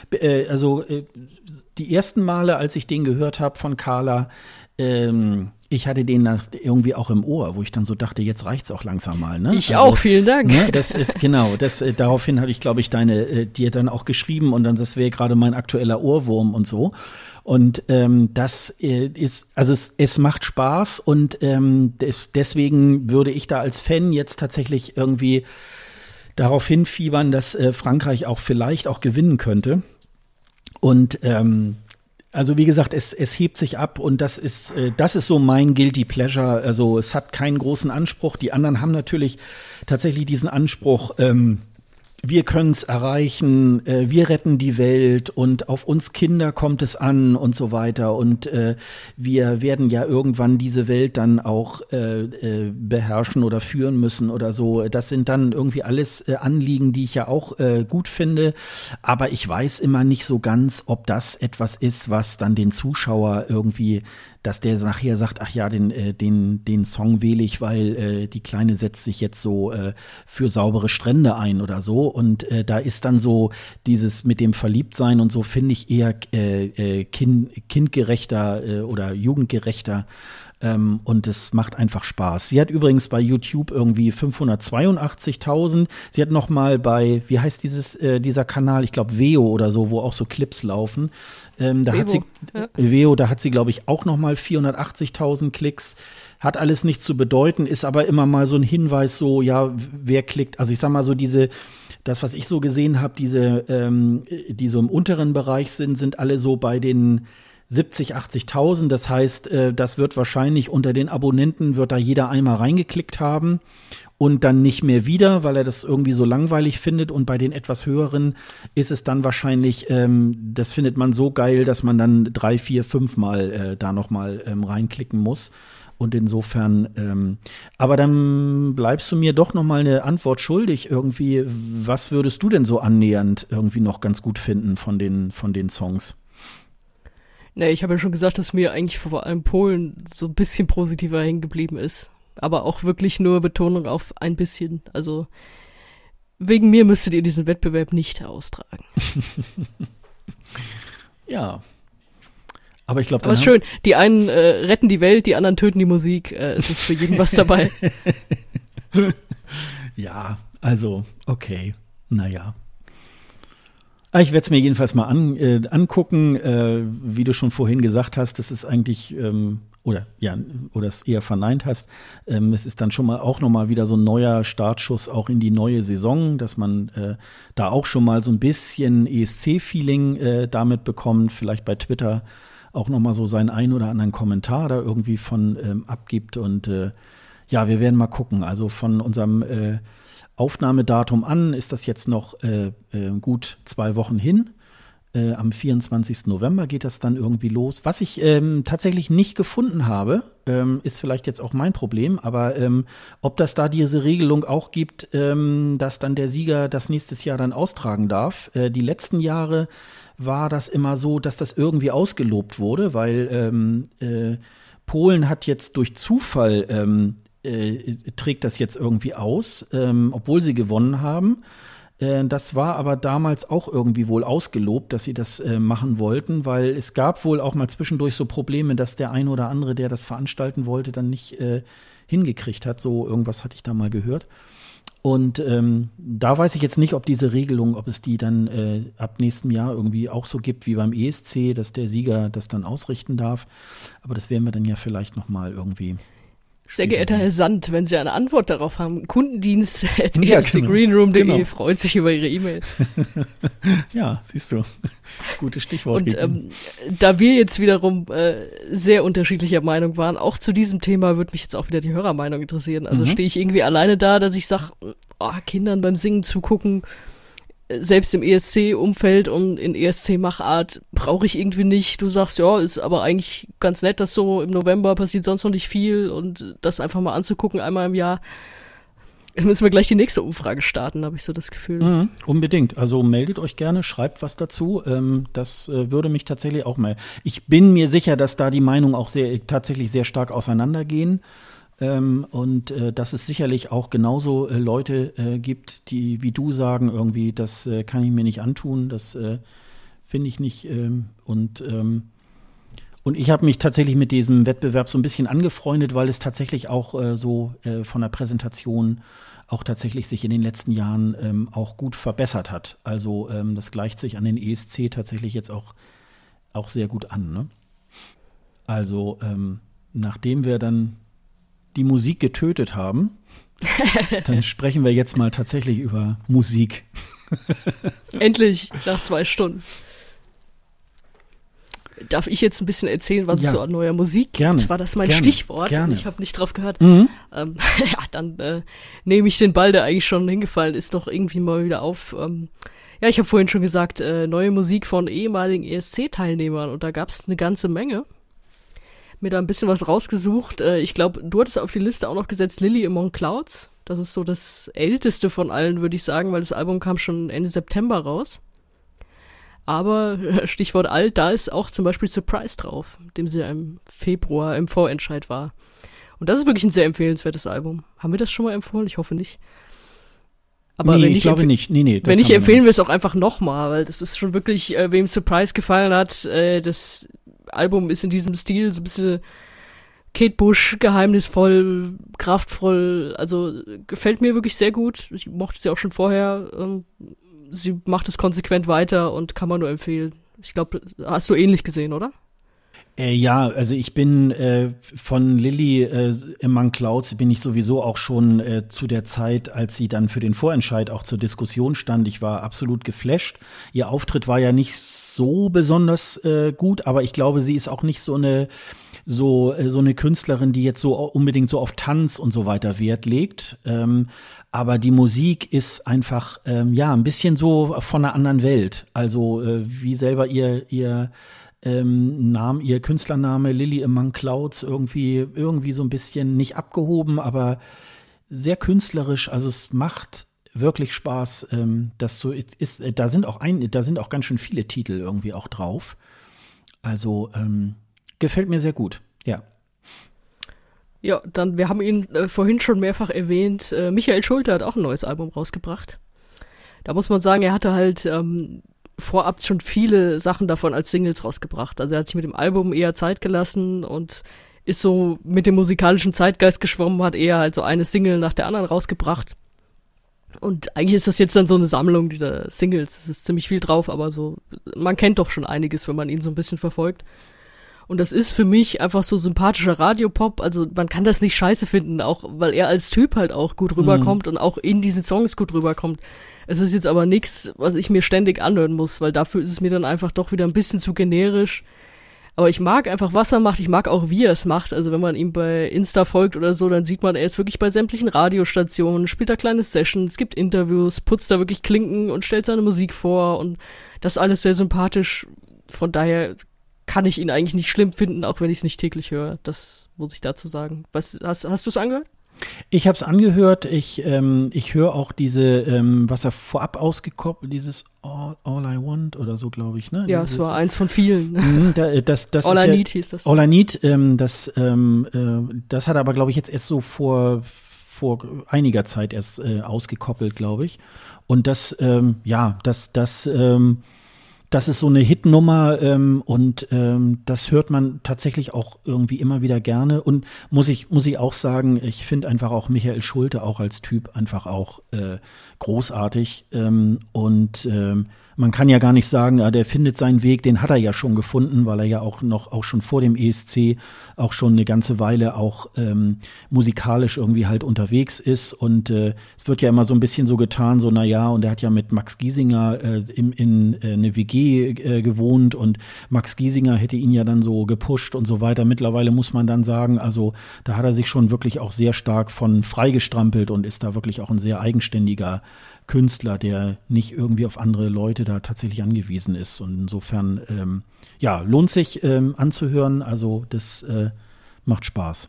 ersten Male, als ich den gehört habe von Carla, ich hatte den irgendwie auch im Ohr, wo ich dann so dachte, jetzt reicht's auch langsam mal. Ne? Ich auch, vielen Dank. Ne, das ist genau, daraufhin hatte ich, glaube ich, dir dann auch geschrieben und dann, das wäre gerade mein aktueller Ohrwurm und so. Und das ist, also es macht Spaß und deswegen würde ich da als Fan jetzt tatsächlich irgendwie darauf hinfiebern, dass Frankreich auch vielleicht auch gewinnen könnte. Und also wie gesagt, es hebt sich ab und das ist so mein Guilty Pleasure. Also es hat keinen großen Anspruch. Die anderen haben natürlich tatsächlich diesen Anspruch, wir können es erreichen, wir retten die Welt und auf uns Kinder kommt es an und so weiter. Und wir werden ja irgendwann diese Welt dann auch beherrschen oder führen müssen oder so. Das sind dann irgendwie alles Anliegen, die ich ja auch gut finde. Aber ich weiß immer nicht so ganz, ob das etwas ist, was dann den Zuschauer irgendwie, dass der nachher sagt, ach ja, den Song wähle ich, weil die Kleine setzt sich jetzt so für saubere Strände ein oder so. Und da ist dann so dieses mit dem Verliebtsein und so, finde ich eher kindgerechter oder jugendgerechter. Und es macht einfach Spaß. Sie hat übrigens bei YouTube irgendwie 582.000. Sie hat noch mal bei, wie heißt dieser Kanal? Ich glaube Veo oder so, wo auch so Clips laufen. Veo, da hat sie, glaube ich, auch noch mal 480.000 Klicks. Hat alles nichts zu bedeuten, ist aber immer mal so ein Hinweis, so, ja, wer klickt. Also ich sag mal so das, was ich so gesehen habe, die so im unteren Bereich sind alle so bei den 70, 80.000, das heißt, das wird wahrscheinlich unter den Abonnenten, wird da jeder einmal reingeklickt haben und dann nicht mehr wieder, weil er das irgendwie so langweilig findet, und bei den etwas höheren ist es dann wahrscheinlich, das findet man so geil, dass man dann 3, 4, 5 Mal da nochmal reinklicken muss. Und insofern, aber dann bleibst du mir doch noch mal eine Antwort schuldig irgendwie. Was würdest du denn so annähernd irgendwie noch ganz gut finden von den Songs? Ne, ich habe ja schon gesagt, dass mir eigentlich vor allem Polen so ein bisschen positiver hängen geblieben ist. Aber auch wirklich nur Betonung auf ein bisschen. Also wegen mir müsstet ihr diesen Wettbewerb nicht austragen. Ja. Aber ich glaube, aber ist schön. Die einen retten die Welt, die anderen töten die Musik. Es ist für jeden was dabei. Ja, also, okay. Naja. Ich werde es mir jedenfalls mal angucken. Wie du schon vorhin gesagt hast, das ist eigentlich, oder es eher verneint hast, es ist dann schon mal auch nochmal wieder so ein neuer Startschuss auch in die neue Saison, dass man da auch schon mal so ein bisschen ESC-Feeling damit bekommt, vielleicht bei Twitter auch nochmal so seinen einen oder anderen Kommentar da irgendwie von abgibt. Und ja, wir werden mal gucken. Also von unserem Aufnahmedatum an ist das jetzt noch gut 2 Wochen hin. Am 24. November geht das dann irgendwie los. Was ich tatsächlich nicht gefunden habe, ist vielleicht jetzt auch mein Problem, aber ob das da diese Regelung auch gibt, dass dann der Sieger das nächstes Jahr dann austragen darf. Die letzten Jahre war das immer so, dass das irgendwie ausgelobt wurde, weil Polen hat jetzt durch Zufall trägt das jetzt irgendwie aus, obwohl sie gewonnen haben. Das war aber damals auch irgendwie wohl ausgelobt, dass sie das machen wollten, weil es gab wohl auch mal zwischendurch so Probleme, dass der ein oder andere, der das veranstalten wollte, dann nicht hingekriegt hat. So irgendwas hatte ich da mal gehört. Und da weiß ich jetzt nicht, ob diese Regelung, ob es die dann ab nächstem Jahr irgendwie auch so gibt wie beim ESC, dass der Sieger das dann ausrichten darf. Aber das werden wir dann ja vielleicht noch mal irgendwie. Sehr geehrter Herr Sand, wenn Sie eine Antwort darauf haben, Kundendienst@escgreenroom.de genau. Freut sich über Ihre E-Mail. Ja, siehst du. Gutes Stichwort. Und da wir jetzt wiederum sehr unterschiedlicher Meinung waren, auch zu diesem Thema würde mich jetzt auch wieder die Hörermeinung interessieren. Also stehe ich irgendwie alleine da, dass ich sage, Kindern beim Singen zugucken, selbst im ESC-Umfeld und in ESC-Machart brauche ich irgendwie nicht. Du sagst, ja, ist aber eigentlich ganz nett, dass so im November passiert sonst noch nicht viel, und das einfach mal anzugucken einmal im Jahr. Müssen wir gleich die nächste Umfrage starten, habe ich so das Gefühl. Unbedingt. Also meldet euch gerne, schreibt was dazu. Das würde mich tatsächlich auch mal. Ich bin mir sicher, dass da die Meinungen auch tatsächlich sehr stark auseinandergehen. Und dass es sicherlich auch genauso Leute gibt, die wie du sagen irgendwie, das kann ich mir nicht antun, das finde ich nicht. Und ich habe mich tatsächlich mit diesem Wettbewerb so ein bisschen angefreundet, weil es tatsächlich auch von der Präsentation auch tatsächlich sich in den letzten Jahren auch gut verbessert hat. Also das gleicht sich an den ESC tatsächlich jetzt auch auch sehr gut an, ne? Also, nachdem wir dann die Musik getötet haben, dann sprechen wir jetzt mal tatsächlich über Musik. Endlich, nach 2 Stunden. Darf ich jetzt ein bisschen erzählen, was es so an neuer Musik gibt? Gerne, War das mein gerne, Stichwort? Gerne. Ich habe nicht drauf gehört. Mhm. Ja, dann nehme ich den Ball, der eigentlich schon hingefallen ist, doch irgendwie mal wieder auf. Ja, ich habe vorhin schon gesagt, neue Musik von ehemaligen ESC-Teilnehmern. Und da gab es eine ganze Menge. Mir da ein bisschen was rausgesucht. Ich glaube, du hattest auf die Liste auch noch gesetzt Lily Among Clouds. Das ist so das älteste von allen, würde ich sagen, weil das Album kam schon Ende September raus. Aber, Stichwort alt, da ist auch zum Beispiel Surprise drauf, mit dem sie im Februar im Vorentscheid war. Und das ist wirklich ein sehr empfehlenswertes Album. Haben wir das schon mal empfohlen? Ich hoffe nicht. Aber nee, ich glaube nicht. Nee, wenn nicht, empfehlen wir es auch einfach nochmal, weil das ist schon wirklich, wem Surprise gefallen hat, das Album ist in diesem Stil so ein bisschen Kate Bush, geheimnisvoll, kraftvoll, also gefällt mir wirklich sehr gut. Ich mochte sie auch schon vorher. Sie macht es konsequent weiter und kann man nur empfehlen. Ich glaube, hast du ähnlich gesehen, oder? Ja, also ich bin von Lily Among Clouds bin ich sowieso auch schon zu der Zeit, als sie dann für den Vorentscheid auch zur Diskussion stand. Ich war absolut geflasht. Ihr Auftritt war ja nicht so besonders gut, aber ich glaube, sie ist auch nicht so eine Künstlerin, die jetzt so unbedingt so auf Tanz und so weiter Wert legt. Aber die Musik ist einfach, ein bisschen so von einer anderen Welt. Also, wie selber ihr Künstlername Lily Among Clouds irgendwie so ein bisschen nicht abgehoben, aber sehr künstlerisch. Also, es macht wirklich Spaß, das so ist. Da sind auch ganz schön viele Titel irgendwie auch drauf. Also, gefällt mir sehr gut, ja. Ja, dann, wir haben ihn vorhin schon mehrfach erwähnt, Michael Schulte hat auch ein neues Album rausgebracht. Da muss man sagen, er hatte halt vorab schon viele Sachen davon als Singles rausgebracht. Also er hat sich mit dem Album eher Zeit gelassen und ist so mit dem musikalischen Zeitgeist geschwommen, hat eher halt so eine Single nach der anderen rausgebracht. Und eigentlich ist das jetzt dann so eine Sammlung dieser Singles. Es ist ziemlich viel drauf, aber so, man kennt doch schon einiges, wenn man ihn so ein bisschen verfolgt. Und das ist für mich einfach so sympathischer Radiopop. Also man kann das nicht scheiße finden, auch weil er als Typ halt auch gut rüberkommt und auch in diesen Songs gut rüberkommt. Es ist jetzt aber nichts, was ich mir ständig anhören muss, weil dafür ist es mir dann einfach doch wieder ein bisschen zu generisch. Aber ich mag einfach, was er macht. Ich mag auch, wie er es macht. Also wenn man ihm bei Insta folgt oder so, dann sieht man, er ist wirklich bei sämtlichen Radiostationen, spielt da kleine Sessions, gibt Interviews, putzt da wirklich Klinken und stellt seine Musik vor. Und das alles sehr sympathisch. Von daher kann ich ihn eigentlich nicht schlimm finden, auch wenn ich es nicht täglich höre. Das muss ich dazu sagen. Hast du es angehört? Ich habe es angehört. Ich höre auch diese, was er vorab ausgekoppelt, dieses All I Want oder so, glaube ich. Ne? Ja, es war eins von vielen. Das All I Need hieß das. All I Need, das hat er aber, glaube ich, jetzt erst so vor einiger Zeit erst ausgekoppelt, glaube ich. Und das ist so eine Hitnummer und das hört man tatsächlich auch irgendwie immer wieder gerne. Und muss ich auch sagen, ich finde einfach auch Michael Schulte auch als Typ einfach auch großartig. Man kann ja gar nicht sagen, der findet seinen Weg, den hat er ja schon gefunden, weil er ja auch schon vor dem ESC auch schon eine ganze Weile auch musikalisch irgendwie halt unterwegs ist. Und es wird ja immer so ein bisschen so getan, so naja, und er hat ja mit Max Giesinger in eine WG gewohnt und Max Giesinger hätte ihn ja dann so gepusht und so weiter. Mittlerweile muss man dann sagen, also da hat er sich schon wirklich auch sehr stark von freigestrampelt und ist da wirklich auch ein sehr eigenständiger Künstler, der nicht irgendwie auf andere Leute da tatsächlich angewiesen ist. Und insofern, lohnt sich anzuhören. Also das macht Spaß.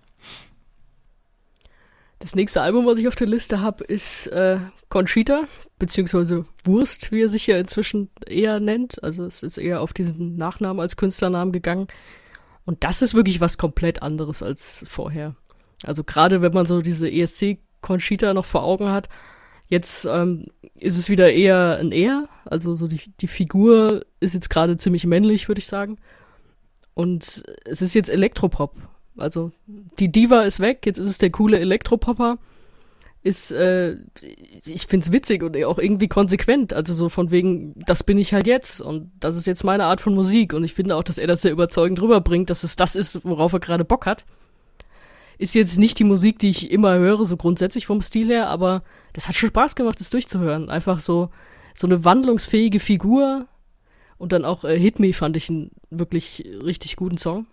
Das nächste Album, was ich auf der Liste habe, ist Conchita, beziehungsweise Wurst, wie er sich ja inzwischen eher nennt. Also es ist eher auf diesen Nachnamen als Künstlernamen gegangen. Und das ist wirklich was komplett anderes als vorher. Also gerade wenn man so diese ESC-Conchita noch vor Augen hat, jetzt ist es wieder eher ein Er, also so die Figur ist jetzt gerade ziemlich männlich, würde ich sagen. Und es ist jetzt Elektropop. Also die Diva ist weg, jetzt ist es der coole Elektropopper. ist, ich find's witzig und auch irgendwie konsequent. Also so von wegen, das bin ich halt jetzt und das ist jetzt meine Art von Musik. Und ich finde auch, dass er das sehr überzeugend rüberbringt, dass es das ist, worauf er gerade Bock hat. Ist jetzt nicht die Musik, die ich immer höre, so grundsätzlich vom Stil her, aber das hat schon Spaß gemacht, das durchzuhören. Einfach so eine wandlungsfähige Figur. Und dann auch Hit Me fand ich einen wirklich richtig guten Song.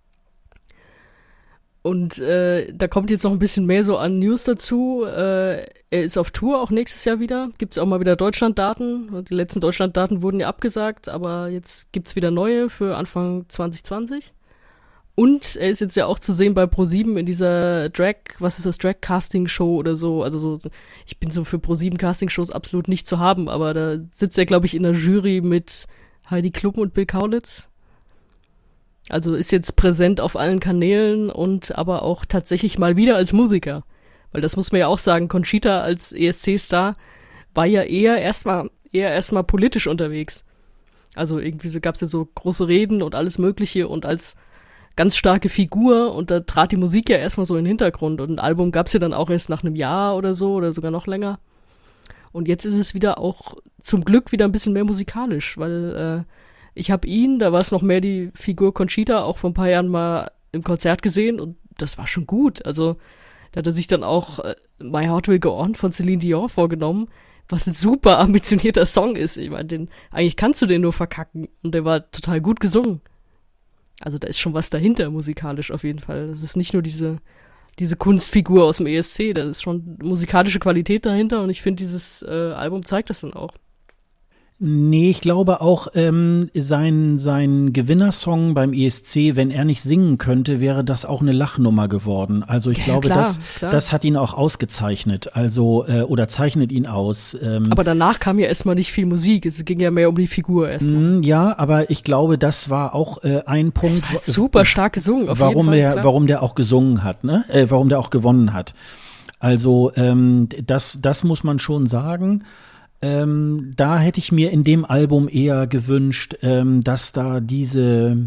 Und da kommt jetzt noch ein bisschen mehr so an News dazu. Er ist auf Tour auch nächstes Jahr wieder. Gibt's auch mal wieder Deutschlanddaten. Die letzten Deutschlanddaten wurden ja abgesagt, aber jetzt gibt's wieder neue für Anfang 2020. Und er ist jetzt ja auch zu sehen bei ProSieben in dieser Drag-Casting-Show oder so. Also so, ich bin so für ProSieben Casting-Shows absolut nicht zu haben, aber da sitzt er, glaube ich, in der Jury mit Heidi Klum und Bill Kaulitz. Also ist jetzt präsent auf allen Kanälen und aber auch tatsächlich mal wieder als Musiker. Weil das muss man ja auch sagen, Conchita als ESC-Star war ja eher erstmal politisch unterwegs. Also irgendwie so gab's ja so große Reden und alles Mögliche und als ganz starke Figur und da trat die Musik ja erstmal so in den Hintergrund und ein Album gab's ja dann auch erst nach einem Jahr oder so oder sogar noch länger. Und jetzt ist es wieder auch zum Glück wieder ein bisschen mehr musikalisch, weil ich habe ihn, da war es noch mehr die Figur Conchita, auch vor ein paar Jahren mal im Konzert gesehen und das war schon gut. Also da hat er sich dann auch My Heart Will Go On von Celine Dion vorgenommen, was ein super ambitionierter Song ist. Ich meine, eigentlich kannst du den nur verkacken und der war total gut gesungen. Also da ist schon was dahinter musikalisch auf jeden Fall. Das ist nicht nur diese Kunstfigur aus dem ESC, da ist schon musikalische Qualität dahinter und ich finde, dieses Album zeigt das dann auch. Nee, ich glaube auch, sein Gewinnersong beim ESC, wenn er nicht singen könnte, wäre das auch eine Lachnummer geworden. Also ich glaube, klar. Das hat ihn auch ausgezeichnet, also oder zeichnet ihn aus. Aber danach kam ja erstmal nicht viel Musik, es ging ja mehr um die Figur erstmal. Ja, aber ich glaube, das war auch ein Punkt. Das war super stark gesungen, auf jeden Fall. Warum der auch gesungen hat, ne? Warum der auch gewonnen hat. Also das muss man schon sagen. Da hätte ich mir in dem Album eher gewünscht, dass da diese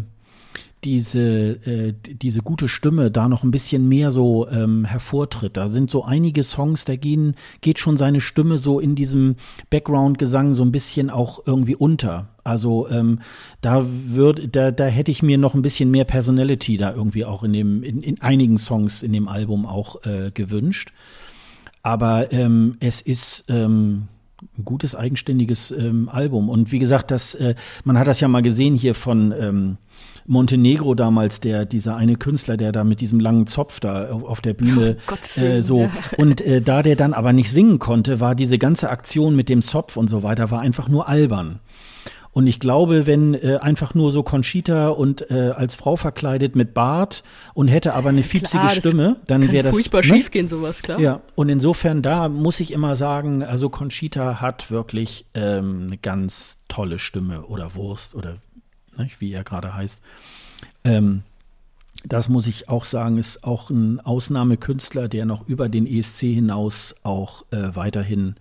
gute Stimme da noch ein bisschen mehr so hervortritt. Da sind so einige Songs, da geht schon seine Stimme so in diesem Background-Gesang so ein bisschen auch irgendwie unter. Also da hätte ich mir noch ein bisschen mehr Personality da irgendwie auch in einigen Songs in dem Album auch gewünscht. Aber es ist ein gutes, eigenständiges Album. Und wie gesagt, man hat das ja mal gesehen hier von Montenegro damals, dieser eine Künstler, der da mit diesem langen Zopf da auf der Bühne so. Ja. Und da der dann aber nicht singen konnte, war diese ganze Aktion mit dem Zopf und so weiter, war einfach nur albern. Und ich glaube, wenn einfach nur so Conchita und als Frau verkleidet mit Bart und hätte aber eine fiepsige Stimme, dann wäre das furchtbar schief gehen, sowas, klar. Ja, und insofern da muss ich immer sagen, also Conchita hat wirklich eine ganz tolle Stimme oder Wurst oder wie er gerade heißt. Das muss ich auch sagen, ist auch ein Ausnahmekünstler, der noch über den ESC hinaus auch weiterhin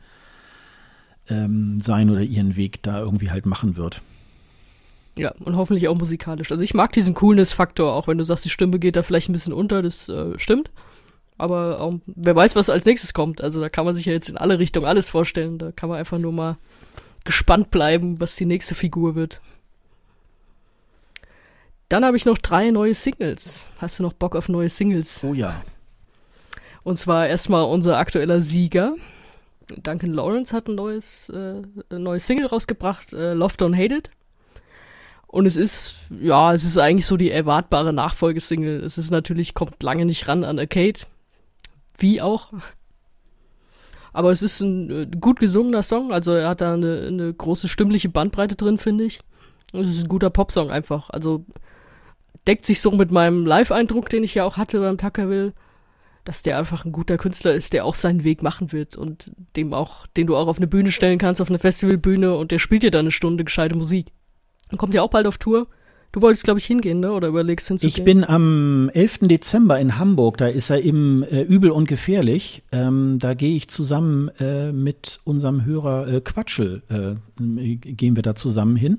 sein oder ihren Weg da irgendwie halt machen wird. Ja, und hoffentlich auch musikalisch. Also ich mag diesen Coolness-Faktor, auch wenn du sagst, die Stimme geht da vielleicht ein bisschen unter, das stimmt. Aber wer weiß, was als nächstes kommt. Also da kann man sich ja jetzt in alle Richtungen alles vorstellen. Da kann man einfach nur mal gespannt bleiben, was die nächste Figur wird. Dann habe ich noch 3 neue Singles. Hast du noch Bock auf neue Singles? Oh ja. Und zwar erstmal unser aktueller Sieger. Duncan Lawrence hat ein neues Single rausgebracht, Love Don't Hate It. Und es ist eigentlich so die erwartbare Nachfolgesingle. Es ist natürlich, kommt lange nicht ran an Arcade. Wie auch. Aber es ist ein gut gesungener Song. Also er hat da eine große stimmliche Bandbreite drin, finde ich. Es ist ein guter Popsong einfach. Also deckt sich so mit meinem Live-Eindruck, den ich ja auch hatte beim Tuckerville, dass der einfach ein guter Künstler ist, der auch seinen Weg machen wird und den du auch auf eine Bühne stellen kannst, auf eine Festivalbühne und der spielt dir da eine Stunde gescheite Musik. Und kommt ja auch bald auf Tour. Du wolltest, glaube ich, hingehen, ne? Oder überlegst hinzugehen? Ich bin am 11. Dezember in Hamburg, da ist er im Übel und Gefährlich. Da gehe ich zusammen mit unserem Hörer Quatschel, gehen wir da zusammen hin.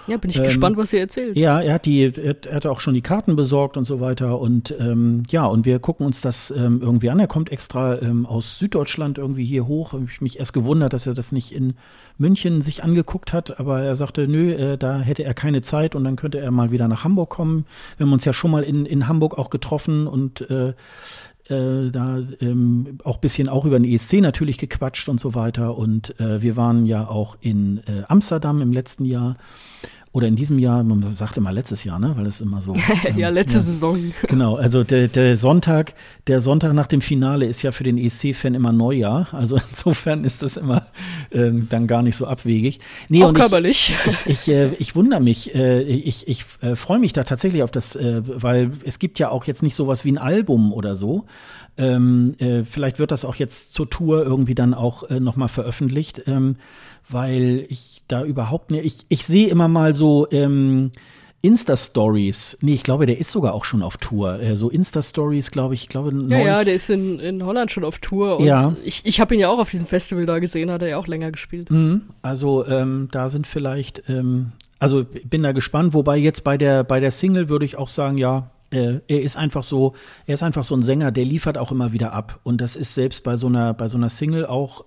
Ja, bin ich gespannt, was ihr erzählt. Ja, er hat auch schon die Karten besorgt und so weiter und und wir gucken uns das irgendwie an. Er kommt extra aus Süddeutschland irgendwie hier hoch. Hab ich mich erst gewundert, dass er das nicht in München sich angeguckt hat, aber er sagte, nö, da hätte er keine Zeit und dann könnte er mal wieder nach Hamburg kommen. Wir haben uns ja schon mal in Hamburg auch getroffen und da auch ein bisschen auch über den ESC natürlich gequatscht und so weiter. Und wir waren ja auch in Amsterdam im letzten Jahr. Oder in diesem Jahr, man sagt immer letztes Jahr, ne, weil es immer so. Ja, letzte Saison. Genau, also der Sonntag nach dem Finale ist ja für den ESC-Fan immer Neujahr. Also insofern ist das immer dann gar nicht so abwegig. Nee, auch körperlich. Ich wundere mich, ich freue mich da tatsächlich auf das, weil es gibt ja auch jetzt nicht sowas wie ein Album oder so. Vielleicht wird das auch jetzt zur Tour irgendwie dann auch nochmal veröffentlicht, weil ich da überhaupt nicht, ich sehe immer mal so Insta-Stories. Nee, ich glaube, der ist sogar auch schon auf Tour. So Insta-Stories, glaube ich. Ja, der ist in Holland schon auf Tour. Und ja. Ich habe ihn ja auch auf diesem Festival da gesehen, hat er ja auch länger gespielt. Also da sind vielleicht, also bin da gespannt, wobei jetzt bei der Single würde ich auch sagen, ja, er ist einfach so ein Sänger, der liefert auch immer wieder ab. Und das ist selbst bei so einer Single auch,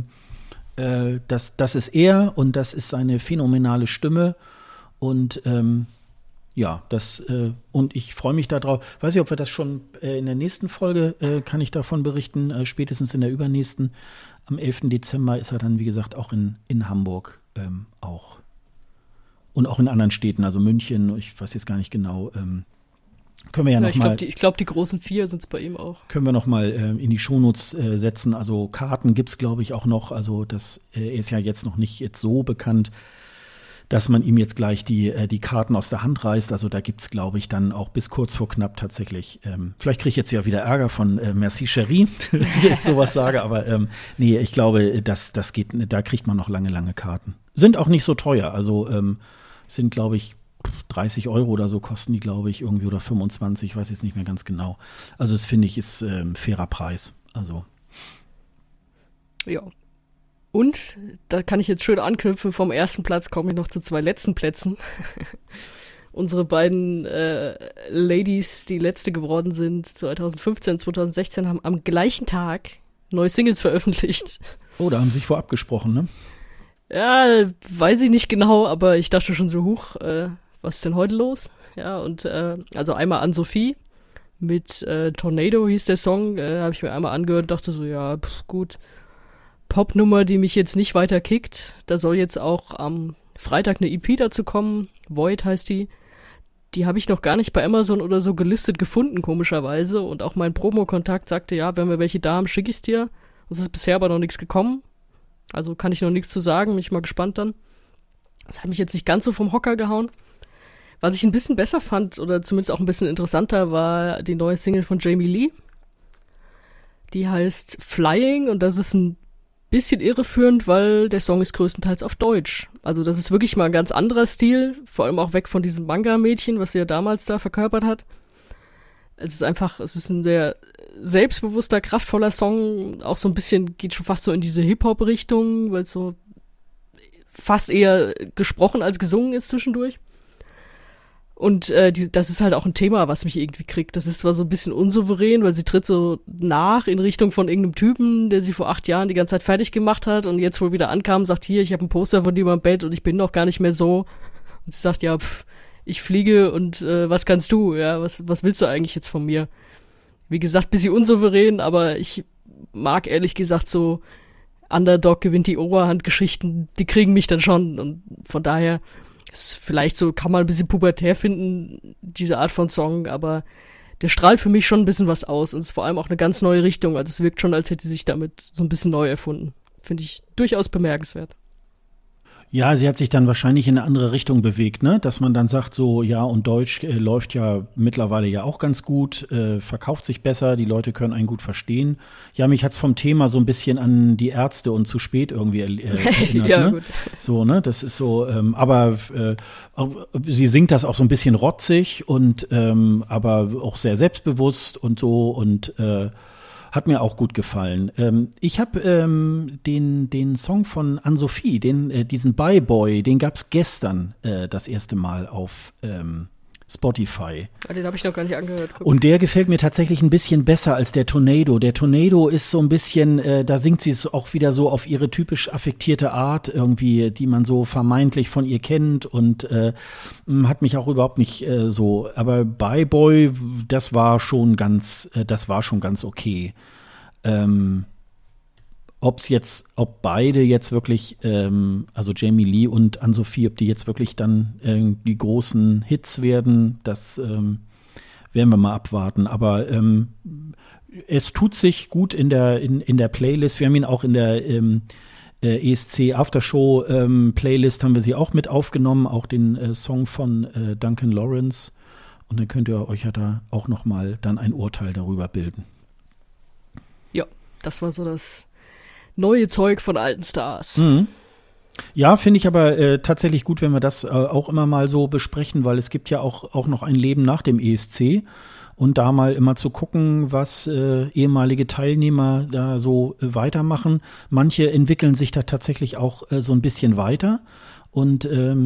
das ist er und das ist seine phänomenale Stimme. Und und ich freue mich darauf. Weiß nicht, ob wir das schon in der nächsten Folge kann ich davon berichten, spätestens in der übernächsten. Am 11. Dezember ist er dann, wie gesagt, auch in Hamburg auch. Und auch in anderen Städten, also München, ich weiß jetzt gar nicht genau. Können wir ja noch mal. Ich glaube, die großen 4 sind es bei ihm auch. Können wir noch mal in die Shownotes setzen. Also Karten gibt's, glaube ich, auch noch. Also er ist ja jetzt noch nicht jetzt so bekannt, dass man ihm jetzt gleich die Karten aus der Hand reißt. Also da gibt's, glaube ich, dann auch bis kurz vor knapp tatsächlich. Vielleicht kriege ich jetzt ja wieder Ärger von Merci Chérie, wenn ich jetzt sowas sage. Aber nee, ich glaube, das geht. Da kriegt man noch lange Karten. Sind auch nicht so teuer. Also sind, glaube ich, 30 € oder so kosten die, glaube ich, irgendwie oder 25, ich weiß jetzt nicht mehr ganz genau. Also das finde ich ist fairer Preis. Also. Ja. Und da kann ich jetzt schön anknüpfen, vom ersten Platz komme ich noch zu 2 letzten Plätzen. Unsere beiden Ladies, die letzte geworden sind, 2015, 2016, haben am gleichen Tag neue Singles veröffentlicht. Oh, da haben sie sich vorab gesprochen, ne? Ja, weiß ich nicht genau, aber ich dachte schon so, was ist denn heute los? Ja, und also einmal Anne-Sophie mit Tornado hieß der Song, habe ich mir einmal angehört und dachte so, ja, gut, Popnummer, die mich jetzt nicht weiter kickt. Da soll jetzt auch am Freitag eine EP dazu kommen, Void heißt die. Die habe ich noch gar nicht bei Amazon oder so gelistet gefunden, komischerweise. Und auch mein Promo-Kontakt sagte, ja, wenn wir welche da haben, schicke ich es dir. Es ist bisher aber noch nichts gekommen. Also kann ich noch nichts zu sagen, bin ich mal gespannt dann. Das hat mich jetzt nicht ganz so vom Hocker gehauen. Was ich ein bisschen besser fand, oder zumindest auch ein bisschen interessanter, war die neue Single von Jamie Lee. Die heißt Flying und das ist ein bisschen irreführend, weil der Song ist größtenteils auf Deutsch. Also das ist wirklich mal ein ganz anderer Stil, vor allem auch weg von diesem Manga-Mädchen, was sie ja damals da verkörpert hat. Es ist ein sehr selbstbewusster, kraftvoller Song, auch so ein bisschen, geht schon fast so in diese Hip-Hop-Richtung, weil es so fast eher gesprochen als gesungen ist zwischendurch. Und das ist halt auch ein Thema, was mich irgendwie kriegt. Das ist zwar so ein bisschen unsouverän, weil sie tritt so nach in Richtung von irgendeinem Typen, der sie vor 8 Jahren die ganze Zeit fertig gemacht hat und jetzt wohl wieder ankam, sagt, hier, ich habe ein Poster von dir im Bett und ich bin noch gar nicht mehr so. Und sie sagt, ja, ich fliege und was kannst du? Ja, was willst du eigentlich jetzt von mir? Wie gesagt, bisschen unsouverän, aber ich mag ehrlich gesagt so Underdog gewinnt die Oberhand-Geschichten, die kriegen mich dann schon und von daher ist vielleicht so, kann man ein bisschen pubertär finden, diese Art von Song, aber der strahlt für mich schon ein bisschen was aus und ist vor allem auch eine ganz neue Richtung, also es wirkt schon, als hätte sie sich damit so ein bisschen neu erfunden. Finde ich durchaus bemerkenswert. Ja, sie hat sich dann wahrscheinlich in eine andere Richtung bewegt, ne? Dass man dann sagt so, ja, und Deutsch läuft ja mittlerweile ja auch ganz gut, verkauft sich besser, die Leute können einen gut verstehen. Ja, mich hat's vom Thema so ein bisschen an die Ärzte und zu spät irgendwie erinnert, ja, ne? Gut. So, ne? Das ist so, aber sie singt das auch so ein bisschen rotzig und aber auch sehr selbstbewusst und so und Hat mir auch gut gefallen. Ich habe den Song von Anne-Sophie, diesen Bye Boy, den gab's gestern das erste Mal auf Spotify. Den habe ich noch gar nicht angehört. Guck. Und der gefällt mir tatsächlich ein bisschen besser als der Tornado. Der Tornado ist so ein bisschen, da singt sie es auch wieder so auf ihre typisch affektierte Art irgendwie, die man so vermeintlich von ihr kennt und hat mich auch überhaupt nicht so. Aber Bye Boy, das war schon ganz okay. Ob beide jetzt wirklich, also Jamie Lee und Anne-Sophie, ob die jetzt wirklich dann die großen Hits werden, das werden wir mal abwarten. Aber es tut sich gut in der Playlist. Wir haben ihn auch in der ESC Aftershow Playlist haben wir sie auch mit aufgenommen, auch den Song von Duncan Lawrence. Und dann könnt ihr euch ja da auch noch mal dann ein Urteil darüber bilden. Ja, das war so das neue Zeug von alten Stars. Mhm. Ja, finde ich aber tatsächlich gut, wenn wir das auch immer mal so besprechen, weil es gibt ja auch noch ein Leben nach dem ESC und da mal immer zu gucken, was ehemalige Teilnehmer da so weitermachen. Manche entwickeln sich da tatsächlich auch so ein bisschen weiter und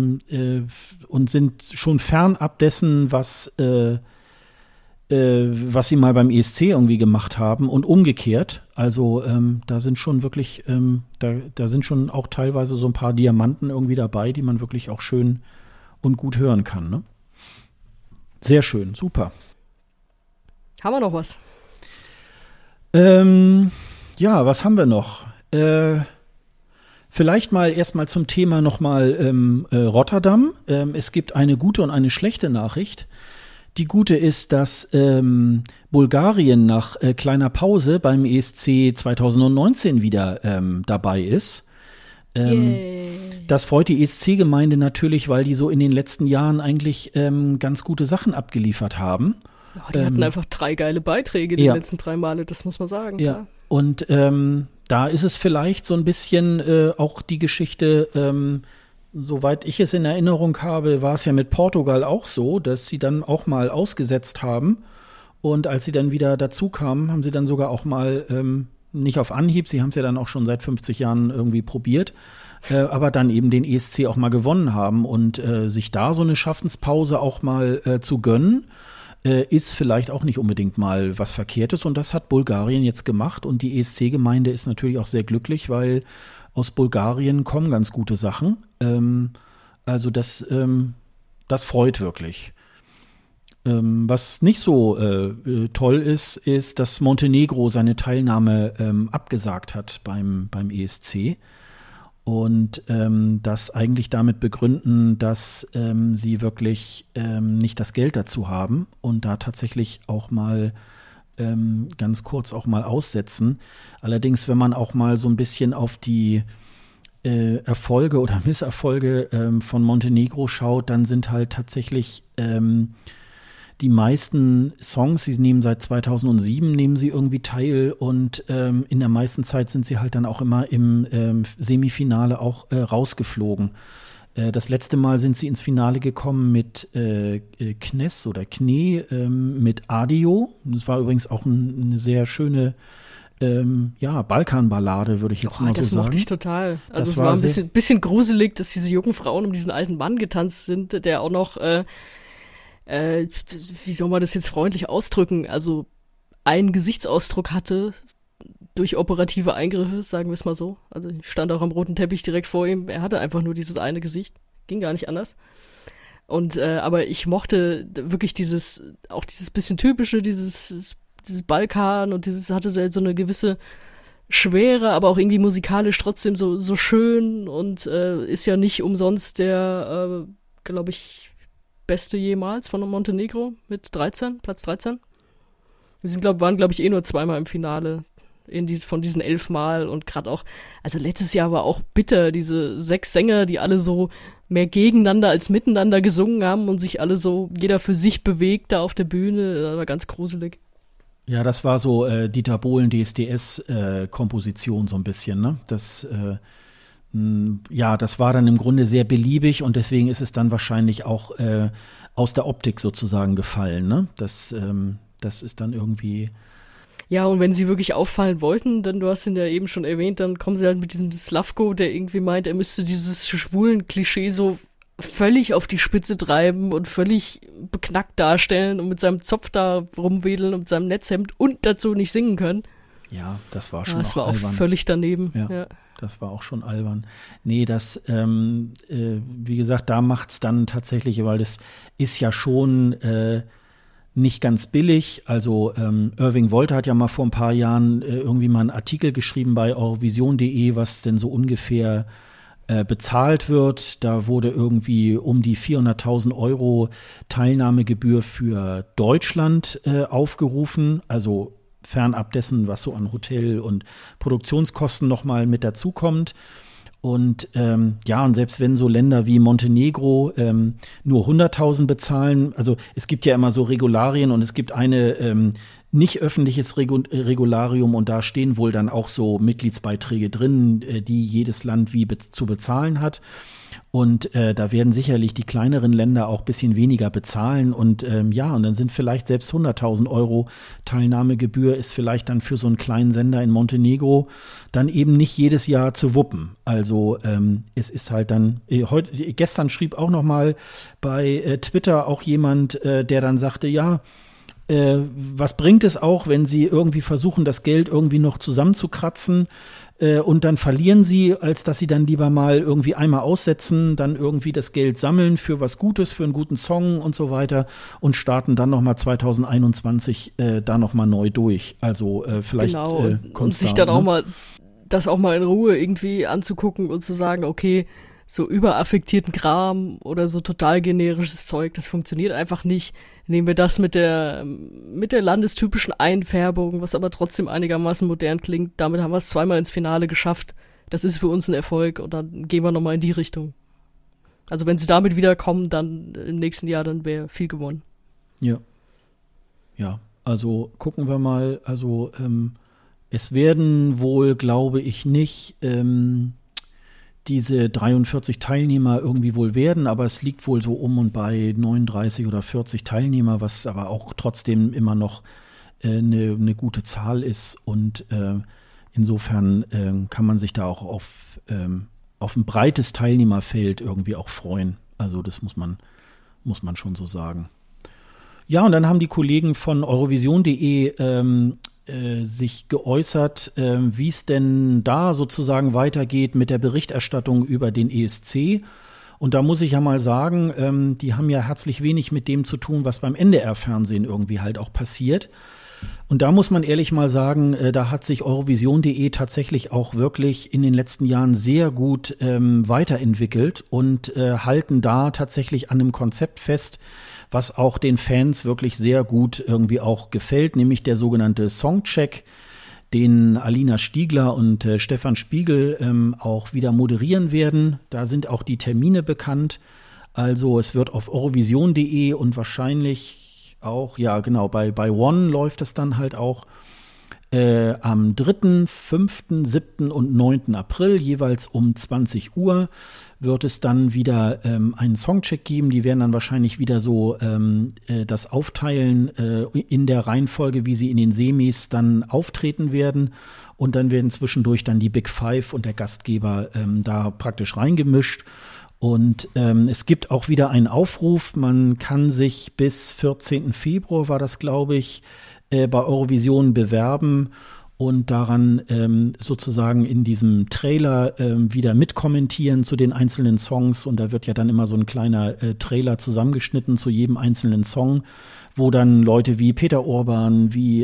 sind schon fernab dessen, was sie mal beim ESC irgendwie gemacht haben und umgekehrt. Also da sind schon wirklich, da sind schon auch teilweise so ein paar Diamanten irgendwie dabei, die man wirklich auch schön und gut hören kann. Ne? Sehr schön, super. Haben wir noch was? Ja, was haben wir noch? Vielleicht mal erstmal zum Thema nochmal Rotterdam. Es gibt eine gute und eine schlechte Nachricht. Die gute ist, dass Bulgarien nach kleiner Pause beim ESC 2019 wieder dabei ist. Das freut die ESC-Gemeinde natürlich, weil die so in den letzten Jahren eigentlich ganz gute Sachen abgeliefert haben. Oh, die hatten einfach 3 geile Beiträge die letzten 3 Male, das muss man sagen. Ja. Und da ist es vielleicht so ein bisschen auch die Geschichte, soweit ich es in Erinnerung habe, war es ja mit Portugal auch so, dass sie dann auch mal ausgesetzt haben. Und als sie dann wieder dazu kamen, haben sie dann sogar auch mal, nicht auf Anhieb, sie haben es ja dann auch schon seit 50 Jahren irgendwie probiert, aber dann eben den ESC auch mal gewonnen haben. Und sich da so eine Schaffenspause auch mal zu gönnen, ist vielleicht auch nicht unbedingt mal was Verkehrtes. Und das hat Bulgarien jetzt gemacht. Und die ESC-Gemeinde ist natürlich auch sehr glücklich, weil aus Bulgarien kommen ganz gute Sachen. Also das freut wirklich. Was nicht so toll ist, dass Montenegro seine Teilnahme abgesagt hat beim ESC. Und das eigentlich damit begründen, dass sie wirklich nicht das Geld dazu haben und da tatsächlich auch mal ganz kurz auch mal aussetzen. Allerdings, wenn man auch mal so ein bisschen auf die Erfolge oder Misserfolge von Montenegro schaut, dann sind halt tatsächlich die meisten Songs, sie nehmen seit 2007, nehmen sie irgendwie teil und in der meisten Zeit sind sie halt dann auch immer im Semifinale auch rausgeflogen. Das letzte Mal sind sie ins Finale gekommen mit Knes oder Kne, mit Adio. Das war übrigens auch eine sehr schöne Balkanballade, würde ich jetzt mal so sagen. Das mochte ich total. Also es war ein bisschen gruselig, dass diese jungen Frauen um diesen alten Mann getanzt sind, der auch noch, wie soll man das jetzt freundlich ausdrücken, also einen Gesichtsausdruck hatte durch operative Eingriffe, sagen wir es mal so. Also ich stand auch am roten Teppich direkt vor ihm. Er hatte einfach nur dieses eine Gesicht. Ging gar nicht anders. Und aber ich mochte wirklich dieses bisschen typische, dieses Balkan und dieses hatte so eine gewisse Schwere, aber auch irgendwie musikalisch trotzdem so schön und ist ja nicht umsonst der, glaube ich, beste jemals von Montenegro mit Platz 13. Wir waren, glaube ich, nur 2-mal im Finale von diesen 11 Mal und gerade auch, also letztes Jahr war auch bitter, diese 6 Sänger, die alle so mehr gegeneinander als miteinander gesungen haben und sich alle so, jeder für sich bewegt da auf der Bühne, das war ganz gruselig. Ja, das war so Dieter Bohlen DSDS-Komposition so ein bisschen, ne? Das war dann im Grunde sehr beliebig und deswegen ist es dann wahrscheinlich auch aus der Optik sozusagen gefallen, ne? Das ist dann irgendwie Ja, und wenn sie wirklich auffallen wollten, dann, du hast ihn ja eben schon erwähnt, dann kommen sie halt mit diesem Slavko, der irgendwie meint, er müsste dieses schwulen Klischee so völlig auf die Spitze treiben und völlig beknackt darstellen und mit seinem Zopf da rumwedeln und mit seinem Netzhemd und dazu nicht singen können. Ja, das war schon das war albern. auch völlig daneben. Ja. Das war auch schon albern. Nee, das, wie gesagt, da macht's dann tatsächlich, weil das ist ja schon nicht ganz billig. Also Irving Wolter hat ja mal vor ein paar Jahren irgendwie mal einen Artikel geschrieben bei eurovision.de, was denn so ungefähr bezahlt wird. Da wurde irgendwie um die 400.000 € Teilnahmegebühr für Deutschland aufgerufen, also fernab dessen, was so an Hotel- und Produktionskosten nochmal mit dazukommt. Und und selbst wenn so Länder wie Montenegro nur 100.000 bezahlen, also es gibt ja immer so Regularien und es gibt eine nicht öffentliches Regularium und da stehen wohl dann auch so Mitgliedsbeiträge drin, die jedes Land wie zu bezahlen hat. Und da werden sicherlich die kleineren Länder auch ein bisschen weniger bezahlen. Und und dann sind vielleicht selbst 100.000 € Teilnahmegebühr ist vielleicht dann für so einen kleinen Sender in Montenegro dann eben nicht jedes Jahr zu wuppen. Also es ist halt dann, gestern schrieb auch noch mal bei Twitter auch jemand, der dann sagte, was bringt es auch, wenn sie irgendwie versuchen, das Geld irgendwie noch zusammenzukratzen und dann verlieren sie, als dass sie dann lieber mal irgendwie einmal aussetzen, dann irgendwie das Geld sammeln für was Gutes, für einen guten Song und so weiter und starten dann nochmal 2021 da nochmal neu durch. Also vielleicht und sich dann auch mal das auch mal in Ruhe irgendwie anzugucken und zu sagen, okay, so überaffektierten Kram oder so total generisches Zeug, das funktioniert einfach nicht. Nehmen wir das mit der landestypischen Einfärbung, was aber trotzdem einigermaßen modern klingt. Damit haben wir es zweimal ins Finale geschafft. Das ist für uns ein Erfolg und dann gehen wir nochmal in die Richtung. Also wenn sie damit wiederkommen, dann im nächsten Jahr, dann wäre viel gewonnen. Ja, also gucken wir mal. Also es werden wohl, glaube ich, nicht diese 43 Teilnehmer irgendwie wohl werden, aber es liegt wohl so um und bei 39 oder 40 Teilnehmer, was aber auch trotzdem immer noch eine gute Zahl ist und insofern kann man sich da auch auf ein breites Teilnehmerfeld irgendwie auch freuen. Also das muss man schon so sagen. Ja, und dann haben die Kollegen von eurovision.de sich geäußert, wie es denn da sozusagen weitergeht mit der Berichterstattung über den ESC. Und da muss ich ja mal sagen, die haben ja herzlich wenig mit dem zu tun, was beim NDR-Fernsehen irgendwie halt auch passiert. Und da muss man ehrlich mal sagen, da hat sich eurovision.de tatsächlich auch wirklich in den letzten Jahren sehr gut weiterentwickelt und halten da tatsächlich an einem Konzept fest, was auch den Fans wirklich sehr gut irgendwie auch gefällt, nämlich der sogenannte Songcheck, den Alina Stiegler und Stefan Spiegel auch wieder moderieren werden. Da sind auch die Termine bekannt. Also es wird auf eurovision.de und wahrscheinlich auch, bei One läuft es dann halt auch am 3., 5., 7. und 9. April, jeweils um 20 Uhr, wird es dann wieder einen Songcheck geben. Die werden dann wahrscheinlich wieder so das aufteilen in der Reihenfolge, wie sie in den Semis dann auftreten werden. Und dann werden zwischendurch dann die Big Five und der Gastgeber da praktisch reingemischt. Und es gibt auch wieder einen Aufruf. Man kann sich bis 14. Februar, war das, glaube ich, bei Eurovision bewerben und daran sozusagen in diesem Trailer wieder mitkommentieren zu den einzelnen Songs. Und da wird ja dann immer so ein kleiner Trailer zusammengeschnitten zu jedem einzelnen Song, wo dann Leute wie Peter Orban, wie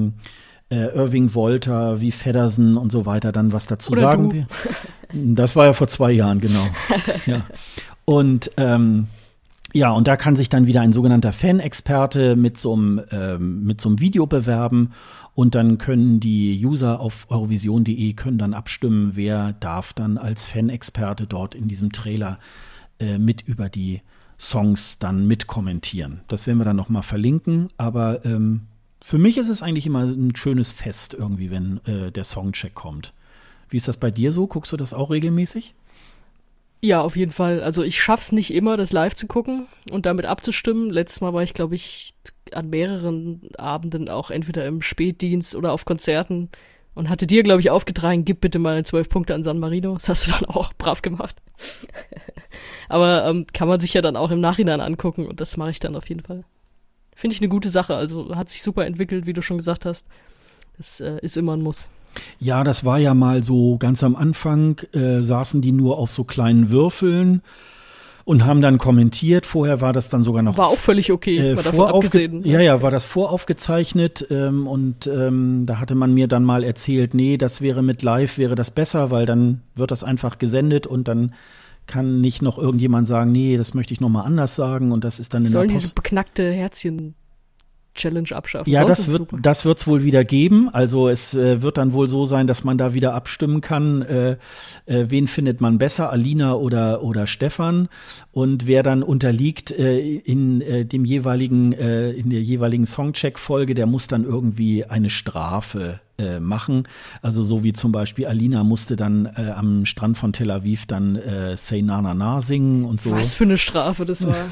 Irving Wolter, wie Feddersen und so weiter dann was dazu oder sagen. Du. Das war ja vor 2 Jahren, genau. Ja. Und und da kann sich dann wieder ein sogenannter Fan-Experte mit so einem Video bewerben und dann können die User auf eurovision.de können dann abstimmen, wer darf dann als Fan-Experte dort in diesem Trailer mit über die Songs dann mitkommentieren. Das werden wir dann nochmal verlinken, aber für mich ist es eigentlich immer ein schönes Fest irgendwie, wenn der Songcheck kommt. Wie ist das bei dir so? Guckst du das auch regelmäßig? Ja, auf jeden Fall. Also ich schaff's nicht immer, das live zu gucken und damit abzustimmen. Letztes Mal war ich, glaube ich, an mehreren Abenden auch entweder im Spätdienst oder auf Konzerten und hatte dir, glaube ich, aufgetragen, gib bitte mal 12 Punkte an San Marino. Das hast du dann auch brav gemacht. Aber kann man sich ja dann auch im Nachhinein angucken und das mache ich dann auf jeden Fall. Finde ich eine gute Sache. Also hat sich super entwickelt, wie du schon gesagt hast. Das ist immer ein Muss. Ja, das war ja mal so ganz am Anfang, saßen die nur auf so kleinen Würfeln und haben dann kommentiert. Vorher war das dann sogar noch. War auch völlig okay, mal davon abgesehen. Ja, war das voraufgezeichnet und da hatte man mir dann mal erzählt, nee, das wäre mit Live, wäre das besser, weil dann wird das einfach gesendet und dann kann nicht noch irgendjemand sagen, nee, das möchte ich noch mal anders sagen und das ist dann in Sollen der diese beknackte Herzchen-Challenge abschaffen? Ja, das wird's wohl wieder geben. Also es wird dann wohl so sein, dass man da wieder abstimmen kann, wen findet man besser, Alina oder Stefan. Und wer dann unterliegt in der jeweiligen Songcheck-Folge, der muss dann irgendwie eine Strafe machen. Also so wie zum Beispiel Alina musste dann am Strand von Tel Aviv dann Say Na Na Na singen und so. Was für eine Strafe das war.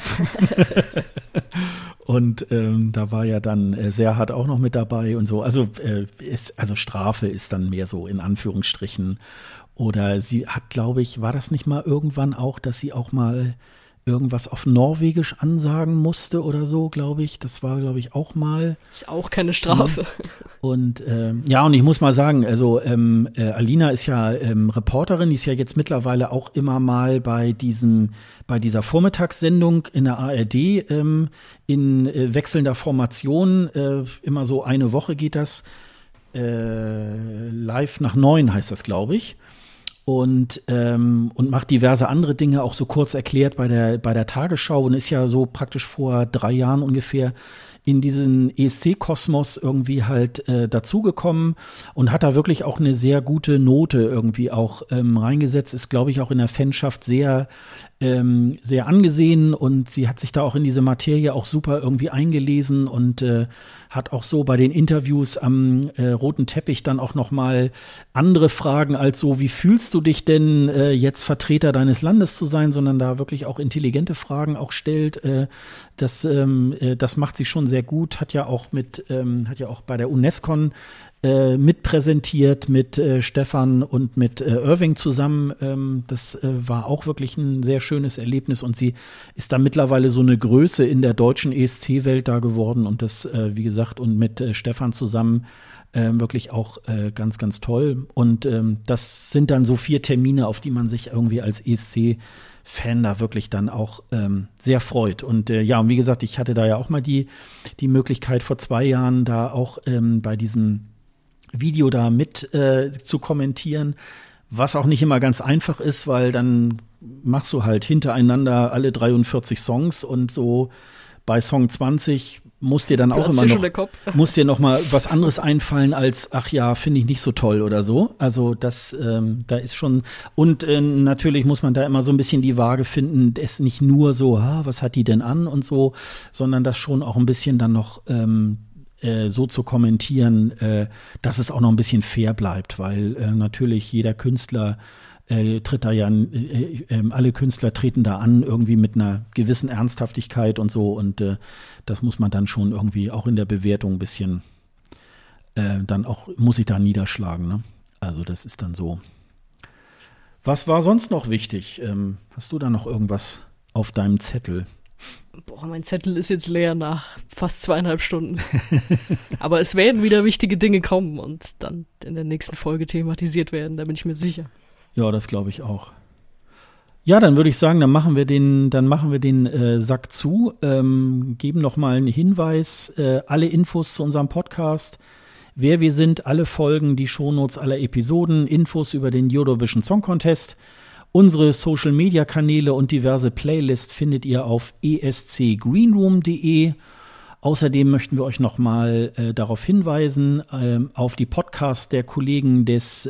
Und da war ja dann Serhat auch noch mit dabei und so. Also Strafe ist dann mehr so in Anführungsstrichen. Oder sie hat, glaube ich, war das nicht mal irgendwann auch, dass sie auch mal irgendwas auf Norwegisch ansagen musste oder so, glaube ich. Das war, glaube ich, auch mal. Ist auch keine Strafe. Und und ich muss mal sagen, also Alina ist ja Reporterin, die ist ja jetzt mittlerweile auch immer mal bei dieser Vormittagssendung in der ARD in wechselnder Formation. Immer so eine Woche geht das. Live nach 9 heißt das, glaube ich. Und macht diverse andere Dinge, auch so kurz erklärt bei der Tagesschau und ist ja so praktisch vor 3 Jahren ungefähr in diesen ESC-Kosmos irgendwie halt dazugekommen und hat da wirklich auch eine sehr gute Note irgendwie auch reingesetzt, ist, glaube ich, auch in der Fanschaft sehr angesehen und sie hat sich da auch in diese Materie auch super irgendwie eingelesen und hat auch so bei den Interviews am roten Teppich dann auch noch mal andere Fragen als so, wie fühlst du dich denn jetzt Vertreter deines Landes zu sein, sondern da wirklich auch intelligente Fragen auch stellt. Das macht sie schon sehr gut, hat ja auch bei der UNESCON mitpräsentiert mit Stefan und mit Irving zusammen. Das war auch wirklich ein sehr schönes Erlebnis und sie ist da mittlerweile so eine Größe in der deutschen ESC-Welt da geworden und das, wie gesagt, und mit Stefan zusammen wirklich auch ganz, ganz toll. Und das sind dann so 4 Termine, auf die man sich irgendwie als ESC-Fan da wirklich dann auch sehr freut. Und und wie gesagt, ich hatte da ja auch mal die Möglichkeit vor 2 Jahren da auch bei diesem Video da mit zu kommentieren, was auch nicht immer ganz einfach ist, weil dann machst du halt hintereinander alle 43 Songs und so bei Song 20 muss dir dann auch immer noch mal was anderes einfallen als, ach ja, finde ich nicht so toll oder so. Also das, da ist schon, und natürlich muss man da immer so ein bisschen die Waage finden, es nicht nur so, was hat die denn an und so, sondern das schon auch ein bisschen dann noch so zu kommentieren, dass es auch noch ein bisschen fair bleibt, weil natürlich jeder Künstler tritt da ja, alle Künstler treten da an, irgendwie mit einer gewissen Ernsthaftigkeit und so und das muss man dann schon irgendwie auch in der Bewertung ein bisschen dann auch, muss ich da niederschlagen, ne? Also das ist dann so. Was war sonst noch wichtig? Hast du da noch irgendwas auf deinem Zettel? Boah, mein Zettel ist jetzt leer nach fast 2,5 Stunden. Aber es werden wieder wichtige Dinge kommen und dann in der nächsten Folge thematisiert werden, da bin ich mir sicher. Ja, das glaube ich auch. Ja, dann würde ich sagen, dann machen wir den Sack zu, geben noch mal einen Hinweis, alle Infos zu unserem Podcast, wer wir sind, alle Folgen, die Shownotes aller Episoden, Infos über den Eurovision Song Contest. Unsere Social-Media-Kanäle und diverse Playlists findet ihr auf escgreenroom.de. Außerdem möchten wir euch nochmal darauf hinweisen, auf die Podcasts der Kollegen des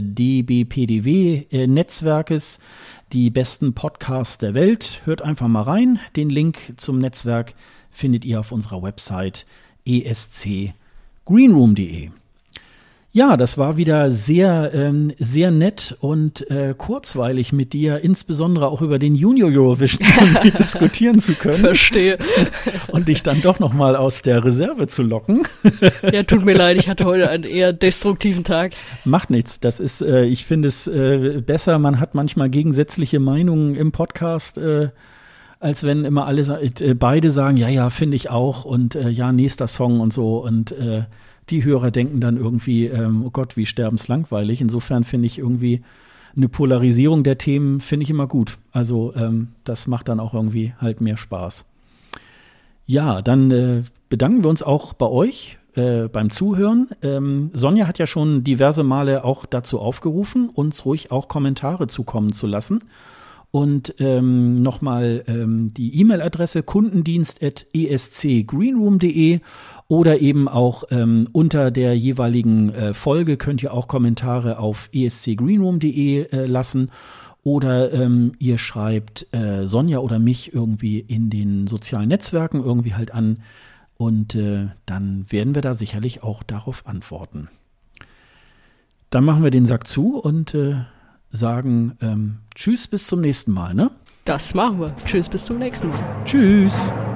DBPDW-Netzwerkes, die besten Podcasts der Welt. Hört einfach mal rein. Den Link zum Netzwerk findet ihr auf unserer Website escgreenroom.de. Ja, das war wieder sehr, sehr nett und kurzweilig mit dir, insbesondere auch über den Junior Eurovision diskutieren zu können. Verstehe. Und dich dann doch noch mal aus der Reserve zu locken. Ja, tut mir leid, ich hatte heute einen eher destruktiven Tag. Macht nichts. Das ist, ich finde es besser. Man hat manchmal gegensätzliche Meinungen im Podcast, als wenn immer beide sagen, ja, finde ich auch und ja, nächster Song und so und die Hörer denken dann irgendwie, oh Gott, wie sterbenslangweilig. Insofern finde ich irgendwie eine Polarisierung der Themen finde ich immer gut. Also das macht dann auch irgendwie halt mehr Spaß. Ja, dann bedanken wir uns auch bei euch beim Zuhören. Sonja hat ja schon diverse Male auch dazu aufgerufen, uns ruhig auch Kommentare zukommen zu lassen. Und nochmal die E-Mail-Adresse kundendienst@escgreenroom.de oder eben auch unter der jeweiligen Folge könnt ihr auch Kommentare auf escgreenroom.de lassen oder ihr schreibt Sonja oder mich irgendwie in den sozialen Netzwerken irgendwie halt an und dann werden wir da sicherlich auch darauf antworten. Dann machen wir den Sack zu und sagen Tschüss, bis zum nächsten Mal, ne? Das machen wir. Tschüss, bis zum nächsten Mal. Tschüss.